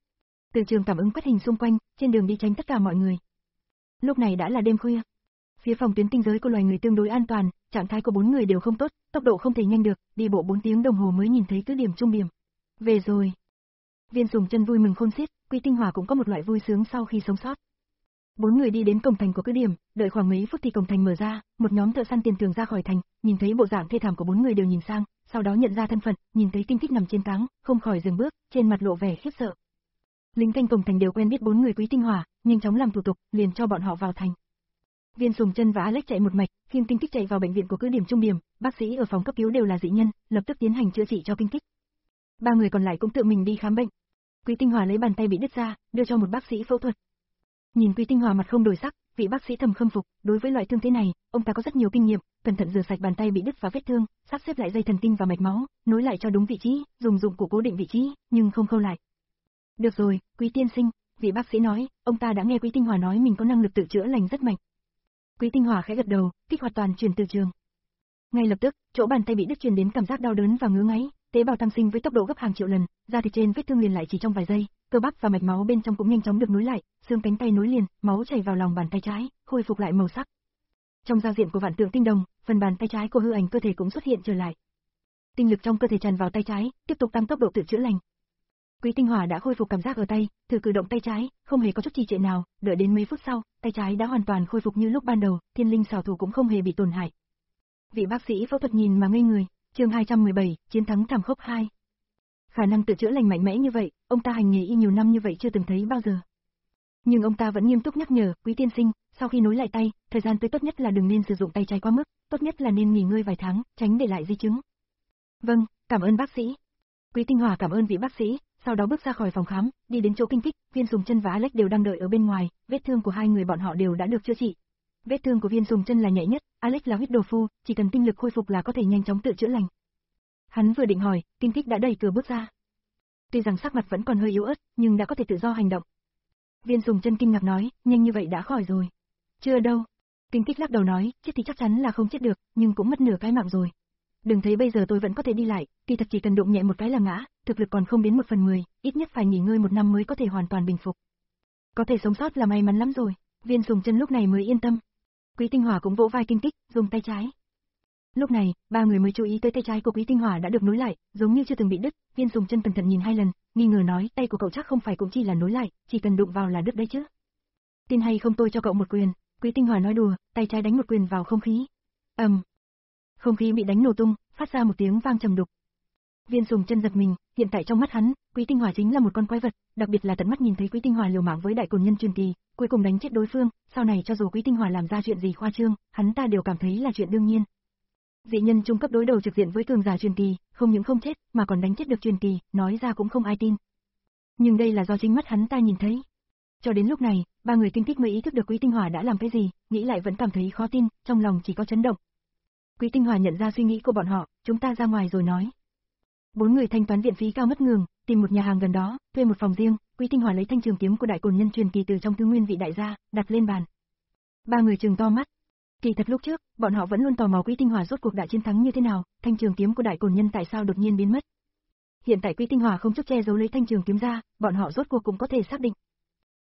Từ trường cảm ứng quét hình xung quanh, trên đường đi tránh tất cả mọi người. Lúc này đã là đêm khuya. Phía phòng tuyến tinh giới của loài người tương đối an toàn, trạng thái của bốn người đều không tốt, tốc độ không thể nhanh được, đi bộ bốn tiếng đồng hồ mới nhìn thấy cứ điểm trung điểm. Về rồi. Viên Sùng Chân vui mừng khôn xiết, Quý Tinh Hòa cũng có một loại vui sướng sau khi sống sót. Bốn người đi đến cổng thành của cứ điểm, đợi khoảng mấy phút thì cổng thành mở ra, một nhóm thợ săn tiền tường ra khỏi thành, nhìn thấy bộ dạng thê thảm của bốn người đều nhìn sang, sau đó nhận ra thân phận, nhìn thấy Kinh Tích nằm trên cáng, không khỏi dừng bước, trên mặt lộ vẻ khiếp sợ. Lính canh cổng thành đều quen biết bốn người Quý Tinh Hòa, nhanh chóng làm thủ tục, liền cho bọn họ vào thành. Viên Sùng Chân và Alex chạy một mạch, khiêng Kinh Tích chạy vào bệnh viện của cứ điểm trung điểm, bác sĩ ở phòng cấp cứu đều là dị nhân, lập tức tiến hành chữa trị cho Kinh Tích. Ba người còn lại cũng tự mình đi khám bệnh. Quý Tinh Hòa lấy bàn tay bị đứt ra, đưa cho một bác sĩ phẫu thuật. Nhìn Quý Tinh Hòa mặt không đổi sắc, vị bác sĩ thầm khâm phục, đối với loại thương thế này, ông ta có rất nhiều kinh nghiệm, cẩn thận rửa sạch bàn tay bị đứt và vết thương, sắp xếp lại dây thần kinh và mạch máu, nối lại cho đúng vị trí, dùng dụng cụ cố định vị trí, nhưng không khâu lại. Được rồi, Quý tiên sinh, vị bác sĩ nói, ông ta đã nghe Quý Tinh Hòa nói mình có năng lực tự chữa lành rất mạnh. Quý Tinh Hòa khẽ gật đầu, kích hoạt toàn truyền từ trường. Ngay lập tức, chỗ bàn tay bị đứt truyền đến cảm giác đau đớn và ngứa ngáy, tế bào tăng sinh với tốc độ gấp hàng triệu lần, da thịt trên vết thương liền lại chỉ trong vài giây, cơ bắp và mạch máu bên trong cũng nhanh chóng được nối lại, xương cánh tay nối liền, máu chảy vào lòng bàn tay trái, khôi phục lại màu sắc. Trong giao diện của Vạn Tượng Tinh Đồng, phần bàn tay trái của hư ảnh cơ thể cũng xuất hiện trở lại. Tinh lực trong cơ thể tràn vào tay trái, tiếp tục tăng tốc độ tự chữa lành. Quý Tinh Hòa đã khôi phục cảm giác ở tay, thử cử động tay trái, không hề có chút trì trệ nào, đợi đến mấy phút sau, tay trái đã hoàn toàn khôi phục như lúc ban đầu, thiên linh xảo thủ cũng không hề bị tổn hại. Vị bác sĩ phẫu thuật nhìn mà ngây người, chương hai trăm mười bảy, chiến thắng thảm khốc hai. Khả năng tự chữa lành mạnh mẽ như vậy, ông ta hành nghề y nhiều năm như vậy chưa từng thấy bao giờ. Nhưng ông ta vẫn nghiêm túc nhắc nhở, Quý tiên sinh, sau khi nối lại tay, thời gian tới tốt nhất là đừng nên sử dụng tay trái quá mức, tốt nhất là nên nghỉ ngơi vài tháng, tránh để lại di chứng. Vâng, cảm ơn bác sĩ. Quý Tinh Hòa cảm ơn vị bác sĩ, sau đó bước ra khỏi phòng khám, đi đến chỗ Kinh Tích, Viên Sùng Chân và Alex đều đang đợi ở bên ngoài, vết thương của hai người bọn họ đều đã được chữa trị. Vết thương của Viên Sùng Chân là nhẹ nhất, Alex là huyết đồ phu, chỉ cần tinh lực khôi phục là có thể nhanh chóng tự chữa lành. Hắn vừa định hỏi, Kinh Tích đã đẩy cửa bước ra. Tuy rằng sắc mặt vẫn còn hơi yếu ớt, nhưng đã có thể tự do hành động. Viên Sùng Chân kinh ngạc nói, nhanh như vậy đã khỏi rồi. Chưa đâu. Kinh Tích lắc đầu nói, chết thì chắc chắn là không chết được, nhưng cũng mất nửa cái mạng rồi. Đừng thấy bây giờ tôi vẫn có thể đi lại, kỳ thật chỉ cần đụng nhẹ một cái là ngã, thực lực còn không đến một phần mười, ít nhất phải nghỉ ngơi một năm mới có thể hoàn toàn bình phục. Có thể sống sót là may mắn lắm rồi. Viên Sùng Chân lúc này mới yên tâm. Quý Tinh Hòa cũng vỗ vai Kinh Tích, dùng tay trái. Lúc này, ba người mới chú ý tới tay trái của Quý Tinh Hòa đã được nối lại, giống như chưa từng bị đứt. Viên Sùng Chân cẩn thận nhìn hai lần, nghi ngờ nói, tay của cậu chắc không phải cũng chỉ là nối lại, chỉ cần đụng vào là đứt đấy chứ. Tin hay không tôi cho cậu một quyền. Quý Tinh Hòa nói đùa, tay trái đánh một quyền vào không khí. ầm, um. Không khí bị đánh nổ tung, phát ra một tiếng vang trầm đục. Viên Sùng Chân giật mình, hiện tại trong mắt hắn, Quý Tinh Hòa chính là một con quái vật, đặc biệt là tận mắt nhìn thấy Quý Tinh Hòa liều mạng với đại cồn nhân truyền kỳ, cuối cùng đánh chết đối phương, sau này cho dù Quý Tinh Hòa làm ra chuyện gì khoa trương, hắn ta đều cảm thấy là chuyện đương nhiên. Dị nhân trung cấp đối đầu trực diện với cường giả truyền kỳ, không những không chết, mà còn đánh chết được truyền kỳ, nói ra cũng không ai tin. Nhưng đây là do chính mắt hắn ta nhìn thấy. Cho đến lúc này, ba người Kinh Tích mới ý thức được Quý Tinh Hòa đã làm cái gì, nghĩ lại vẫn cảm thấy khó tin, trong lòng chỉ có chấn động. Quý Tinh Hòa nhận ra suy nghĩ của bọn họ, chúng ta ra ngoài rồi nói. Bốn người thanh toán viện phí cao mất ngường, tìm một nhà hàng gần đó, thuê một phòng riêng, Quý Tinh Hòa lấy thanh trường kiếm của đại cồn nhân truyền kỳ từ trong thứ nguyên vị đại gia, đặt lên bàn. Ba người trừng to mắt. Kỳ thật lúc trước, bọn họ vẫn luôn tò mò Quý Tinh Hòa rốt cuộc đã chiến thắng như thế nào, thanh trường kiếm của đại cồn nhân tại sao đột nhiên biến mất. Hiện tại Quý Tinh Hòa không chút che giấu lấy thanh trường kiếm ra, bọn họ rốt cuộc cũng có thể xác định.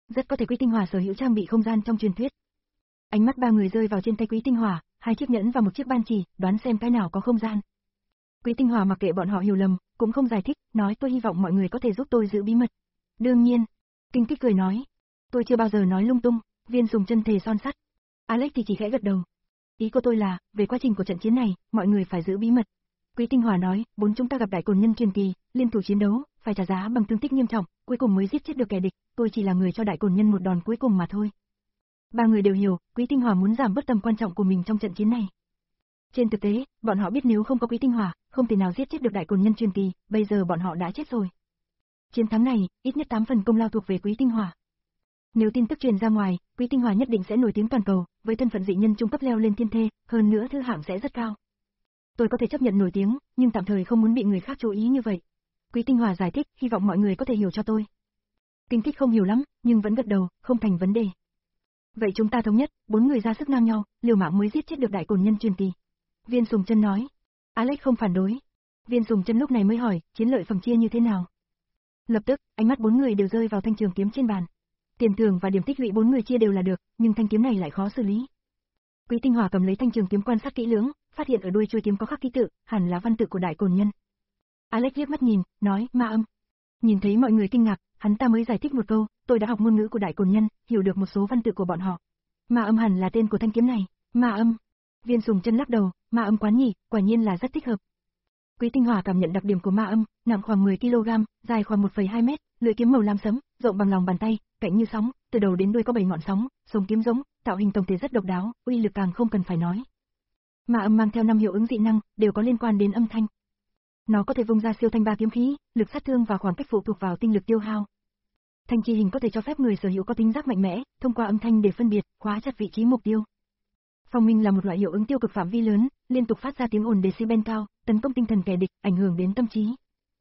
rất có thể Quý Tinh Hỏa sở hữu trang bị không gian trong truyền thuyết. Ánh mắt ba người rơi vào trên tay Quý Tinh Hỏa, hai chiếc nhẫn và một chiếc ban chỉ, đoán xem cái nào có không gian. Quý Tinh Hỏa mặc kệ bọn họ hiểu lầm, cũng không giải thích, nói tôi hy vọng mọi người có thể giúp tôi giữ bí mật. Đương nhiên. Kinh Kích cười nói. Tôi chưa bao giờ nói lung tung, Viên Sùng chân thề son sắt. Alex thì chỉ khẽ gật đầu. Ý của tôi là, về quá trình của trận chiến này, mọi người phải giữ bí mật. Quý Tinh Hỏa nói, bốn chúng ta gặp đại cồn nhân truyền kỳ, liên thủ chiến đấu, phải trả giá bằng thương tích nghiêm trọng, cuối cùng mới giết chết được kẻ địch, tôi chỉ là người cho đại cồn nhân một đòn cuối cùng mà thôi. Ba người đều hiểu, Quý Tinh Hỏa muốn giảm bớt tầm quan trọng của mình trong trận chiến này. Trên thực tế, bọn họ biết nếu không có Quý Tinh Hỏa, không thể nào giết chết được đại cồn nhân truyền kỳ, bây giờ bọn họ đã chết rồi. Chiến thắng này, ít nhất tám phần công lao thuộc về Quý Tinh Hỏa. Nếu tin tức truyền ra ngoài, Quý Tinh Hỏa nhất định sẽ nổi tiếng toàn cầu, với thân phận dị nhân trung cấp leo lên thiên thê, hơn nữa thứ hạng sẽ rất cao. Tôi có thể chấp nhận nổi tiếng, nhưng tạm thời không muốn bị người khác chú ý như vậy. Quý Tinh Hỏa giải thích, hy vọng mọi người có thể hiểu cho tôi. Kinh Kích không hiểu lắm, nhưng vẫn gật đầu, không thành vấn đề. Vậy chúng ta thống nhất, bốn người ra sức ngang nhau, liều mạng mới giết chết được đại cồn nhân truyền kỳ. Viên Sùng Chân nói. Alex không phản đối. Viên Sùng Chân lúc này mới hỏi, chiến lợi phẩm chia như thế nào? Lập tức, ánh mắt bốn người đều rơi vào thanh trường kiếm trên bàn. Tiền thưởng và điểm tích lũy bốn người chia đều là được, nhưng thanh kiếm này lại khó xử lý. Quý Tinh Hỏa cầm lấy thanh trường kiếm quan sát kỹ lưỡng, phát hiện ở đuôi chuôi kiếm có khắc ký tự, hẳn là văn tự của đại cồn nhân. Alex liếc mắt nhìn, nói, ma âm. Nhìn thấy mọi người kinh ngạc, hắn ta mới giải thích một câu, tôi đã học ngôn ngữ của đại cồn nhân, hiểu được một số văn tự của bọn họ. Ma âm hẳn là tên của thanh kiếm này. Ma âm. Viên Sùng Chân lắc đầu, ma âm quán nhỉ, quả nhiên là rất thích hợp. Quý Tinh Hỏa cảm nhận đặc điểm của ma âm, nặng khoảng mười ki lô gam, dài khoảng một phẩy hai mét, lưỡi kiếm màu lam sẫm, rộng bằng lòng bàn tay, cạnh như sóng, từ đầu đến đuôi có bảy ngọn sóng, sống kiếm giống, tạo hình tổng thể rất độc đáo, uy lực càng không cần phải nói. Ma âm mang theo năm hiệu ứng dị năng, đều có liên quan đến âm thanh. Nó có thể vung ra siêu thanh ba kiếm khí, lực sát thương và khoảng cách phụ thuộc vào tinh lực tiêu hao. Thanh chi hình có thể cho phép người sở hữu có tính giác mạnh mẽ, thông qua âm thanh để phân biệt, khóa chặt vị trí mục tiêu. Phong minh là một loại hiệu ứng tiêu cực phạm vi lớn, liên tục phát ra tiếng ồn decibel cao, tấn công tinh thần kẻ địch, ảnh hưởng đến tâm trí.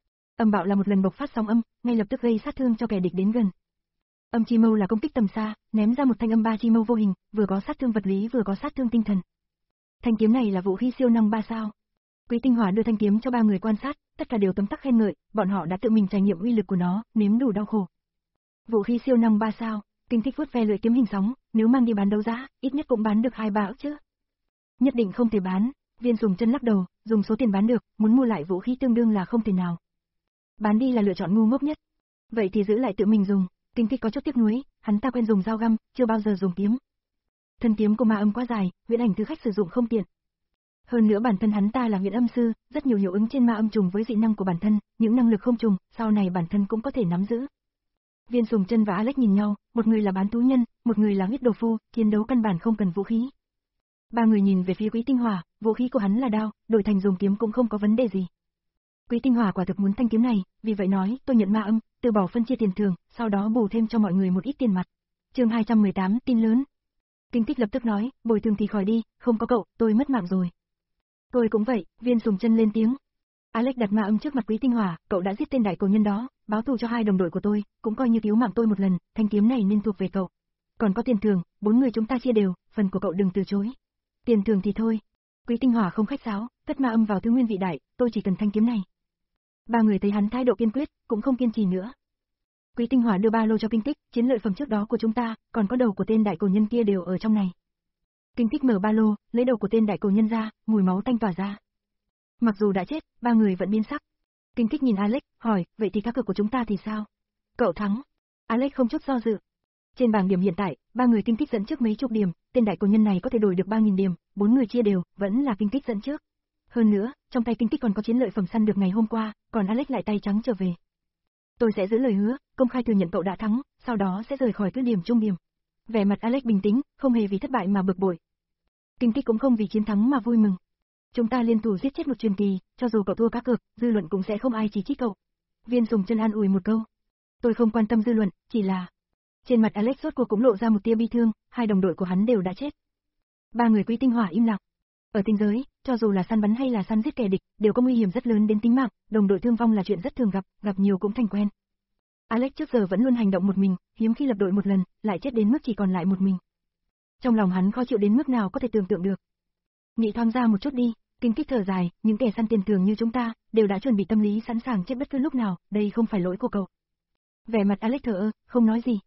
Âm bạo là một lần bộc phát sóng âm, ngay lập tức gây sát thương cho kẻ địch đến gần. Âm chi mâu là công kích tầm xa, ném ra một thanh âm ba chi mâu vô hình, vừa có sát thương vật lý vừa có sát thương tinh thần. Thanh kiếm này là vũ khí siêu năng ba sao. Quý Tinh Hỏa đưa thanh kiếm cho ba người quan sát, tất cả đều tấm tắc khen ngợi, bọn họ đã tự mình trải nghiệm uy lực của nó, nếm đủ đau khổ. Vũ khí siêu năng ba sao, Kinh Thích vuốt ve lưỡi kiếm hình sóng, nếu mang đi bán đấu giá, ít nhất cũng bán được hai ba ức chứ. Nhất định không thể bán, Viên Sùng Chân lắc đầu, dùng số tiền bán được, muốn mua lại vũ khí tương đương là không thể nào. Bán đi là lựa chọn ngu ngốc nhất. Vậy thì giữ lại tự mình dùng. Kinh Thích có chút tiếc nuối, hắn ta quen dùng dao găm, chưa bao giờ dùng kiếm. Thân kiếm của ma âm quá dài, huyễn ảnh thứ khách sử dụng không tiện. Hơn nữa bản thân hắn ta là huyễn âm sư, rất nhiều hiệu ứng trên ma âm trùng với dị năng của bản thân, những năng lực không trùng, sau này bản thân cũng có thể nắm giữ. Viên Sùng Chân và Alex nhìn nhau, một người là bán thú nhân, một người là huyết đồ phu, chiến đấu căn bản không cần vũ khí. Ba người nhìn về phía Quý Tinh Hỏa, vũ khí của hắn là đao, đổi thành dùng kiếm cũng không có vấn đề gì. Quý Tinh Hỏa quả thực muốn thanh kiếm này, vì vậy nói, tôi nhận ma âm, từ bỏ phân chia tiền thưởng, sau đó bù thêm cho mọi người một ít tiền mặt. Chương hai trăm mười tám, tin lớn. Kinh Thích lập tức nói, bồi thường thì khỏi đi, không có cậu, tôi mất mạng rồi. Tôi cũng vậy, Viên Sùng Chân lên tiếng. Alex đặt ma âm trước mặt Quý Tinh Hỏa, cậu đã giết tên đại cồn nhân đó, báo thù cho hai đồng đội của tôi, cũng coi như cứu mạng tôi một lần, thanh kiếm này nên thuộc về cậu. Còn có tiền thưởng, bốn người chúng ta chia đều, phần của cậu đừng từ chối. Tiền thưởng thì thôi. Quý Tinh Hỏa không khách sáo, cất ma âm vào thứ nguyên vị đại, tôi chỉ cần thanh kiếm này. Ba người thấy hắn thái độ kiên quyết, cũng không kiên trì nữa. Quý Tinh Hỏa đưa ba lô cho Kinh Thích, chiến lợi phẩm trước đó của chúng ta, còn có đầu của tên đại cồn nhân kia đều ở trong này. Kinh Thích mở ba lô, lấy đầu của tên đại cồn nhân ra, mùi máu tanh tỏa ra. Mặc dù đã chết, ba người vẫn biến sắc. Kinh Thích nhìn Alex, hỏi, vậy thì cá cược của chúng ta thì sao? Cậu thắng. Alex không chút do dự. Trên bảng điểm hiện tại, ba người Kinh Thích dẫn trước mấy chục điểm, tên đại cồn nhân này có thể đổi được ba nghìn điểm, bốn người chia đều, vẫn là Kinh Thích dẫn trước. Hơn nữa, trong tay Kinh Thích còn có chiến lợi phẩm săn được ngày hôm qua, còn Alex lại tay trắng trở về. Tôi sẽ giữ lời hứa, công khai thừa nhận cậu đã thắng, sau đó sẽ rời khỏi cứ điểm trung điểm. Vẻ mặt Alex bình tĩnh, không hề vì thất bại mà bực bội. Kinh Thích cũng không vì chiến thắng mà vui mừng. Chúng ta liên thủ giết chết một truyền kỳ, cho dù cậu thua cá cược, dư luận cũng sẽ không ai chỉ trích cậu. Viên Sùng Chân an ủi một câu. Tôi không quan tâm dư luận, chỉ là... Trên mặt Alex rốt cuộc cũng lộ ra một tia bi thương, hai đồng đội của hắn đều đã chết. Ba người Quý Tinh Hỏa im lặng. Ở tinh giới, cho dù là săn bắn hay là săn giết kẻ địch, đều có nguy hiểm rất lớn đến tính mạng, đồng đội thương vong là chuyện rất thường gặp, gặp nhiều cũng thành quen. Alex trước giờ vẫn luôn hành động một mình, hiếm khi lập đội một lần, lại chết đến mức chỉ còn lại một mình. Trong lòng hắn khó chịu đến mức nào có thể tưởng tượng được. Nghĩ thoáng ra một chút đi, Kinh Thích thở dài, những kẻ săn tiền thưởng như chúng ta, đều đã chuẩn bị tâm lý sẵn sàng chết bất cứ lúc nào, đây không phải lỗi của cậu. Vẻ mặt Alex thờ ơ, không nói gì.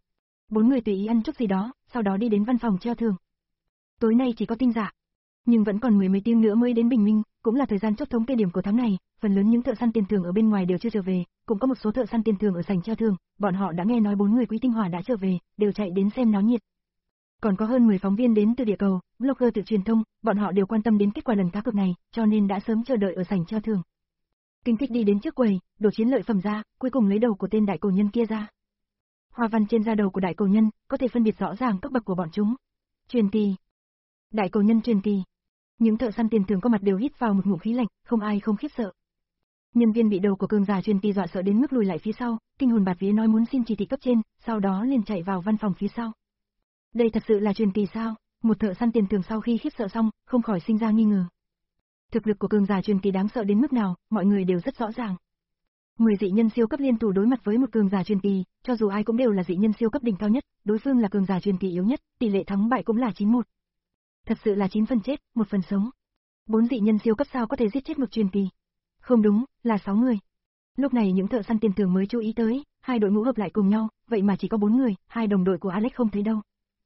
Bốn người tùy ý ăn chút gì đó, sau đó đi đến văn phòng treo thưởng. Tối nay chỉ có tinh giả, nhưng vẫn còn mười mấy tiếng nữa mới đến bình minh, cũng là thời gian chốt thống kê điểm của tháng này, phần lớn những thợ săn tiền thưởng ở bên ngoài đều chưa trở về, cũng có một số thợ săn tiền thưởng ở sảnh treo thưởng, bọn họ đã nghe nói bốn người Quý Tinh Hỏa đã trở về, đều chạy đến xem náo nhiệt. Còn có hơn mười phóng viên đến từ địa cầu, blogger tự truyền thông, bọn họ đều quan tâm đến kết quả lần cá cược này, cho nên đã sớm chờ đợi ở sảnh treo thưởng. Kinh Thích đi đến trước quầy, đổ chiến lợi phẩm ra, cuối cùng lấy đầu của tên đại cổ nhân kia ra. Hoa văn trên da đầu của đại cổ nhân, có thể phân biệt rõ ràng cấp bậc của bọn chúng. Truyền kỳ. Đại cổ nhân truyền kỳ. Những thợ săn tiền thưởng có mặt đều hít vào một ngụm khí lạnh, không ai không khiếp sợ. Nhân viên bị đầu của cường giả truyền kỳ dọa sợ đến mức lùi lại phía sau, kinh hồn bạt vía nói muốn xin chỉ thị cấp trên, sau đó liền chạy vào văn phòng phía sau. Đây thật sự là truyền kỳ sao? Một thợ săn tiền thưởng sau khi khiếp sợ xong, không khỏi sinh ra nghi ngờ. Thực lực của cường giả truyền kỳ đáng sợ đến mức nào, mọi người đều rất rõ ràng. Mười dị nhân siêu cấp liên thủ đối mặt với một cường giả truyền kỳ, cho dù ai cũng đều là dị nhân siêu cấp đỉnh cao nhất, đối phương là cường giả truyền kỳ yếu nhất, tỷ lệ thắng bại cũng là chín một. Thật sự là chín phần chết, một phần sống. Bốn dị nhân siêu cấp sao có thể giết chết một truyền kỳ? Không đúng, là sáu người. Lúc này những thợ săn tiền thưởng mới chú ý tới, hai đội ngũ hợp lại cùng nhau, vậy mà chỉ có bốn người, hai đồng đội của Alex không thấy đâu.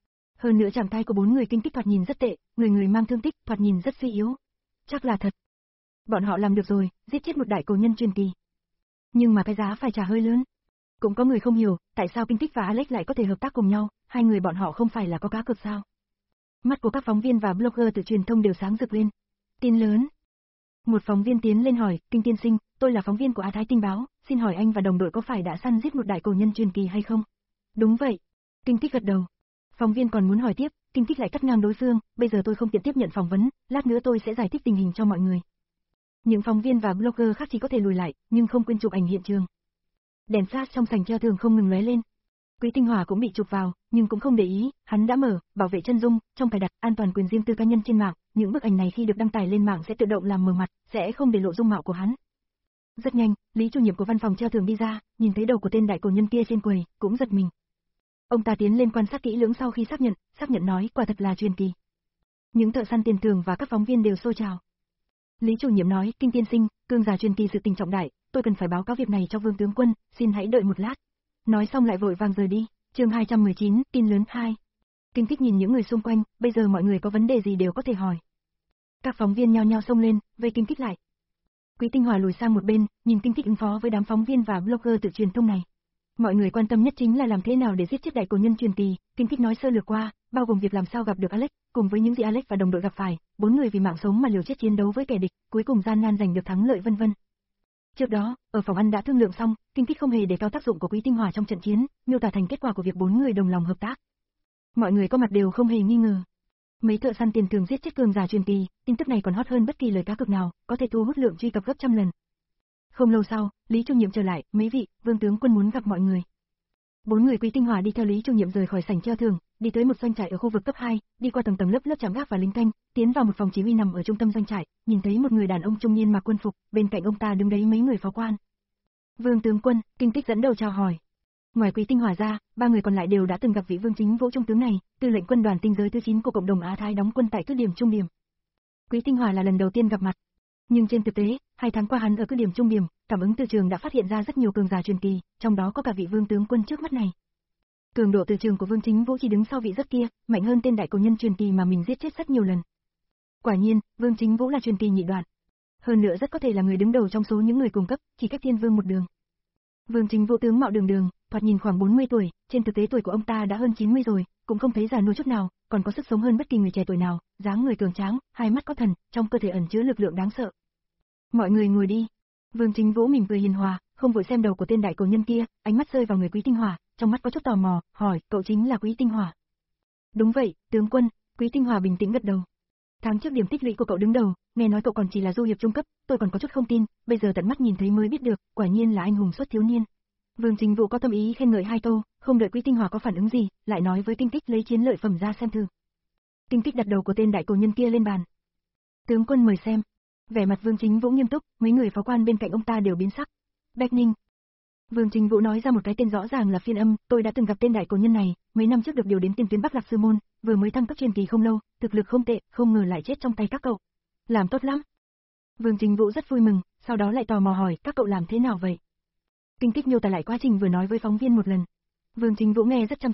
Hơn nữa trạng thái của bốn người Kinh Tích thoạt nhìn rất tệ, người người mang thương tích, thoạt nhìn rất suy yếu. Chắc là thật. Bọn họ làm được rồi, giết chết một đại cổ nhân truyền kỳ. Nhưng mà cái giá phải trả hơi lớn. Cũng có người không hiểu, tại sao Kinh Tích và Alex lại có thể hợp tác cùng nhau, hai người bọn họ không phải là có cá cược sao? Mắt của các phóng viên và blogger tự truyền thông đều sáng rực lên. Tin lớn. Một phóng viên tiến lên hỏi, Kinh tiên sinh, tôi là phóng viên của Á Thái Tinh Báo, xin hỏi anh và đồng đội có phải đã săn giết một đại cổ nhân truyền kỳ hay không? Đúng vậy. Kinh Tích gật đầu. Phóng viên còn muốn hỏi tiếp, Kinh Tích lại cắt ngang đối phương, bây giờ tôi không tiện tiếp nhận phỏng vấn, lát nữa tôi sẽ giải thích tình hình cho mọi người. Những phóng viên và blogger khác chỉ có thể lùi lại, nhưng không quên chụp ảnh hiện trường. Đèn flash trong sảnh treo thưởng không ngừng lóe lên. Quý Tinh Hỏa cũng bị chụp vào, nhưng cũng không để ý, hắn đã mở, bảo vệ chân dung, trong cài đặt, an toàn quyền riêng tư cá nhân trên mạng, những bức ảnh này khi được đăng tải lên mạng sẽ tự động làm mờ mặt, sẽ không để lộ dung mạo của hắn. Rất nhanh, Lý chủ nhiệm của văn phòng treo thưởng đi ra, nhìn thấy đầu của tên đại cổ nhân kia trên quầy, cũng giật mình. Ông ta tiến lên quan sát kỹ lưỡng sau khi xác nhận, xác nhận nói quả thật là truyền kỳ. Những thợ săn tiền thưởng và các phóng viên đều xô chào. Lý chủ nhiệm nói, Kinh tiên sinh, cường giả truyền kỳ sự tình trọng đại, tôi cần phải báo cáo việc này cho Vương tướng quân, xin hãy đợi một lát. Nói xong lại vội vàng rời đi. Chương hai trăm mười chín, tin lớn hai. Kinh Tích nhìn những người xung quanh, bây giờ mọi người có vấn đề gì đều có thể hỏi. Các phóng viên nhao nhao xông lên, vây Kinh Tích lại. Quý Tinh Hỏa lùi sang một bên, nhìn Kinh Tích ứng phó với đám phóng viên và blogger tự truyền thông này. Mọi người quan tâm nhất chính là làm thế nào để giết chết đại cổ nhân truyền kỳ, Kinh Tích nói sơ lược qua, bao gồm việc làm sao gặp được Alex, cùng với những gì Alex và đồng đội gặp phải, bốn người vì mạng sống mà liều chết chiến đấu với kẻ địch, cuối cùng gian nan giành được thắng lợi vân vân. Trước đó, ở phòng ăn đã thương lượng xong, Kinh Tích không hề đề cao tác dụng của Quý Tinh Hỏa trong trận chiến, miêu tả thành kết quả của việc bốn người đồng lòng hợp tác. Mọi người có mặt đều không hề nghi ngờ. Mấy thợ săn tiền thưởng giết chết cường giả truyền kỳ, tin tức này còn hot hơn bất kỳ lời cá cược nào, có thể thu hút lượng truy cập gấp trăm lần. Không lâu sau, Lý chủ nhiệm trở lại, mấy vị, Vương tướng quân muốn gặp mọi người. Bốn người Quý Tinh Hỏa đi theo Lý chủ nhiệm rời khỏi sảnh treo thưởng, đi tới một doanh trại ở khu vực cấp hai, đi qua tầng tầng lớp lớp trạm gác và lính canh, tiến vào một phòng chỉ huy nằm ở trung tâm doanh trại, nhìn thấy một người đàn ông trung niên mặc quân phục, bên cạnh ông ta đứng đấy mấy người phó quan. Vương tướng quân, Kinh Tích dẫn đầu chào hỏi. Ngoài Quý Tinh Hỏa ra, ba người còn lại đều đã từng gặp vị Vương Chính Vũ trung tướng này, tư lệnh quân đoàn tinh giới thứ chín của cộng đồng Á Thái đóng quân tại cứ điểm Trung Điểm. Quý Tinh Hỏa là lần đầu tiên gặp mặt, nhưng trên thực tế, hai tháng qua hắn ở cứ điểm Trung Điểm, cảm ứng từ trường đã phát hiện ra rất nhiều cường giả truyền kỳ, trong đó có cả vị Vương tướng quân trước mắt này. Cường độ từ trường của Vương Chính Vũ chỉ đứng sau vị rất kia, mạnh hơn tên đại cổ nhân truyền kỳ mà mình giết chết rất nhiều lần. Quả nhiên, Vương Chính Vũ là truyền kỳ nhị đoạn. Hơn nữa rất có thể là người đứng đầu trong số những người cùng cấp, chỉ cách Thiên Vương một đường. Vương Chính Vũ tướng mạo đường đường, thoạt nhìn khoảng bốn mươi tuổi, trên thực tế tuổi của ông ta đã hơn chín mươi rồi, cũng không thấy già nua chút nào, còn có sức sống hơn bất kỳ người trẻ tuổi nào, dáng người cường tráng, hai mắt có thần, trong cơ thể ẩn chứa lực lượng đáng sợ. Mọi người ngồi đi. Vương Chính Vũ mỉm cười hiền hòa, không vội xem đầu của tên đại cổ nhân kia, ánh mắt rơi vào người Quý Tinh Hỏa, trong mắt có chút tò mò, hỏi, cậu chính là Quý Tinh Hỏa? Đúng vậy, tướng quân, Quý Tinh Hỏa bình tĩnh gật đầu. Tháng trước điểm tích lũy của cậu đứng đầu, nghe nói cậu còn chỉ là du hiệp trung cấp, tôi còn có chút không tin, bây giờ tận mắt nhìn thấy mới biết được, quả nhiên là anh hùng xuất thiếu niên. Vương Chính Vũ có tâm ý khen ngợi hai câu, không đợi Quý Tinh Hỏa có phản ứng gì, lại nói với Kinh Tích lấy chiến lợi phẩm ra xem thử. Kinh Tích đặt đầu của tên đại cổ nhân kia lên bàn. Tướng quân mời xem. Vẻ mặt Vương Chính Vũ nghiêm túc, mấy người phó quan bên cạnh ông ta đều biến sắc. Bách Ninh. Vương Chính Vũ nói ra một cái tên rõ ràng là Phiên Âm, tôi đã từng gặp tên đại cổ nhân này, mấy năm trước được điều đến tiền tuyến Bắc Lạc Sư môn, vừa mới thăng cấp truyền kỳ không lâu, thực lực không tệ, không ngờ lại chết trong tay các cậu. Làm tốt lắm. Vương Chính Vũ rất vui mừng, sau đó lại tò mò hỏi, các cậu làm thế nào vậy? Kinh Tích miêu tả lại quá trình vừa nói với phóng viên một lần. Vương Chính Vũ nghe rất chăm chú,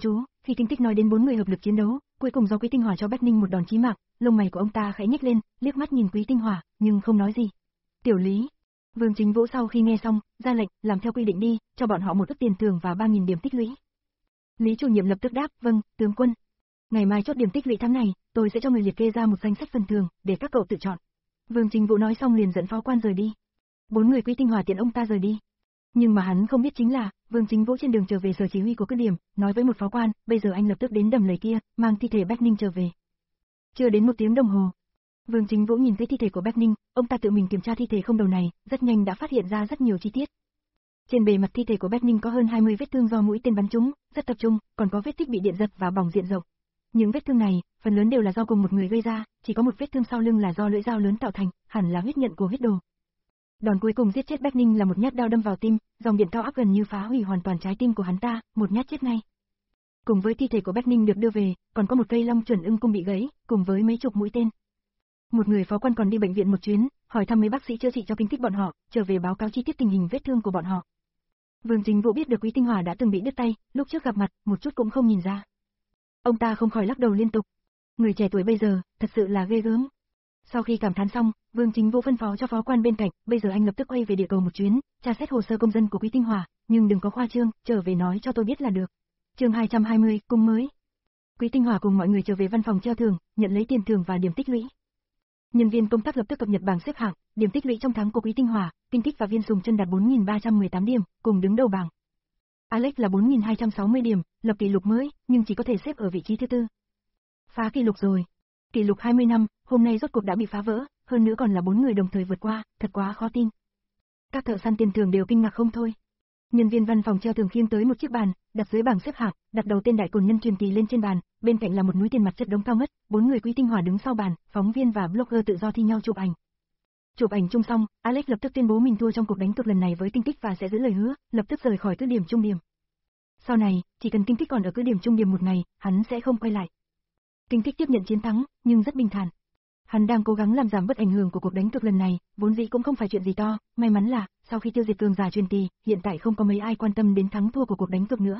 khi Kinh Tích nói đến bốn người hợp lực chiến đấu, cuối cùng do Quý Tinh Hỏa cho Bách Ninh một đòn chí mạng, lông mày của ông ta khẽ nhếch lên, liếc mắt nhìn Quý Tinh Hỏa, nhưng không nói gì. Tiểu Lý, Vương Chính Vũ sau khi nghe xong, ra lệnh, làm theo quy định đi, cho bọn họ một ức tiền thưởng và ba nghìn điểm tích lũy. Lý chủ nhiệm lập tức đáp, vâng, tướng quân. Ngày mai chốt điểm tích lũy tháng này, tôi sẽ cho người liệt kê ra một danh sách phần thưởng, để các cậu tự chọn. Vương Chính Vũ nói xong liền dẫn phó quan rời đi. Bốn người Quý Tinh Hỏa tiện ông ta rời đi. Nhưng mà hắn không biết chính là, Vương Chính Vũ trên đường trở về sở chỉ huy của cứ điểm, nói với một phó quan, bây giờ anh lập tức đến đầm lầy kia, mang thi thể Bách Ninh trở về. Chưa đến một tiếng đồng hồ, Vương Chính Vũ nhìn thấy thi thể của Bách Ninh, ông ta tự mình kiểm tra thi thể không đầu này, rất nhanh đã phát hiện ra rất nhiều chi tiết. Trên bề mặt thi thể của Bách Ninh có hơn hai mươi vết thương do mũi tên bắn trúng, rất tập trung, còn có vết tích bị điện giật và bỏng diện rộng. Những vết thương này, phần lớn đều là do cùng một người gây ra, chỉ có một vết thương sau lưng là do lưỡi dao lớn tạo thành, hẳn là huyết nhận của huyết đồ. Đòn cuối cùng giết chết Bách Ninh là một nhát đao đâm vào tim, dòng điện cao áp gần như phá hủy hoàn toàn trái tim của hắn ta, một nhát chết ngay. Cùng với thi thể của Bách Ninh được đưa về, còn có một cây long chuẩn ưng cung bị gãy, cùng với mấy chục mũi tên. Một người phó quan còn đi bệnh viện một chuyến, hỏi thăm mấy bác sĩ chữa trị cho Kinh Tích bọn họ, trở về báo cáo chi tiết tình hình vết thương của bọn họ. Vương Chính Vũ biết được Quý Tinh Hỏa đã từng bị đứt tay, lúc trước gặp mặt, một chút cũng không nhìn ra. Ông ta không khỏi lắc đầu liên tục. Người trẻ tuổi bây giờ, thật sự là ghê gớm. Sau khi cảm thán xong, Vương Chính Vũ phân phó cho phó quan bên cạnh, bây giờ anh lập tức quay về địa cầu một chuyến, tra xét hồ sơ công dân của Quý Tinh Hỏa, nhưng đừng có khoa trương, trở về nói cho tôi biết là được. Chương hai trăm hai mươi, cung mới. Quý Tinh Hỏa cùng mọi người trở về văn phòng treo thưởng, nhận lấy tiền thưởng và điểm tích lũy. Nhân viên công tác lập tức cập nhật bảng xếp hạng, điểm tích lũy trong tháng của Quý Tinh Hỏa, Kinh Tích và Viên Sùng Chân đạt bốn nghìn ba trăm mười tám điểm, cùng đứng đầu bảng. Alex là bốn nghìn hai trăm sáu mươi điểm, lập kỷ lục mới, nhưng chỉ có thể xếp ở vị trí thứ tư. Phá kỷ lục rồi. Kỷ lục hai mươi năm, hôm nay rốt cuộc đã bị phá vỡ, hơn nữa còn là bốn người đồng thời vượt qua, thật quá khó tin. Các thợ săn tiền thưởng đều kinh ngạc không thôi. Nhân viên văn phòng treo thưởng khiêng tới một chiếc bàn, đặt dưới bảng xếp hạng, đặt đầu tên đại cồn nhân truyền kỳ lên trên bàn, bên cạnh là một núi tiền mặt chất đống cao ngất, bốn người Quý Tinh Hỏa đứng sau bàn, phóng viên và blogger tự do thi nhau chụp ảnh. Chụp ảnh chung xong, Alex lập tức tuyên bố mình thua trong cuộc đánh cược lần này với Kinh Tích và sẽ giữ lời hứa, lập tức rời khỏi cứ điểm trung điểm. Sau này, chỉ cần Kinh Tích còn ở cứ điểm trung điểm một ngày, hắn sẽ không quay lại. Kinh Tích tiếp nhận chiến thắng, nhưng rất bình thản. Hắn đang cố gắng làm giảm bớt ảnh hưởng của cuộc đánh cược lần này, vốn dĩ cũng không phải chuyện gì to, may mắn là, sau khi tiêu diệt cường giả truyền kỳ, hiện tại không có mấy ai quan tâm đến thắng thua của cuộc đánh cược nữa.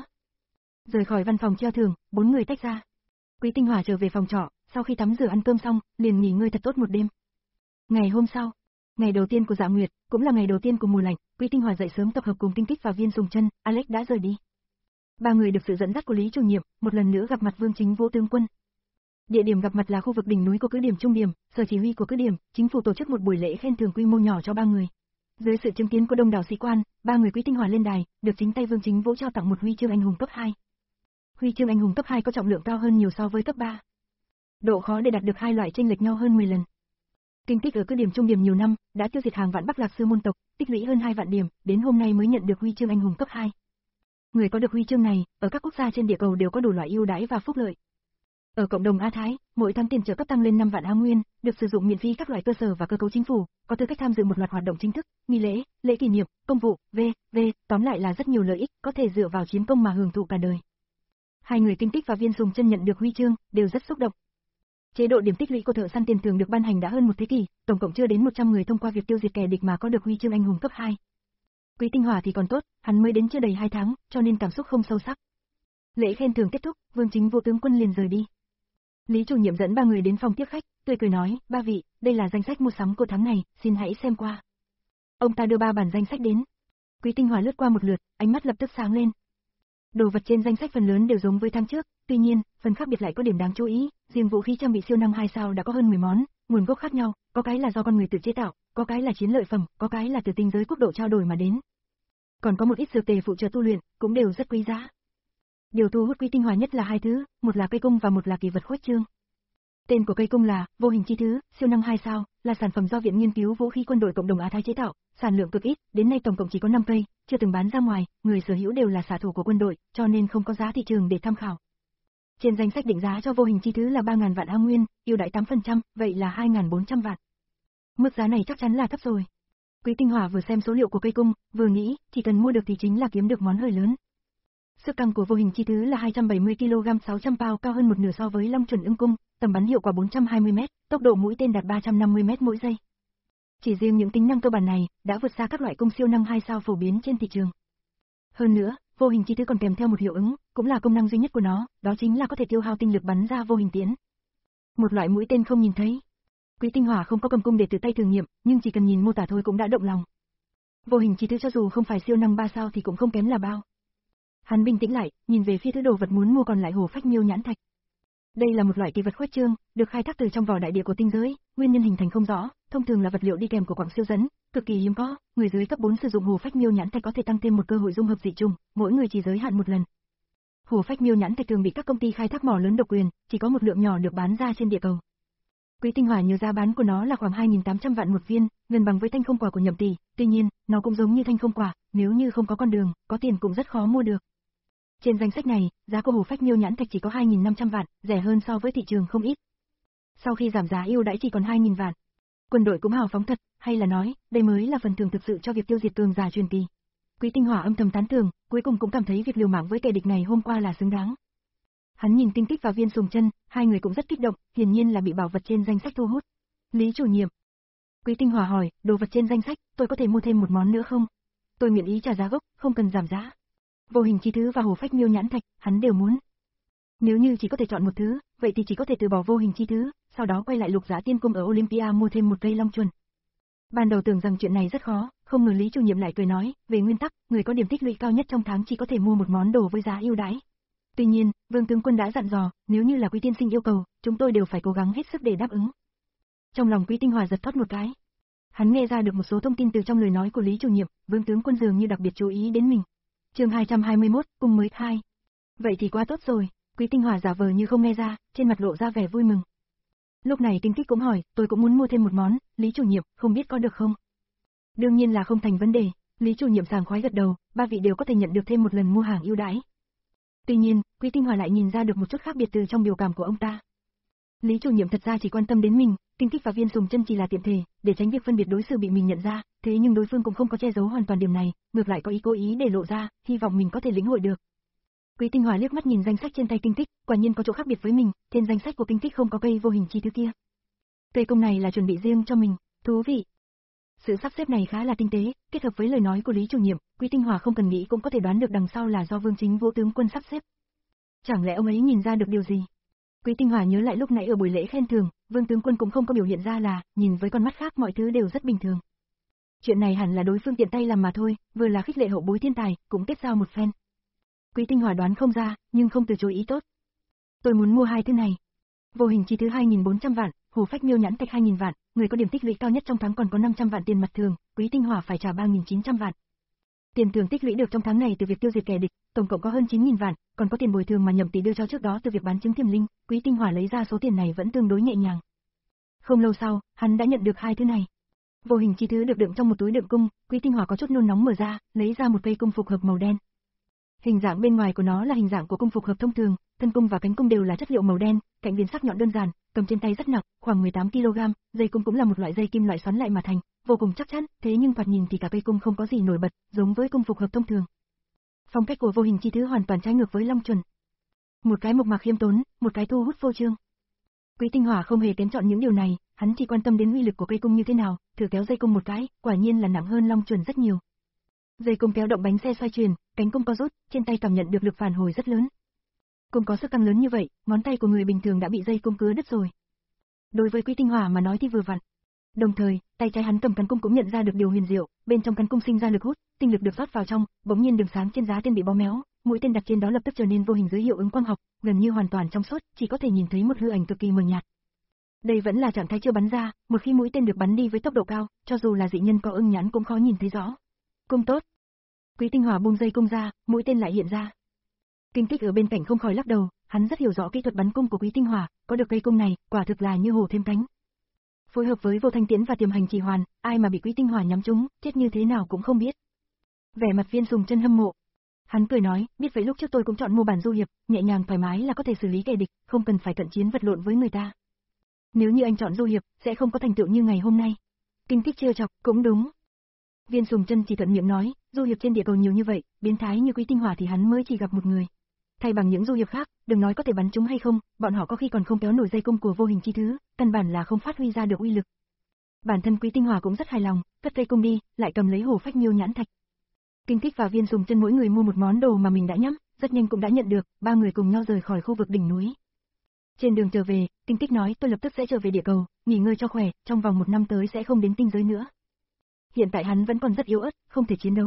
Rời khỏi văn phòng treo thưởng, bốn người tách ra. Quý Tinh Hỏa trở về phòng trọ, sau khi tắm rửa ăn cơm xong, liền nghỉ ngơi thật tốt một đêm. Ngày hôm sau, ngày đầu tiên của Dạ Nguyệt, cũng là ngày đầu tiên của mùa lạnh, Quý Tinh Hỏa dậy sớm tập hợp cùng Kinh Tích và Viên Sùng Chân, Alex đã rời đi. Ba người được sự dẫn dắt của Lý chủ nhiệm, một lần nữa gặp mặt Vương Chính Vũ tướng quân. Địa điểm gặp mặt là khu vực đỉnh núi của cứ điểm trung điểm, sở chỉ huy của cứ điểm, chính phủ tổ chức một buổi lễ khen thưởng quy mô nhỏ cho ba người. Dưới sự chứng kiến của đông đảo sĩ quan, ba người Quý Tinh Hỏa lên đài, được chính tay Vương Chính Vũ trao tặng một huy chương anh hùng cấp hai. Huy chương anh hùng cấp hai có trọng lượng cao hơn nhiều so với cấp ba. Độ khó để đạt được hai loại chênh lệch nhau hơn mười lần. Kinh Tích ở cứ điểm trung điểm nhiều năm, đã tiêu diệt hàng vạn Bắc Lạc sư môn tộc, tích lũy hơn hai vạn điểm, đến hôm nay mới nhận được huy chương anh hùng cấp hai. Người có được huy chương này, ở các quốc gia trên địa cầu đều có đủ loại ưu đãi và phúc lợi. Ở cộng đồng A Thái, mỗi tháng tiền trợ cấp tăng lên năm vạn A Nguyên, được sử dụng miễn phí các loại cơ sở và cơ cấu chính phủ, có tư cách tham dự một loạt hoạt động chính thức, nghi lễ, lễ kỷ niệm, công vụ, v.v. tóm lại là rất nhiều lợi ích, có thể dựa vào chiến công mà hưởng thụ cả đời. Hai người Kinh Tích và Viên Sùng Chân nhận được huy chương, đều rất xúc động. Chế độ điểm tích lũy của thợ săn tiền thưởng được ban hành đã hơn một thế kỷ, tổng cộng chưa đến một trăm người thông qua việc tiêu diệt kẻ địch mà có được huy chương anh hùng cấp hai. Quý Tinh Hỏa thì còn tốt, hắn mới đến chưa đầy hai tháng, cho nên cảm xúc không sâu sắc. Lễ khen thưởng kết thúc, Vương Chính Vũ tướng quân liền rời đi. Lý chủ nhiệm dẫn ba người đến phòng tiếp khách, tươi cười nói, ba vị, đây là danh sách mua sắm của tháng này, xin hãy xem qua. Ông ta đưa ba bản danh sách đến. Quý Tinh Hỏa lướt qua một lượt, ánh mắt lập tức sáng lên. Đồ vật trên danh sách phần lớn đều giống với tháng trước, tuy nhiên, phần khác biệt lại có điểm đáng chú ý, riêng vũ khí trang bị siêu năng hai sao đã có hơn mười món, nguồn gốc khác nhau, có cái là do con người tự chế tạo, có cái là chiến lợi phẩm, có cái là từ tinh giới quốc độ trao đổi mà đến. Còn có một ít dược tề phụ trợ tu luyện, cũng đều rất quý giá. Điều thu hút Quý Tinh Hỏa nhất là hai thứ, một là cây cung và một là kỳ vật khuếch trương. Tên của cây cung là Vô Hình Chi Thứ, siêu năng hai sao, là sản phẩm do Viện Nghiên cứu Vũ khí Quân đội Cộng đồng Á Thái chế tạo, sản lượng cực ít, đến nay tổng cộng chỉ có năm cây, chưa từng bán ra ngoài, người sở hữu đều là xạ thủ của quân đội, cho nên không có giá thị trường để tham khảo. Trên danh sách định giá cho Vô Hình Chi Thứ là ba nghìn vạn A Nguyên, ưu đãi tám phần trăm, vậy là hai nghìn bốn trăm vạn. Mức giá này chắc chắn là thấp rồi. Quý Tinh Hỏa vừa xem số liệu của cây cung, vừa nghĩ, chỉ cần mua được thì chính là kiếm được món hời lớn. Sức căng của Vô Hình Chi Thứ là hai trăm bảy mươi ki lô gam sáu trăm pound, cao hơn một nửa so với Long Chuẩn Ưng Cung, tầm bắn hiệu quả bốn trăm hai mươi mét, tốc độ mũi tên đạt ba trăm năm mươi mét mỗi giây. Chỉ riêng những tính năng cơ bản này đã vượt xa các loại cung siêu năng hai sao phổ biến trên thị trường. Hơn nữa, vô hình chi thứ còn kèm theo một hiệu ứng, cũng là công năng duy nhất của nó, đó chính là có thể tiêu hao tinh lực bắn ra vô hình tiễn. Một loại mũi tên không nhìn thấy. Quý Tinh Hỏa không có cầm cung để tự tay thử nghiệm, nhưng chỉ cần nhìn mô tả thôi cũng đã động lòng. Vô hình chi thứ cho dù không phải siêu năng ba sao thì cũng không kém là bao. Hắn bình tĩnh lại, nhìn về phía thứ đồ vật muốn mua còn lại hổ phách miêu nhãn thạch. Đây là một loại kỳ vật khuếch trương, được khai thác từ trong vỏ đại địa của tinh giới, nguyên nhân hình thành không rõ, thông thường là vật liệu đi kèm của quặng siêu dẫn, cực kỳ hiếm có, người dưới cấp bốn sử dụng hổ phách miêu nhãn thạch có thể tăng thêm một cơ hội dung hợp dị trùng, mỗi người chỉ giới hạn một lần. Hổ phách miêu nhãn thạch thường bị các công ty khai thác mỏ lớn độc quyền, chỉ có một lượng nhỏ được bán ra trên địa cầu. Quý Tinh Hỏa nhớ giá bán của nó là khoảng hai nghìn tám trăm vạn một viên, gần bằng với thanh không quả của Nhậm Tỷ, tuy nhiên, nó cũng giống như thanh không quả, nếu như không có con đường, có tiền cũng rất khó mua được. Trên danh sách này, giá của hổ phách miêu nhãn thạch chỉ có hai nghìn năm trăm vạn, rẻ hơn so với thị trường không ít. Sau khi giảm giá ưu đãi chỉ còn hai nghìn vạn. Quân đội cũng hào phóng thật, hay là nói, đây mới là phần thưởng thực sự cho việc tiêu diệt cường giả truyền kỳ. Quý Tinh Hỏa âm thầm tán thưởng, cuối cùng cũng cảm thấy việc liều mạng với kẻ địch này hôm qua là xứng đáng. Hắn nhìn Tinh Tích và Viên Sùng Chân, hai người cũng rất kích động, hiển nhiên là bị bảo vật trên danh sách thu hút. Lý chủ nhiệm. Quý Tinh Hỏa hỏi, đồ vật trên danh sách, tôi có thể mua thêm một món nữa không? Tôi nguyện ý trả giá gốc, không cần giảm giá. Vô hình chi thứ và hổ phách miêu nhãn thạch, hắn đều muốn. Nếu như chỉ có thể chọn một thứ, vậy thì chỉ có thể từ bỏ vô hình chi thứ, sau đó quay lại Lục Giá Tiên Cung ở Olympia mua thêm một cây long chuẩn. Ban đầu tưởng rằng chuyện này rất khó, không ngờ Lý chủ nhiệm lại cười nói, về nguyên tắc, người có điểm tích lũy cao nhất trong tháng chỉ có thể mua một món đồ với giá ưu đãi. Tuy nhiên, Vương tướng quân đã dặn dò, nếu như là Quý tiên sinh yêu cầu, chúng tôi đều phải cố gắng hết sức để đáp ứng. Trong lòng Quý Tinh Hỏa giật thót một cái. Hắn nghe ra được một số thông tin từ trong lời nói của Lý chủ nhiệm, Vương tướng quân dường như đặc biệt chú ý đến mình. Chương hai trăm hai mươi mốt, cung mới hai. Vậy thì quá tốt rồi, Quý Tinh Hỏa giả vờ như không nghe ra, trên mặt lộ ra vẻ vui mừng. Lúc này Tinh Tích cũng hỏi, tôi cũng muốn mua thêm một món, Lý chủ nhiệm, không biết có được không? Đương nhiên là không thành vấn đề, Lý chủ nhiệm sảng khoái gật đầu, ba vị đều có thể nhận được thêm một lần mua hàng ưu đãi. Tuy nhiên, Quý Tinh Hỏa lại nhìn ra được một chút khác biệt từ trong biểu cảm của ông ta. Lý chủ nhiệm thật ra chỉ quan tâm đến mình, Tinh Tích và Viên Sùng Chân chỉ là tiện thể, để tránh việc phân biệt đối xử bị mình nhận ra, thế nhưng đối phương cũng không có che giấu hoàn toàn điểm này, ngược lại có ý cố ý để lộ ra, hy vọng mình có thể lĩnh hội được. Quý Tinh Hỏa liếc mắt nhìn danh sách trên tay Tinh Tích, quả nhiên có chỗ khác biệt với mình, trên danh sách của Tinh Tích không có cây vô hình chi thứ kia. Cây cung này là chuẩn bị riêng cho mình, thú vị. Sự sắp xếp này khá là tinh tế, kết hợp với lời nói của Lý chủ nhiệm, Quý Tinh Hỏa không cần nghĩ cũng có thể đoán được đằng sau là do Vương Chính Vũ tướng quân sắp xếp. Chẳng lẽ ông ấy nhìn ra được điều gì? Quý Tinh Hỏa nhớ lại lúc nãy ở buổi lễ khen thưởng, Vương tướng quân cũng không có biểu hiện ra là, nhìn với con mắt khác mọi thứ đều rất bình thường. Chuyện này hẳn là đối phương tiện tay làm mà thôi, vừa là khích lệ hậu bối thiên tài, cũng kết giao một phen. Quý Tinh Hỏa đoán không ra, nhưng không từ chối ý tốt. Tôi muốn mua hai thứ này. Vô hình chi thứ hai nghìn bốn trăm vạn, hổ phách miêu nhãn thạch hai nghìn vạn, người có điểm tích lũy cao nhất trong tháng còn có năm trăm vạn tiền mặt thường, Quý Tinh Hỏa phải trả ba nghìn chín trăm vạn. Tiền thưởng tích lũy được trong tháng này từ việc tiêu diệt kẻ địch, tổng cộng có hơn chín nghìn vạn, còn có tiền bồi thường mà Nhậm Tỷ đưa cho trước đó từ việc bán trứng tiềm linh, Quý Tinh Hỏa lấy ra số tiền này vẫn tương đối nhẹ nhàng. Không lâu sau, hắn đã nhận được hai thứ này. Vô hình chi thứ được đựng trong một túi đựng cung, Quý Tinh Hỏa có chút nôn nóng mở ra, lấy ra một cây cung phục hợp màu đen. Hình dạng bên ngoài của nó là hình dạng của cung phục hợp thông thường, thân cung và cánh cung đều là chất liệu màu đen, cạnh viền sắc nhọn đơn giản, cầm trên tay rất nặng, khoảng mười tám ki lô gam, dây cung cũng là một loại dây kim loại xoắn lại mà thành, vô cùng chắc chắn, thế nhưng thoạt nhìn thì cả cây cung không có gì nổi bật, giống với cung phục hợp thông thường. Phong cách của vô hình chi thứ hoàn toàn trái ngược với Long Chuẩn. Một cái mộc mạc khiêm tốn, một cái thu hút vô trương. Quý Tinh Hỏa không hề kén chọn những điều này, hắn chỉ quan tâm đến uy lực của cây cung như thế nào, thử kéo dây cung một cái, quả nhiên là nặng hơn Long Chuẩn rất nhiều. Dây cung kéo động bánh xe xoay chuyển, cánh cung co rút, trên tay cảm nhận được lực phản hồi rất lớn. Cung có sức căng lớn như vậy, ngón tay của người bình thường đã bị dây cung cứa đứt rồi. Đối với Quý Tinh Hỏa mà nói thì vừa vặn. Đồng thời, tay trái hắn cầm cán cung cũng nhận ra được điều huyền diệu, bên trong cán cung sinh ra lực hút, tinh lực được rót vào trong, bỗng nhiên đường sáng trên giá tên bị bó méo, mũi tên đặt trên đó lập tức trở nên vô hình dưới hiệu ứng quang học, gần như hoàn toàn trong suốt, chỉ có thể nhìn thấy một hư ảnh cực kỳ mờ nhạt. Đây vẫn là trạng thái chưa bắn ra, một khi mũi tên được bắn đi với tốc độ cao, cho dù là dị nhân có ưng nhãn cũng khó nhìn thấy rõ. Cung tốt. Quý Tinh Hỏa buông dây cung ra, mũi tên lại hiện ra. Kinh Kích ở bên cạnh không khỏi lắc đầu, hắn rất hiểu rõ kỹ thuật bắn cung của Quý Tinh Hỏa, có được cây cung này, quả thực là như hổ thêm cánh. Phối hợp với Vô Thanh Tiễn và Tiềm Hành Chỉ Hoàn, ai mà bị Quý Tinh Hỏa nhắm trúng, chết như thế nào cũng không biết. Vẻ mặt Viên Sùng Chân hâm mộ. Hắn cười nói, biết vậy lúc trước tôi cũng chọn mua bản du hiệp, nhẹ nhàng thoải mái là có thể xử lý kẻ địch, không cần phải cận chiến vật lộn với người ta. Nếu như anh chọn du hiệp, sẽ không có thành tựu như ngày hôm nay. Kinh Kích trêu chọc, cũng đúng. Viên Sùng Chân chỉ thuận miệng nói, du hiệp trên địa cầu nhiều như vậy, biến thái như Quý Tinh Hỏa thì hắn mới chỉ gặp một người. Thay bằng những du hiệp khác, đừng nói có thể bắn chúng hay không, bọn họ có khi còn không kéo nổi dây cung của vô hình chi thứ, căn bản là không phát huy ra được uy lực. Bản thân Quý Tinh Hỏa cũng rất hài lòng, cất cây cung đi, lại cầm lấy hổ phách miêu nhãn thạch. Kinh Kích và Viên Sùng Chân mỗi người mua một món đồ mà mình đã nhắm, rất nhanh cũng đã nhận được, ba người cùng nhau rời khỏi khu vực đỉnh núi. Trên đường trở về, Kinh Kích nói tôi lập tức sẽ trở về địa cầu, nghỉ ngơi cho khỏe, trong vòng một năm tới sẽ không đến tinh giới nữa. Hiện tại hắn vẫn còn rất yếu ớt, không thể chiến đấu.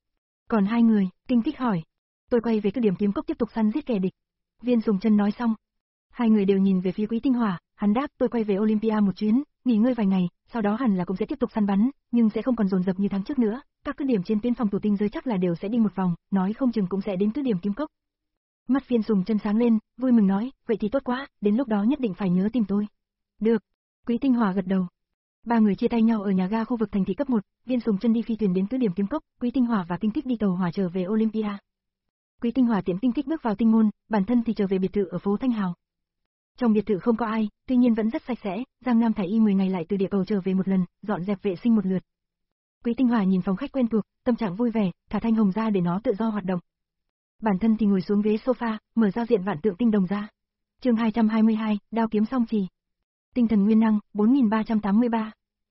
Còn hai người, Kinh Kích hỏi. Tôi quay về cứ điểm kiếm cốc tiếp tục săn giết kẻ địch. Viên Sùng Chân nói xong. Hai người đều nhìn về phía Quý Tinh Hỏa, hắn đáp tôi quay về Olympia một chuyến, nghỉ ngơi vài ngày, sau đó hẳn là cũng sẽ tiếp tục săn bắn, nhưng sẽ không còn dồn dập như tháng trước nữa, các cứ điểm trên tuyến phòng thủ tinh giới chắc là đều sẽ đi một vòng, nói không chừng cũng sẽ đến cứ điểm kiếm cốc. Mắt Viên Sùng Chân sáng lên, vui mừng nói, vậy thì tốt quá, đến lúc đó nhất định phải nhớ tìm tôi. Được. Quý Tinh Hỏa gật đầu. Ba người chia tay nhau ở nhà ga khu vực thành thị cấp một, Viên Sùng Chân đi phi thuyền đến cứ điểm kiếm cốc, Quý Tinh Hỏa và Kinh Kích đi tàu hỏa trở về Olympia. Quý Tinh Hỏa tiễn Kinh Kích bước vào tinh môn, bản thân thì trở về biệt thự ở phố Thanh Hào. Trong biệt thự không có ai, tuy nhiên vẫn rất sạch sẽ, Giang Nam Thải Y mười ngày lại từ địa cầu trở về một lần, dọn dẹp vệ sinh một lượt. Quý Tinh Hỏa nhìn phòng khách quen thuộc, tâm trạng vui vẻ, thả Thanh Hồng ra để nó tự do hoạt động. Bản thân thì ngồi xuống ghế sofa, mở giao diện vạn tượng tinh đồng ra. Chương hai trăm hai mươi hai, đao kiếm song trì. Tinh thần nguyên năng bốn nghìn ba trăm tám mươi ba.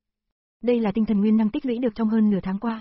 Đây là tinh thần nguyên năng tích lũy được trong hơn nửa tháng qua.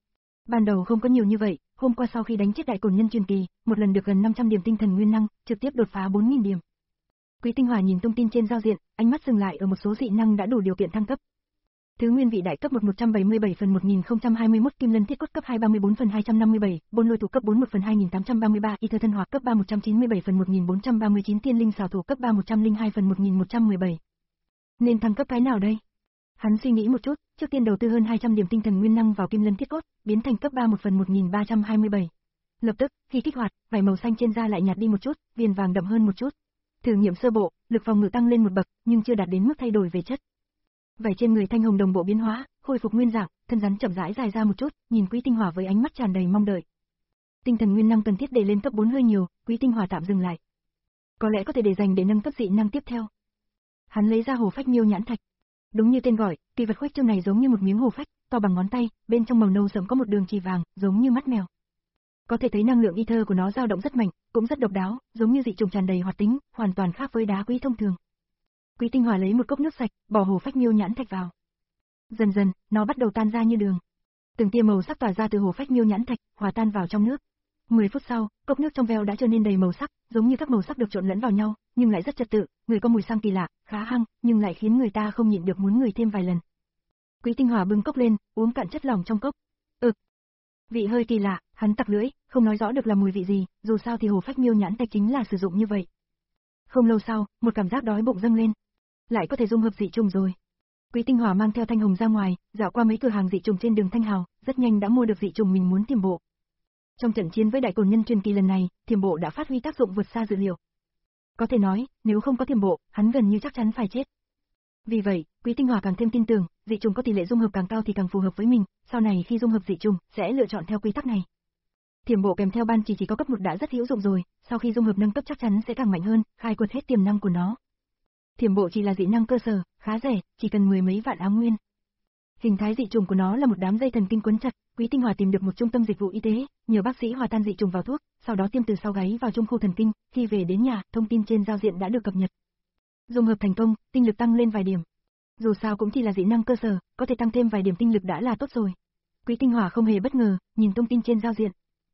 Ban đầu không có nhiều như vậy, hôm qua sau khi đánh chết đại cổn nhân truyền kỳ, một lần được gần năm trăm điểm tinh thần nguyên năng, trực tiếp đột phá bốn nghìn điểm. Quý Tinh Hỏa nhìn thông tin trên giao diện, ánh mắt dừng lại ở một số dị năng đã đủ điều kiện thăng cấp. Thứ nguyên vị đại cấp một một trăm bảy mươi bảy phần một nghìn không trăm hai mươi mốt, kim lân thiết cốt cấp hai ba mươi bốn phần hai trăm năm mươi bảy, bôn lôi thủ cấp bốn một phần hai nghìn tám trăm ba mươi ba, y thơ thân hỏa cấp ba một trăm chín mươi bảy phần một nghìn bốn trăm ba mươi chín, tiên linh xảo thủ cấp ba một trăm linh hai phần một nghìn một trăm mười bảy. Nên thăng cấp cái nào đây? Hắn suy nghĩ một chút, trước tiên đầu tư hơn hai trăm điểm tinh thần nguyên năng vào kim lân thiết cốt, biến thành cấp ba một phần một nghìn ba trăm hai mươi bảy. Lập tức, khi kích hoạt, vảy màu xanh trên da lại nhạt đi một chút, viền vàng đậm hơn một chút. Thử nghiệm sơ bộ, lực phòng ngự tăng lên một bậc, nhưng chưa đạt đến mức thay đổi về chất. Vảy trên người Thanh Hồng đồng bộ biến hóa, khôi phục nguyên dạng, thân rắn chậm rãi dài ra một chút, nhìn Quý Tinh Hỏa với ánh mắt tràn đầy mong đợi. Tinh thần nguyên năng cần thiết để lên cấp bốn hơi nhiều, Quý Tinh Hỏa tạm dừng lại. Có lẽ có thể để dành để nâng cấp dị năng tiếp theo. Hắn lấy ra hồ phách miêu nhãn thạch. Đúng như tên gọi, kỳ vật khuếch trương này giống như một miếng hồ phách, to bằng ngón tay, bên trong màu nâu sẫm có một đường chì vàng, giống như mắt mèo. Có thể thấy năng lượng y thơ của nó dao động rất mạnh, cũng rất độc đáo, giống như dị trùng tràn đầy hoạt tính, hoàn toàn khác với đá quý thông thường. Quý Tinh Hỏa lấy một cốc nước sạch, bỏ hồ phách miêu nhãn thạch vào. Dần dần, nó bắt đầu tan ra như đường. Từng tia màu sắc tỏa ra từ hồ phách miêu nhãn thạch, hòa tan vào trong nước. mười phút sau, cốc nước trong veo đã trở nên đầy màu sắc, giống như các màu sắc được trộn lẫn vào nhau, nhưng lại rất trật tự, người có mùi sang kỳ lạ, khá hăng, nhưng lại khiến người ta không nhịn được muốn ngửi thêm vài lần. Quý Tinh Hỏa bưng cốc lên, uống cạn chất lỏng trong cốc. Ực. Vị hơi kỳ lạ, hắn tặc lưỡi, không nói rõ được là mùi vị gì, dù sao thì hồ phách miêu nhãn thạch chính là sử dụng như vậy. Không lâu sau, một cảm giác đói bụng dâng lên. Lại có thể dung hợp dị trùng rồi. Quý Tinh Hỏa mang theo Thanh Hồng ra ngoài, dạo qua mấy cửa hàng dị trùng trên đường Thanh Hào, rất nhanh đã mua được dị trùng mình muốn tiềm bộ. Trong trận chiến với đại cổn nhân truyền kỳ lần này, tiềm bộ đã phát huy tác dụng vượt xa dự liệu. Có thể nói, nếu không có tiềm bộ, hắn gần như chắc chắn phải chết. Vì vậy, Quý Tinh Hỏa càng thêm tin tưởng, dị trùng có tỷ lệ dung hợp càng cao thì càng phù hợp với mình, sau này khi dung hợp dị trùng, sẽ lựa chọn theo quy tắc này. Tiềm bộ kèm theo ban chỉ chỉ có cấp một đã rất hữu dụng rồi, sau khi dung hợp nâng cấp chắc chắn sẽ càng mạnh hơn, khai quật hết tiềm năng của nó. Tiềm bộ chỉ là dị năng cơ sở, khá rẻ, chỉ cần mười mấy vạn áo nguyên. Hình thái dị trùng của nó là một đám dây thần kinh quấn chặt, Quý Tinh Hỏa tìm được một trung tâm dịch vụ y tế, nhờ bác sĩ hòa tan dị trùng vào thuốc, sau đó tiêm từ sau gáy vào trung khu thần kinh, khi về đến nhà, thông tin trên giao diện đã được cập nhật. Dung hợp thành công, tinh lực tăng lên vài điểm. Dù sao cũng chỉ là dị năng cơ sở, có thể tăng thêm vài điểm tinh lực đã là tốt rồi. Quý Tinh Hỏa không hề bất ngờ, nhìn thông tin trên giao diện.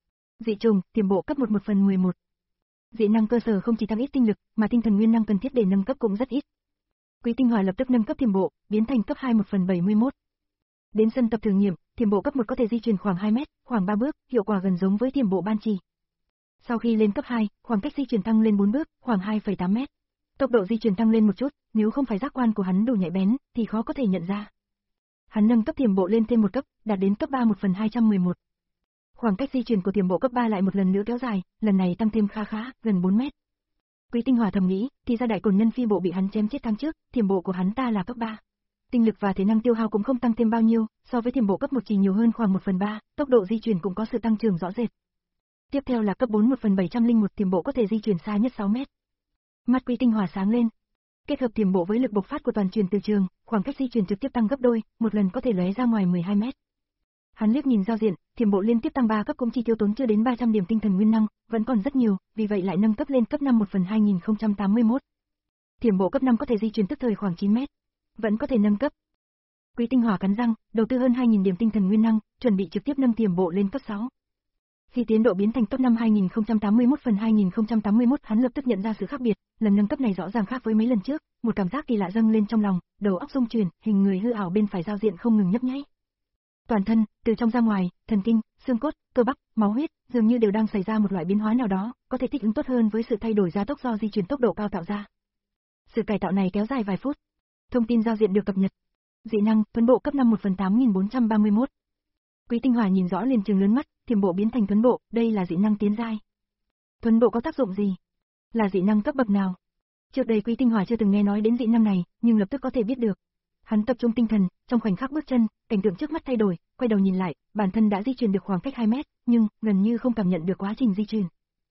Dị trùng, tiềm bộ cấp một một phần mười một. Dị năng cơ sở không chỉ tăng ít tinh lực, mà tinh thần nguyên năng cần thiết để nâng cấp cũng rất ít. Quý Tinh Hỏa lập tức nâng cấp tiềm bộ, biến thành cấp hai một phần bảy mươi mốt. Đến sân tập thử nghiệm, tiềm bộ cấp một có thể di chuyển khoảng hai mét, khoảng ba bước, hiệu quả gần giống với tiềm bộ ban chỉ. Sau khi lên cấp hai, khoảng cách di chuyển tăng lên bốn bước, khoảng hai phẩy tám mét. Tốc độ di chuyển tăng lên một chút, nếu không phải giác quan của hắn đủ nhạy bén, thì khó có thể nhận ra. Hắn nâng cấp tiềm bộ lên thêm một cấp, đạt đến cấp ba một phần hai trăm mười một. Khoảng cách di chuyển của tiềm bộ cấp ba lại một lần nữa kéo dài, lần này tăng thêm khá khá, gần bốn mét. Quý Tinh Hỏa thầm nghĩ, thì ra đại cổn nhân phi bộ bị hắn chém chết tháng trước, tiềm bộ của hắn ta là cấp ba. Tinh lực và thể năng tiêu hao cũng không tăng thêm bao nhiêu, so với tiềm bộ cấp một chỉ nhiều hơn khoảng một phần ba, tốc độ di chuyển cũng có sự tăng trưởng rõ rệt. Tiếp theo là cấp bốn một phần bảy trăm linh một, tiềm bộ có thể di chuyển xa nhất sáu mét. Mắt Quý Tinh Hỏa sáng lên. Kết hợp tiềm bộ với lực bộc phát của toàn truyền từ trường, khoảng cách di chuyển trực tiếp tăng gấp đôi, một lần có thể lóe ra ngoài mười hai mét. Hắn liếc nhìn giao diện, tiềm bộ liên tiếp tăng ba cấp cũng chỉ tiêu tốn chưa đến ba trăm điểm tinh thần nguyên năng, vẫn còn rất nhiều, vì vậy lại nâng cấp lên cấp năm một phần hai nghìn không trăm tám mươi mốt. Tiềm bộ cấp năm có thể di chuyển tức thời khoảng chín mét, vẫn có thể nâng cấp. Quý Tinh Hỏa cắn răng, đầu tư hơn hai nghìn điểm tinh thần nguyên năng, chuẩn bị trực tiếp nâng tiềm bộ lên cấp sáu. Khi tiến độ biến thành top năm hai nghìn không trăm tám mươi mốt phần hai nghìn không trăm tám mươi mốt, hắn lập tức nhận ra sự khác biệt, lần nâng cấp này rõ ràng khác với mấy lần trước, một cảm giác kỳ lạ dâng lên trong lòng, đầu óc xung chuyển, hình người hư ảo bên phải giao diện không ngừng nhấp nháy. Toàn thân, từ trong ra ngoài, thần kinh, xương cốt, cơ bắp, máu huyết, dường như đều đang xảy ra một loại biến hóa nào đó, có thể thích ứng tốt hơn với sự thay đổi gia tốc do di chuyển tốc độ cao tạo ra. Sự cải tạo này kéo dài vài phút. Thông tin giao diện được cập nhật. Dị năng, thuấn bộ cấp năm một phần tám nghìn bốn trăm ba mươi mốt. Quý Tinh Hỏa nhìn rõ liền trừng lớn mắt, thiểm bộ biến thành thuấn bộ, đây là dị năng tiến giai. Thuấn bộ có tác dụng gì? Là dị năng cấp bậc nào? Trước đây Quý Tinh Hỏa chưa từng nghe nói đến dị năng này, nhưng lập tức có thể biết được. Hắn tập trung tinh thần, trong khoảnh khắc bước chân, cảnh tượng trước mắt thay đổi, quay đầu nhìn lại, bản thân đã di chuyển được khoảng cách hai mét, nhưng gần như không cảm nhận được quá trình di chuyển.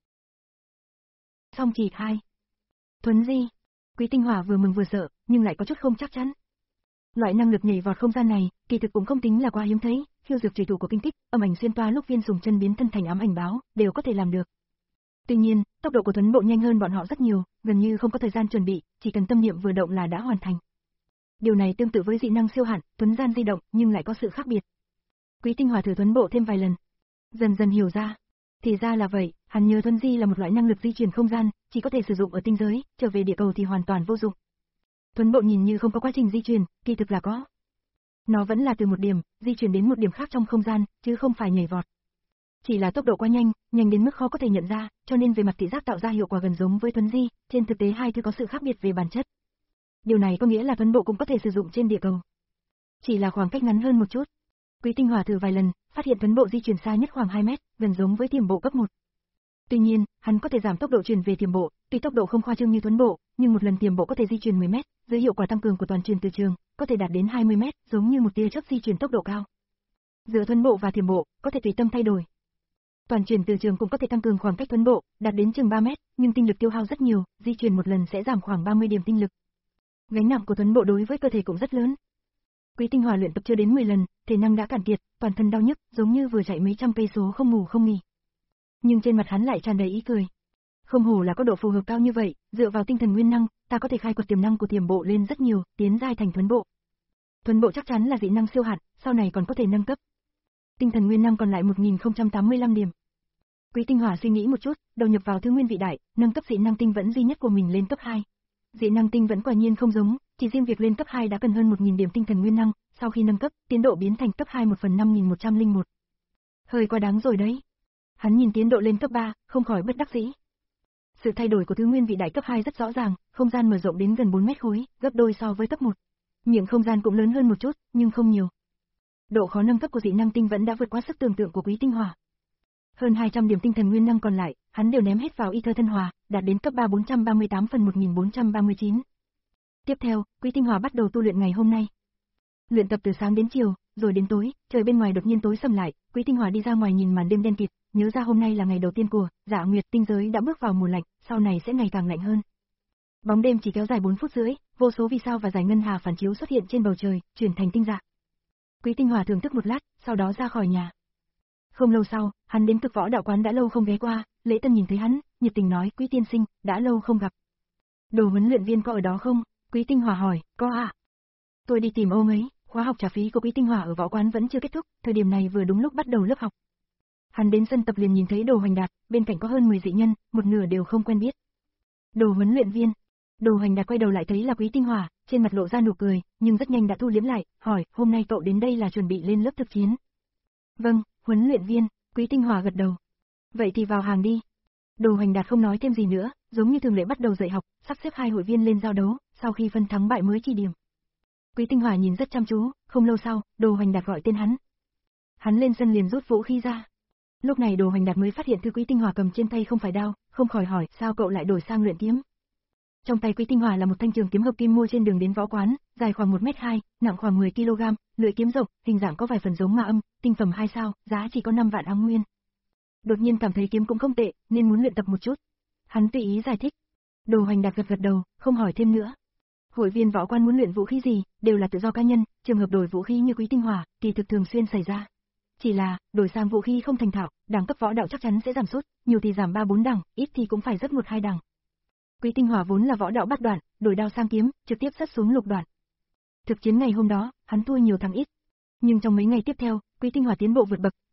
Song chỉ hai. Thuấn di. Quý Tinh Hỏa vừa mừng vừa sợ, nhưng lại có chút không chắc chắn. Loại năng lực nhảy vọt không gian này, kỳ thực cũng không tính là quá hiếm thấy, khiêu dược chủy thủ của kinh tích, âm ảnh xuyên toa lúc viên dùng chân biến thân thành ám ảnh báo, đều có thể làm được. Tuy nhiên, tốc độ của thuấn bộ nhanh hơn bọn họ rất nhiều, gần như không có thời gian chuẩn bị, chỉ cần tâm niệm vừa động là đã hoàn thành. Điều này tương tự với dị năng siêu hạn, thuấn gian di động, nhưng lại có sự khác biệt. Quý Tinh Hỏa thử thuấn bộ thêm vài lần, dần dần hiểu ra. Thì ra là vậy, hắn nhớ thuấn di là một loại năng lực di chuyển không gian, chỉ có thể sử dụng ở tinh giới, trở về địa cầu thì hoàn toàn vô dụng. Thuấn bộ nhìn như không có quá trình di chuyển, kỳ thực là có. Nó vẫn là từ một điểm, di chuyển đến một điểm khác trong không gian, chứ không phải nhảy vọt. Chỉ là tốc độ quá nhanh, nhanh đến mức khó có thể nhận ra, cho nên về mặt thị giác tạo ra hiệu quả gần giống với thuấn di, trên thực tế hai thứ có sự khác biệt về bản chất. Điều này có nghĩa là thuấn bộ cũng có thể sử dụng trên địa cầu. Chỉ là khoảng cách ngắn hơn một chút. Quý Tinh Hỏa thử vài lần, phát hiện thuấn bộ di chuyển xa nhất khoảng hai mét, gần giống với thiểm bộ cấp một. Tuy nhiên, hắn có thể giảm tốc độ truyền về thiểm bộ, tuy tốc độ không khoa trương như thuấn bộ, nhưng một lần thiểm bộ có thể di chuyển mười mét, dưới hiệu quả tăng cường của toàn truyền từ trường, có thể đạt đến hai mươi mét, giống như một tia chớp di chuyển tốc độ cao. Giữa thuấn bộ và thiểm bộ, có thể tùy tâm thay đổi. Toàn truyền từ trường cũng có thể tăng cường khoảng cách thuấn bộ, đạt đến chừng ba mét, nhưng tinh lực tiêu hao rất nhiều, di chuyển một lần sẽ giảm khoảng ba mươi điểm tinh lực. Gánh nặng của thuấn bộ đối với cơ thể cũng rất lớn. Quý Tinh Hỏa luyện tập chưa đến mười lần, thể năng đã cạn kiệt, toàn thân đau nhức, giống như vừa chạy mấy trăm cây số không ngủ không nghỉ. Nhưng trên mặt hắn lại tràn đầy ý cười. Không hổ là có độ phù hợp cao như vậy, dựa vào tinh thần nguyên năng, ta có thể khai quật tiềm năng của thiểm bộ lên rất nhiều, tiến giai thành thuấn bộ. Thuấn bộ chắc chắn là dị năng siêu hạn, sau này còn có thể nâng cấp. Tinh thần nguyên năng còn lại một nghìn không trăm tám mươi lăm điểm. Quý Tinh Hỏa suy nghĩ một chút, đầu nhập vào thứ nguyên vị đại, nâng cấp dị năng tinh vẫn duy nhất của mình lên cấp hai. Dị năng tinh vẫn quả nhiên không giống, chỉ riêng việc lên cấp hai đã cần hơn một nghìn điểm tinh thần nguyên năng, sau khi nâng cấp, tiến độ biến thành cấp hai một phần năm nghìn một trăm lẻ một. Hơi quá đáng rồi đấy. Hắn nhìn tiến độ lên cấp ba, không khỏi bất đắc dĩ. Sự thay đổi của thứ nguyên vị đại cấp hai rất rõ ràng, không gian mở rộng đến gần bốn mét khối, gấp đôi so với cấp một. Miệng không gian cũng lớn hơn một chút, nhưng không nhiều. Độ khó nâng cấp của dị năng tinh vẫn đã vượt quá sức tưởng tượng của Quý Tinh Hỏa. Hơn hai trăm điểm tinh thần nguyên năng còn lại, hắn đều ném hết vào y thơ thân hòa, đạt đến cấp ba bốn trăm ba mươi tám phần một nghìn bốn trăm ba mươi chín. Tiếp theo, Quý Tinh Hỏa bắt đầu tu luyện ngày hôm nay. Luyện tập từ sáng đến chiều, rồi đến tối, trời bên ngoài đột nhiên tối sầm lại, Quý Tinh Hỏa đi ra ngoài nhìn màn đêm đen kịt, nhớ ra hôm nay là ngày đầu tiên của Dạ Nguyệt tinh giới đã bước vào mùa lạnh, sau này sẽ ngày càng lạnh hơn. Bóng đêm chỉ kéo dài bốn phút rưỡi, vô số vì sao và dải ngân hà phản chiếu xuất hiện trên bầu trời, chuyển thành tinh dạ. Quý Tinh Hỏa thưởng thức một lát, sau đó ra khỏi nhà. Không lâu sau, hắn đến Cực Võ đạo quán đã lâu không ghé qua, Lễ Tân nhìn thấy hắn, nhiệt tình nói, Quý tiên sinh, đã lâu không gặp. Đồ huấn luyện viên có ở đó không? Quý Tinh Hỏa hỏi, có ạ. À? Tôi đi tìm ông ấy, khóa học trả phí của Quý Tinh Hỏa ở võ quán vẫn chưa kết thúc, thời điểm này vừa đúng lúc bắt đầu lớp học. Hắn đến sân tập liền nhìn thấy Đồ Hoành Đạt, bên cạnh có hơn mười dị nhân, một nửa đều không quen biết. Đồ huấn luyện viên. Đồ Hoành Đạt quay đầu lại thấy là Quý Tinh Hỏa, trên mặt lộ ra nụ cười, nhưng rất nhanh đã thu liếm lại, hỏi, hôm nay cậu đến đây là chuẩn bị lên lớp thực chiến? Vâng, huấn luyện viên, Quý Tinh Hỏa gật đầu. Vậy thì vào hàng đi. Đồ Hoành Đạt không nói thêm gì nữa, giống như thường lệ bắt đầu dạy học, sắp xếp hai hội viên lên giao đấu, sau khi phân thắng bại mới chi điểm. Quý Tinh Hỏa nhìn rất chăm chú, không lâu sau, Đồ Hoành Đạt gọi tên hắn. Hắn lên sân liền rút vũ khí ra. Lúc này Đồ Hoành Đạt mới phát hiện thư Quý Tinh Hỏa cầm trên tay không phải đao, không khỏi hỏi, sao cậu lại đổi sang luyện kiếm? Trong tay Quý Tinh Hỏa là một thanh trường kiếm hợp kim mua trên đường đến võ quán, dài khoảng một mét hai, nặng khoảng mười ki lô gam, lưỡi kiếm rộng, hình dạng có vài phần giống ma âm, tinh phẩm hai sao, giá chỉ có năm vạn áng nguyên. Đột nhiên cảm thấy kiếm cũng không tệ, nên muốn luyện tập một chút. Hắn tùy ý giải thích. Đồ Hoành Đạt gật gật đầu, không hỏi thêm nữa. Hội viên võ quan muốn luyện vũ khí gì, đều là tự do cá nhân, trường hợp đổi vũ khí như Quý Tinh Hỏa, kỳ thực thường xuyên xảy ra. Chỉ là, đổi sang vũ khí không thành thạo, đẳng cấp võ đạo chắc chắn sẽ giảm sút, nhiều thì giảm ba bốn đẳng, ít thì cũng phải rất một hai đẳng. Quý Tinh Hỏa vốn là võ đạo bát đoạn, đổi đao sang kiếm, trực tiếp rất xuống lục đoạn. Thực chiến ngày hôm đó, hắn thua nhiều thắng ít. Nhưng trong mấy ngày tiếp theo, Quý Tinh Hỏa tiến bộ vượt bậc,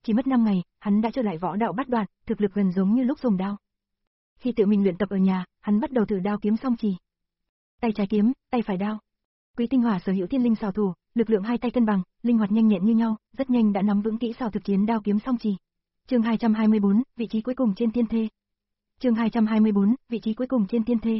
chỉ mất năm ngày, hắn đã trở lại võ đạo bát đoạn, thực lực gần giống như lúc dùng đao. Khi tự mình luyện tập ở nhà, hắn bắt đầu thử đao kiếm song chì. Tay trái kiếm, tay phải đao. Quý Tinh Hỏa sở hữu thiên linh xảo thủ, lực lượng hai tay cân bằng, linh hoạt nhanh nhẹn như nhau, rất nhanh đã nắm vững kỹ xảo thực chiến đao kiếm song chì. Chương hai trăm hai mươi bốn, vị trí cuối cùng trên thiên thê. Chương hai trăm hai mươi bốn, vị trí cuối cùng trên thiên thê.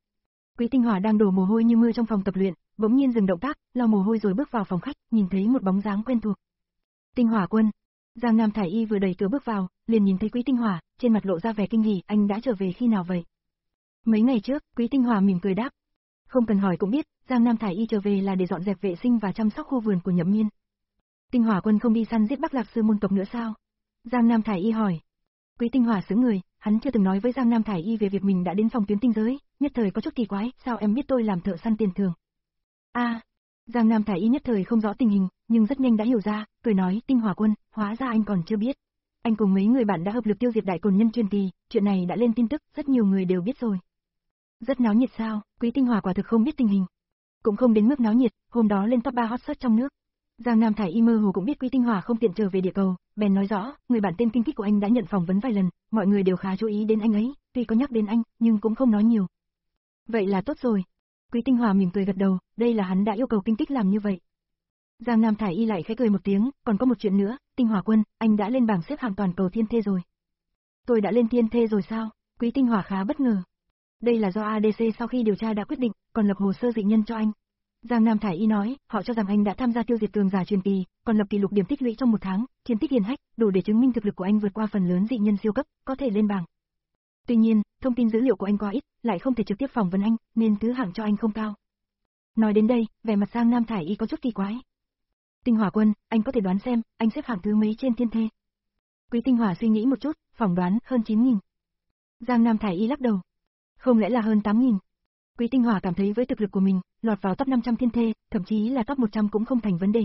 Quý Tinh Hỏa đang đổ mồ hôi như mưa trong phòng tập luyện, bỗng nhiên dừng động tác, lau mồ hôi rồi bước vào phòng khách, nhìn thấy một bóng dáng quen thuộc. Tinh Hỏa Quân. Giang Nam Thải Y vừa đẩy cửa bước vào, liền nhìn thấy Quý Tinh Hỏa, trên mặt lộ ra vẻ kinh hỉ, anh đã trở về khi nào vậy? Mấy ngày trước, Quý Tinh Hỏa mỉm cười đáp. Không cần hỏi cũng biết, Giang Nam Thải Y trở về là để dọn dẹp vệ sinh và chăm sóc khu vườn của Nhậm Miên. Tinh Hỏa Quân không đi săn giết Bắc Lạc Sư môn tộc nữa sao? Giang Nam Thải Y hỏi. Quý Tinh Hỏa sững người, hắn chưa từng nói với Giang Nam Thải Y về việc mình đã đến phòng tuyến tinh giới, nhất thời có chút kỳ quái, sao em biết tôi làm thợ săn tiền thưởng? A, à, Giang Nam Thải Y nhất thời không rõ tình hình, nhưng rất nhanh đã hiểu ra, cười nói, Tinh Hỏa Quân, hóa ra anh còn chưa biết. Anh cùng mấy người bạn đã hợp lực tiêu diệt đại cồn nhân truyền kỳ, chuyện này đã lên tin tức, rất nhiều người đều biết rồi. Rất náo nhiệt sao? Quý Tinh Hỏa quả thực không biết tình hình. Cũng không đến mức náo nhiệt, hôm đó lên top ba hot search trong nước. Giang Nam Thải Y mơ hồ cũng biết Quý Tinh Hỏa không tiện trở về địa cầu, bèn nói rõ, người bạn tên Kinh Kích của anh đã nhận phỏng vấn vài lần, mọi người đều khá chú ý đến anh ấy, tuy có nhắc đến anh, nhưng cũng không nói nhiều. Vậy là tốt rồi. Quý Tinh Hỏa mỉm cười gật đầu, đây là hắn đã yêu cầu Kinh Kích làm như vậy. Giang Nam Thải Y lại khẽ cười một tiếng, còn có một chuyện nữa, Tinh Hỏa Quân, anh đã lên bảng xếp hạng toàn cầu thiên thê rồi. Tôi đã lên thiên thê rồi sao? Quý Tinh Hỏa khá bất ngờ. Đây là do a đê xê sau khi điều tra đã quyết định, còn lập hồ sơ dị nhân cho anh. Giang Nam Thải Y nói, họ cho rằng anh đã tham gia tiêu diệt cường giả truyền kỳ, còn lập kỷ lục điểm tích lũy trong một tháng, chiến tích hiển hách, đủ để chứng minh thực lực của anh vượt qua phần lớn dị nhân siêu cấp, có thể lên bảng. Tuy nhiên, thông tin dữ liệu của anh quá ít, lại không thể trực tiếp phỏng vấn anh, nên thứ hạng cho anh không cao. Nói đến đây, vẻ mặt Giang Nam Thải Y có chút kỳ quái. Tinh Hỏa Quân, anh có thể đoán xem, anh xếp hạng thứ mấy trên thiên thê? Quý Tinh Hỏa suy nghĩ một chút, phỏng đoán hơn chín nghìn. Giang Nam Thải Y lắc đầu. Không lẽ là hơn tám nghìn? Quý Tinh Hỏa cảm thấy với thực lực của mình, lọt vào top năm trăm thiên thê, thậm chí là top một trăm cũng không thành vấn đề.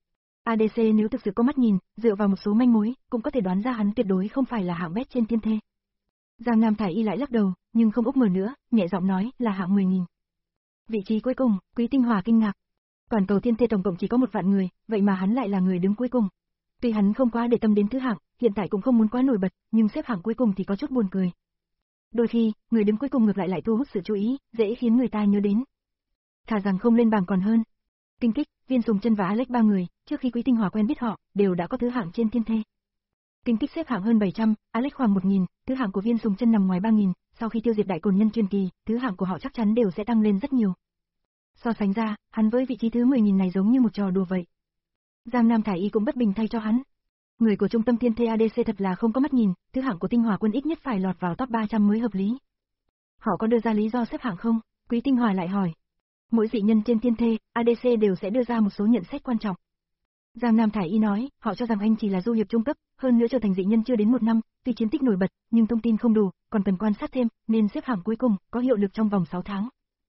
a đê xê nếu thực sự có mắt nhìn, dựa vào một số manh mối, cũng có thể đoán ra hắn tuyệt đối không phải là hạng bét trên thiên thê. Giang Nam Thải Y lại lắc đầu, nhưng không úp mở nữa, nhẹ giọng nói là hạng mười nghìn. Vị trí cuối cùng, Quý Tinh Hỏa kinh ngạc. Toàn cầu thiên thê tổng cộng chỉ có một vạn người, vậy mà hắn lại là người đứng cuối cùng. Tuy hắn không quá để tâm đến thứ hạng, hiện tại cũng không muốn quá nổi bật, nhưng xếp hạng cuối cùng thì có chút buồn cười. Đôi khi, người đứng cuối cùng ngược lại lại thu hút sự chú ý, dễ khiến người ta nhớ đến. Thà rằng không lên bảng còn hơn. Kinh Kích, Viên Sùng Chân và Alex ba người, trước khi Quý Tinh Hỏa quen biết họ, đều đã có thứ hạng trên thiên thê. Kinh Kích xếp hạng hơn bảy trăm, Alex khoảng một nghìn, thứ hạng của Viên Sùng Chân nằm ngoài ba nghìn, sau khi tiêu diệt đại cồn nhân truyền kỳ, thứ hạng của họ chắc chắn đều sẽ tăng lên rất nhiều. So sánh ra, hắn với vị trí thứ mười nghìn này giống như một trò đùa vậy. Giang Nam Thải Y cũng bất bình thay cho hắn. Người của trung tâm thiên thê a đê xê thật là không có mắt nhìn, thứ hạng của Tinh Hỏa Quân ít nhất phải lọt vào top ba trăm mới hợp lý. Họ có đưa ra lý do xếp hạng không? Quý Tinh Hỏa lại hỏi. Mỗi dị nhân trên thiên thê, a đê xê đều sẽ đưa ra một số nhận xét quan trọng. Giang Nam Thải Y nói, họ cho rằng anh chỉ là du hiệp trung cấp, hơn nữa trở thành dị nhân chưa đến một năm, tuy chiến tích nổi bật, nhưng thông tin không đủ, còn cần quan sát thêm, nên xếp hạng cuối cùng, có hiệu lực trong vòng sáu tháng.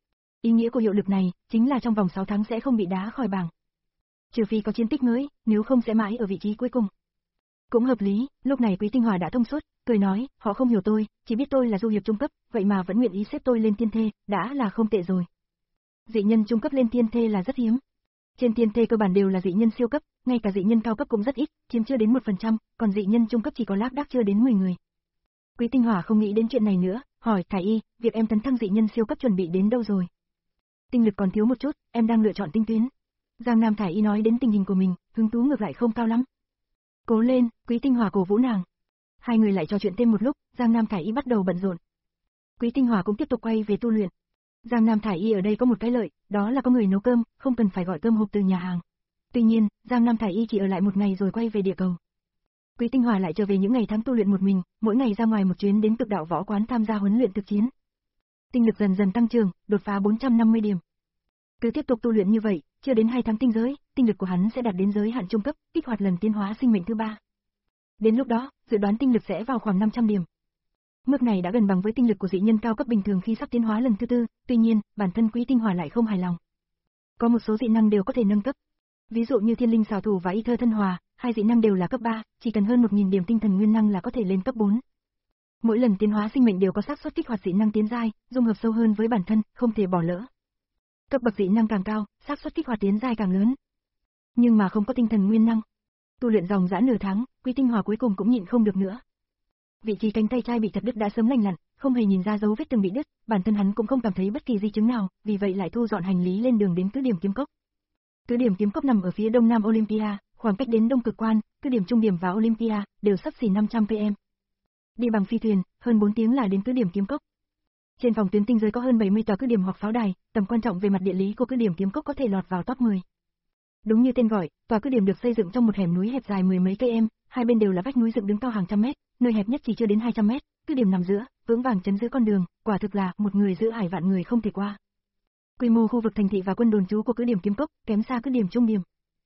Ý nghĩa của hiệu lực này, chính là trong vòng sáu tháng sẽ không bị đá khỏi bảng. Trừ phi có chiến tích mới, nếu không sẽ mãi ở vị trí cuối cùng. Cũng hợp lý, lúc này Quý Tinh Hỏa đã thông suốt, cười nói, họ không hiểu tôi, chỉ biết tôi là du hiệp trung cấp, vậy mà vẫn nguyện ý xếp tôi lên thiên thê, đã là không tệ rồi. Dị nhân trung cấp lên thiên thê là rất hiếm. Trên thiên thê cơ bản đều là dị nhân siêu cấp, ngay cả dị nhân cao cấp cũng rất ít, chiếm chưa đến một phần trăm, còn dị nhân trung cấp chỉ có lác đác chưa đến mười người. Quý Tinh Hỏa không nghĩ đến chuyện này nữa, hỏi Thải Y, việc em tấn thăng dị nhân siêu cấp chuẩn bị đến đâu rồi? Tinh lực còn thiếu một chút, em đang lựa chọn tinh tuyến. Giang Nam Thải Y nói đến tình hình của mình, hứng thú ngược lại không cao lắm. Cố lên, Quý Tinh Hỏa cổ vũ nàng. Hai người lại trò chuyện thêm một lúc, Giang Nam Thải Y bắt đầu bận rộn. Quý Tinh Hỏa cũng tiếp tục quay về tu luyện. Giang Nam Thải Y ở đây có một cái lợi, đó là có người nấu cơm, không cần phải gọi cơm hộp từ nhà hàng. Tuy nhiên, Giang Nam Thải Y chỉ ở lại một ngày rồi quay về địa cầu. Quý Tinh Hỏa lại trở về những ngày tháng tu luyện một mình, mỗi ngày ra ngoài một chuyến đến Cực Đạo Võ Quán tham gia huấn luyện thực chiến. Tinh lực dần dần tăng trưởng, đột phá bốn trăm năm mươi điểm. Cứ tiếp tục tu luyện như vậy, chưa đến hai tháng tinh giới, tinh lực của hắn sẽ đạt đến giới hạn trung cấp, kích hoạt lần tiến hóa sinh mệnh thứ ba. Đến lúc đó, dự đoán tinh lực sẽ vào khoảng năm trăm điểm. Mức này đã gần bằng với tinh lực của dị nhân cao cấp bình thường khi sắp tiến hóa lần thứ tư, tuy nhiên, bản thân Quý Tinh Hỏa lại không hài lòng. Có một số dị năng đều có thể nâng cấp. Ví dụ như Thiên Linh Xảo Thủ và Y Thơ Thân Hòa, hai dị năng đều là cấp ba, chỉ cần hơn một nghìn điểm tinh thần nguyên năng là có thể lên cấp bốn. Mỗi lần tiến hóa sinh mệnh đều có xác suất kích hoạt dị năng tiến giai, dung hợp sâu hơn với bản thân, không thể bỏ lỡ. Cấp bậc dị năng càng cao, xác suất kích hoạt tiến giai càng lớn. Nhưng mà không có tinh thần nguyên năng. Tu luyện dòng dã nửa tháng, Quý Tinh Hòa cuối cùng cũng nhịn không được nữa. Vị trí cánh tay trái bị chặt đứt đã sớm lành lặn, không hề nhìn ra dấu vết từng bị đứt, bản thân hắn cũng không cảm thấy bất kỳ di chứng nào, vì vậy lại thu dọn hành lý lên đường đến cứ điểm kiếm cốc. Cứ điểm kiếm cốc nằm ở phía đông nam Olympia, khoảng cách đến đông cực quan, cứ điểm trung điểm và Olympia đều sắp xỉ năm trăm ki lô mét. Đi bằng phi thuyền, hơn bốn tiếng là đến cứ điểm kiếm cốc. Trên phòng tuyến tinh giới có hơn bảy mươi tòa cứ điểm hoặc pháo đài, tầm quan trọng về mặt địa lý của cứ điểm kiếm cốc có thể lọt vào top mười. Đúng như tên gọi, tòa cứ điểm được xây dựng trong một hẻm núi hẹp dài mười mấy cây em, hai bên đều là vách núi dựng đứng cao hàng trăm mét, nơi hẹp nhất chỉ chưa đến hai trăm mét, cứ điểm nằm giữa, vững vàng chấn giữ con đường, quả thực là một người giữa hải vạn người không thể qua. Quy mô khu vực thành thị và quân đồn trú của cứ điểm kiếm cốc kém xa cứ điểm trung điểm.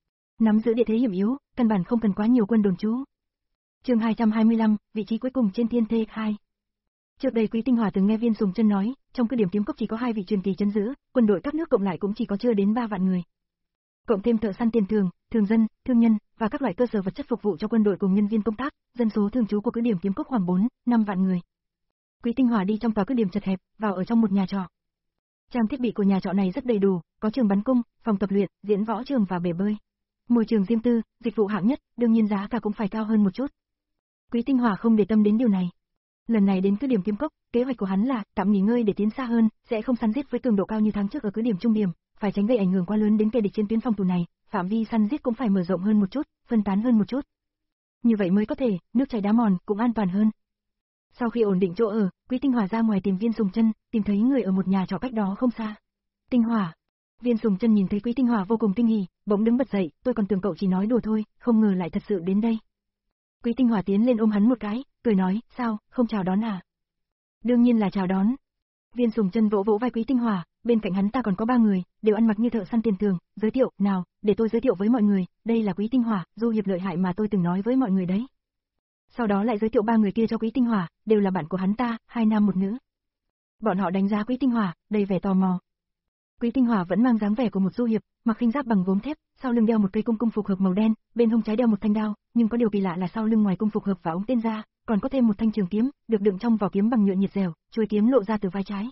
Nắm giữ địa thế hiểm yếu, căn bản không cần quá nhiều quân đồn trú. Chương hai trăm hai mươi lăm, vị trí cuối cùng trên thiên thê hai. Trước đây Quý Tinh Hòa từng nghe Viên Sùng Chân nói, trong cứ điểm kiếm cốc chỉ có hai vị truyền kỳ trấn giữ, quân đội các nước cộng lại cũng chỉ có chưa đến ba vạn người. Cộng thêm thợ săn tiền thường, thường dân, thương nhân và các loại cơ sở vật chất phục vụ cho quân đội cùng nhân viên công tác, dân số thường trú của cứ điểm kiếm cốc khoảng bốn, năm vạn người. Quý Tinh Hòa đi trong tòa cứ điểm chật hẹp, vào ở trong một nhà trọ. Trang thiết bị của nhà trọ này rất đầy đủ, có trường bắn cung, phòng tập luyện, diễn võ trường và bể bơi. Môi trường riêng tư, dịch vụ hạng nhất, đương nhiên giá cả cũng phải cao hơn một chút. Quý Tinh Hòa không để tâm đến điều này. Lần này đến cứ điểm kiếm cốc, kế hoạch của hắn là tạm nghỉ ngơi để tiến xa hơn, sẽ không săn giết với cường độ cao như tháng trước ở cứ điểm trung điểm, phải tránh gây ảnh hưởng quá lớn đến kẻ địch trên tuyến phòng thủ này, phạm vi săn giết cũng phải mở rộng hơn một chút, phân tán hơn một chút. Như vậy mới có thể, nước chảy đá mòn, cũng an toàn hơn. Sau khi ổn định chỗ ở, Quý Tinh Hòa ra ngoài tìm Viên Sùng Chân, tìm thấy người ở một nhà trọ cách đó không xa. Tinh Hòa. Viên Sùng Chân nhìn thấy Quý Tinh Hòa vô cùng kinh hỉ, bỗng đứng bật dậy, tôi còn tưởng cậu chỉ nói đùa thôi, không ngờ lại thật sự đến đây. Quý Tinh Hòa tiến lên ôm hắn một cái, cười nói, sao, không chào đón à? Đương nhiên là chào đón. Viên Sùng Chân vỗ vỗ vai Quý Tinh Hòa, bên cạnh hắn ta còn có ba người, đều ăn mặc như thợ săn tiền thường, giới thiệu, nào, để tôi giới thiệu với mọi người, đây là Quý Tinh Hòa, du hiệp lợi hại mà tôi từng nói với mọi người đấy. Sau đó lại giới thiệu ba người kia cho Quý Tinh Hòa, đều là bạn của hắn ta, hai nam một nữ. Bọn họ đánh giá Quý Tinh Hòa, đầy vẻ tò mò. Quý Tinh Hòa vẫn mang dáng vẻ của một du hiệp, mặc khinh giáp bằng gốm thép, sau lưng đeo một cây cung cung phục hợp màu đen, bên hông trái đeo một thanh đao, nhưng có điều kỳ lạ là sau lưng ngoài cung phục hợp và ống tên ra, còn có thêm một thanh trường kiếm, được đựng trong vỏ kiếm bằng nhựa nhiệt dẻo, chuôi kiếm lộ ra từ vai trái.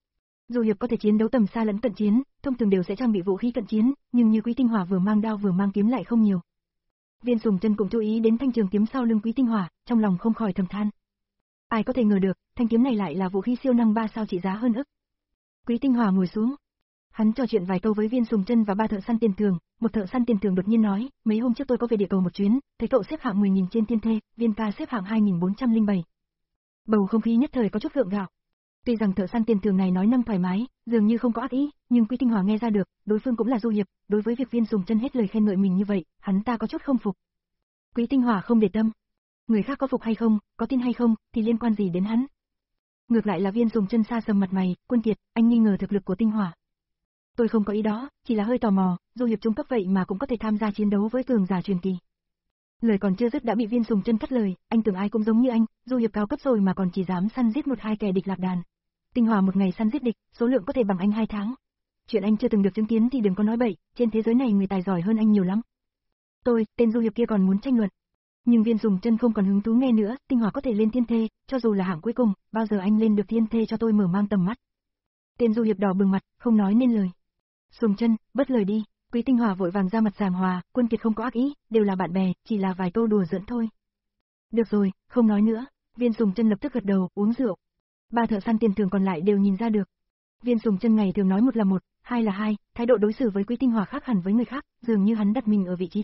Du hiệp có thể chiến đấu tầm xa lẫn cận chiến, thông thường đều sẽ trang bị vũ khí cận chiến, nhưng như Quý Tinh Hòa vừa mang đao vừa mang kiếm lại không nhiều. Viên Sùng Chân cũng chú ý đến thanh trường kiếm sau lưng Quý Tinh Hòa, trong lòng không khỏi thầm than. Ai có thể ngờ được, thanh kiếm này lại là vũ khí siêu năng ba sao trị giá hơn ức. Quý Tinh Hòa ngồi xuống. Hắn trò chuyện vài câu với Viên Sùng Chân và ba thợ săn tiền thường, một thợ săn tiền thường đột nhiên nói, mấy hôm trước tôi có về địa cầu một chuyến, thấy cậu xếp hạng mười nghìn trên thiên thê, Viên ca xếp hạng hai nghìn bốn trăm lẻ bảy. Bầu không khí nhất thời có chút gượng gạo. Tuy rằng thợ săn tiền thường này nói năng thoải mái, dường như không có ác ý, nhưng Quý Tinh Hòa nghe ra được, đối phương cũng là du hiệp, đối với việc Viên Sùng Chân hết lời khen ngợi mình như vậy, hắn ta có chút không phục. Quý Tinh Hòa không để tâm. Người khác có phục hay không, có tin hay không, thì liên quan gì đến hắn. Ngược lại là Viên Sùng Chân xa sầm mặt mày, Quân Kiệt, anh nghi ngờ thực lực của Tinh Hòa. Tôi không có ý đó, chỉ là hơi tò mò, du hiệp trung cấp vậy mà cũng có thể tham gia chiến đấu với cường giả truyền kỳ. Lời còn chưa dứt đã bị Viên Sùng Chân cắt lời, anh tưởng ai cũng giống như anh, du hiệp cao cấp rồi mà còn chỉ dám săn giết một hai kẻ địch lạc đàn. Tinh Hòa một ngày săn giết địch, số lượng có thể bằng anh hai tháng. Chuyện anh chưa từng được chứng kiến thì đừng có nói bậy, trên thế giới này người tài giỏi hơn anh nhiều lắm. Tôi, tên du hiệp kia còn muốn tranh luận. Nhưng Viên Sùng Chân không còn hứng thú nghe nữa, Tinh Hòa có thể lên thiên thê, cho dù là hạng cuối cùng, bao giờ anh lên được thiên thê cho tôi mở mang tầm mắt. Tên du hiệp đỏ bừng mặt, không nói nên lời. Sùng Chân, bớt lời đi. Quý Tinh Hòa vội vàng ra mặt giảng hòa, Quân Kiệt không có ác ý, đều là bạn bè, chỉ là vài câu đùa giỡn thôi. Được rồi, không nói nữa. Viên Sùng Chân lập tức gật đầu, uống rượu. Ba thợ săn tiền thường còn lại đều nhìn ra được. Viên Sùng Chân ngày thường nói một là một, hai là hai, thái độ đối xử với Quý Tinh Hòa khác hẳn với người khác, dường như hắn đặt mình ở vị trí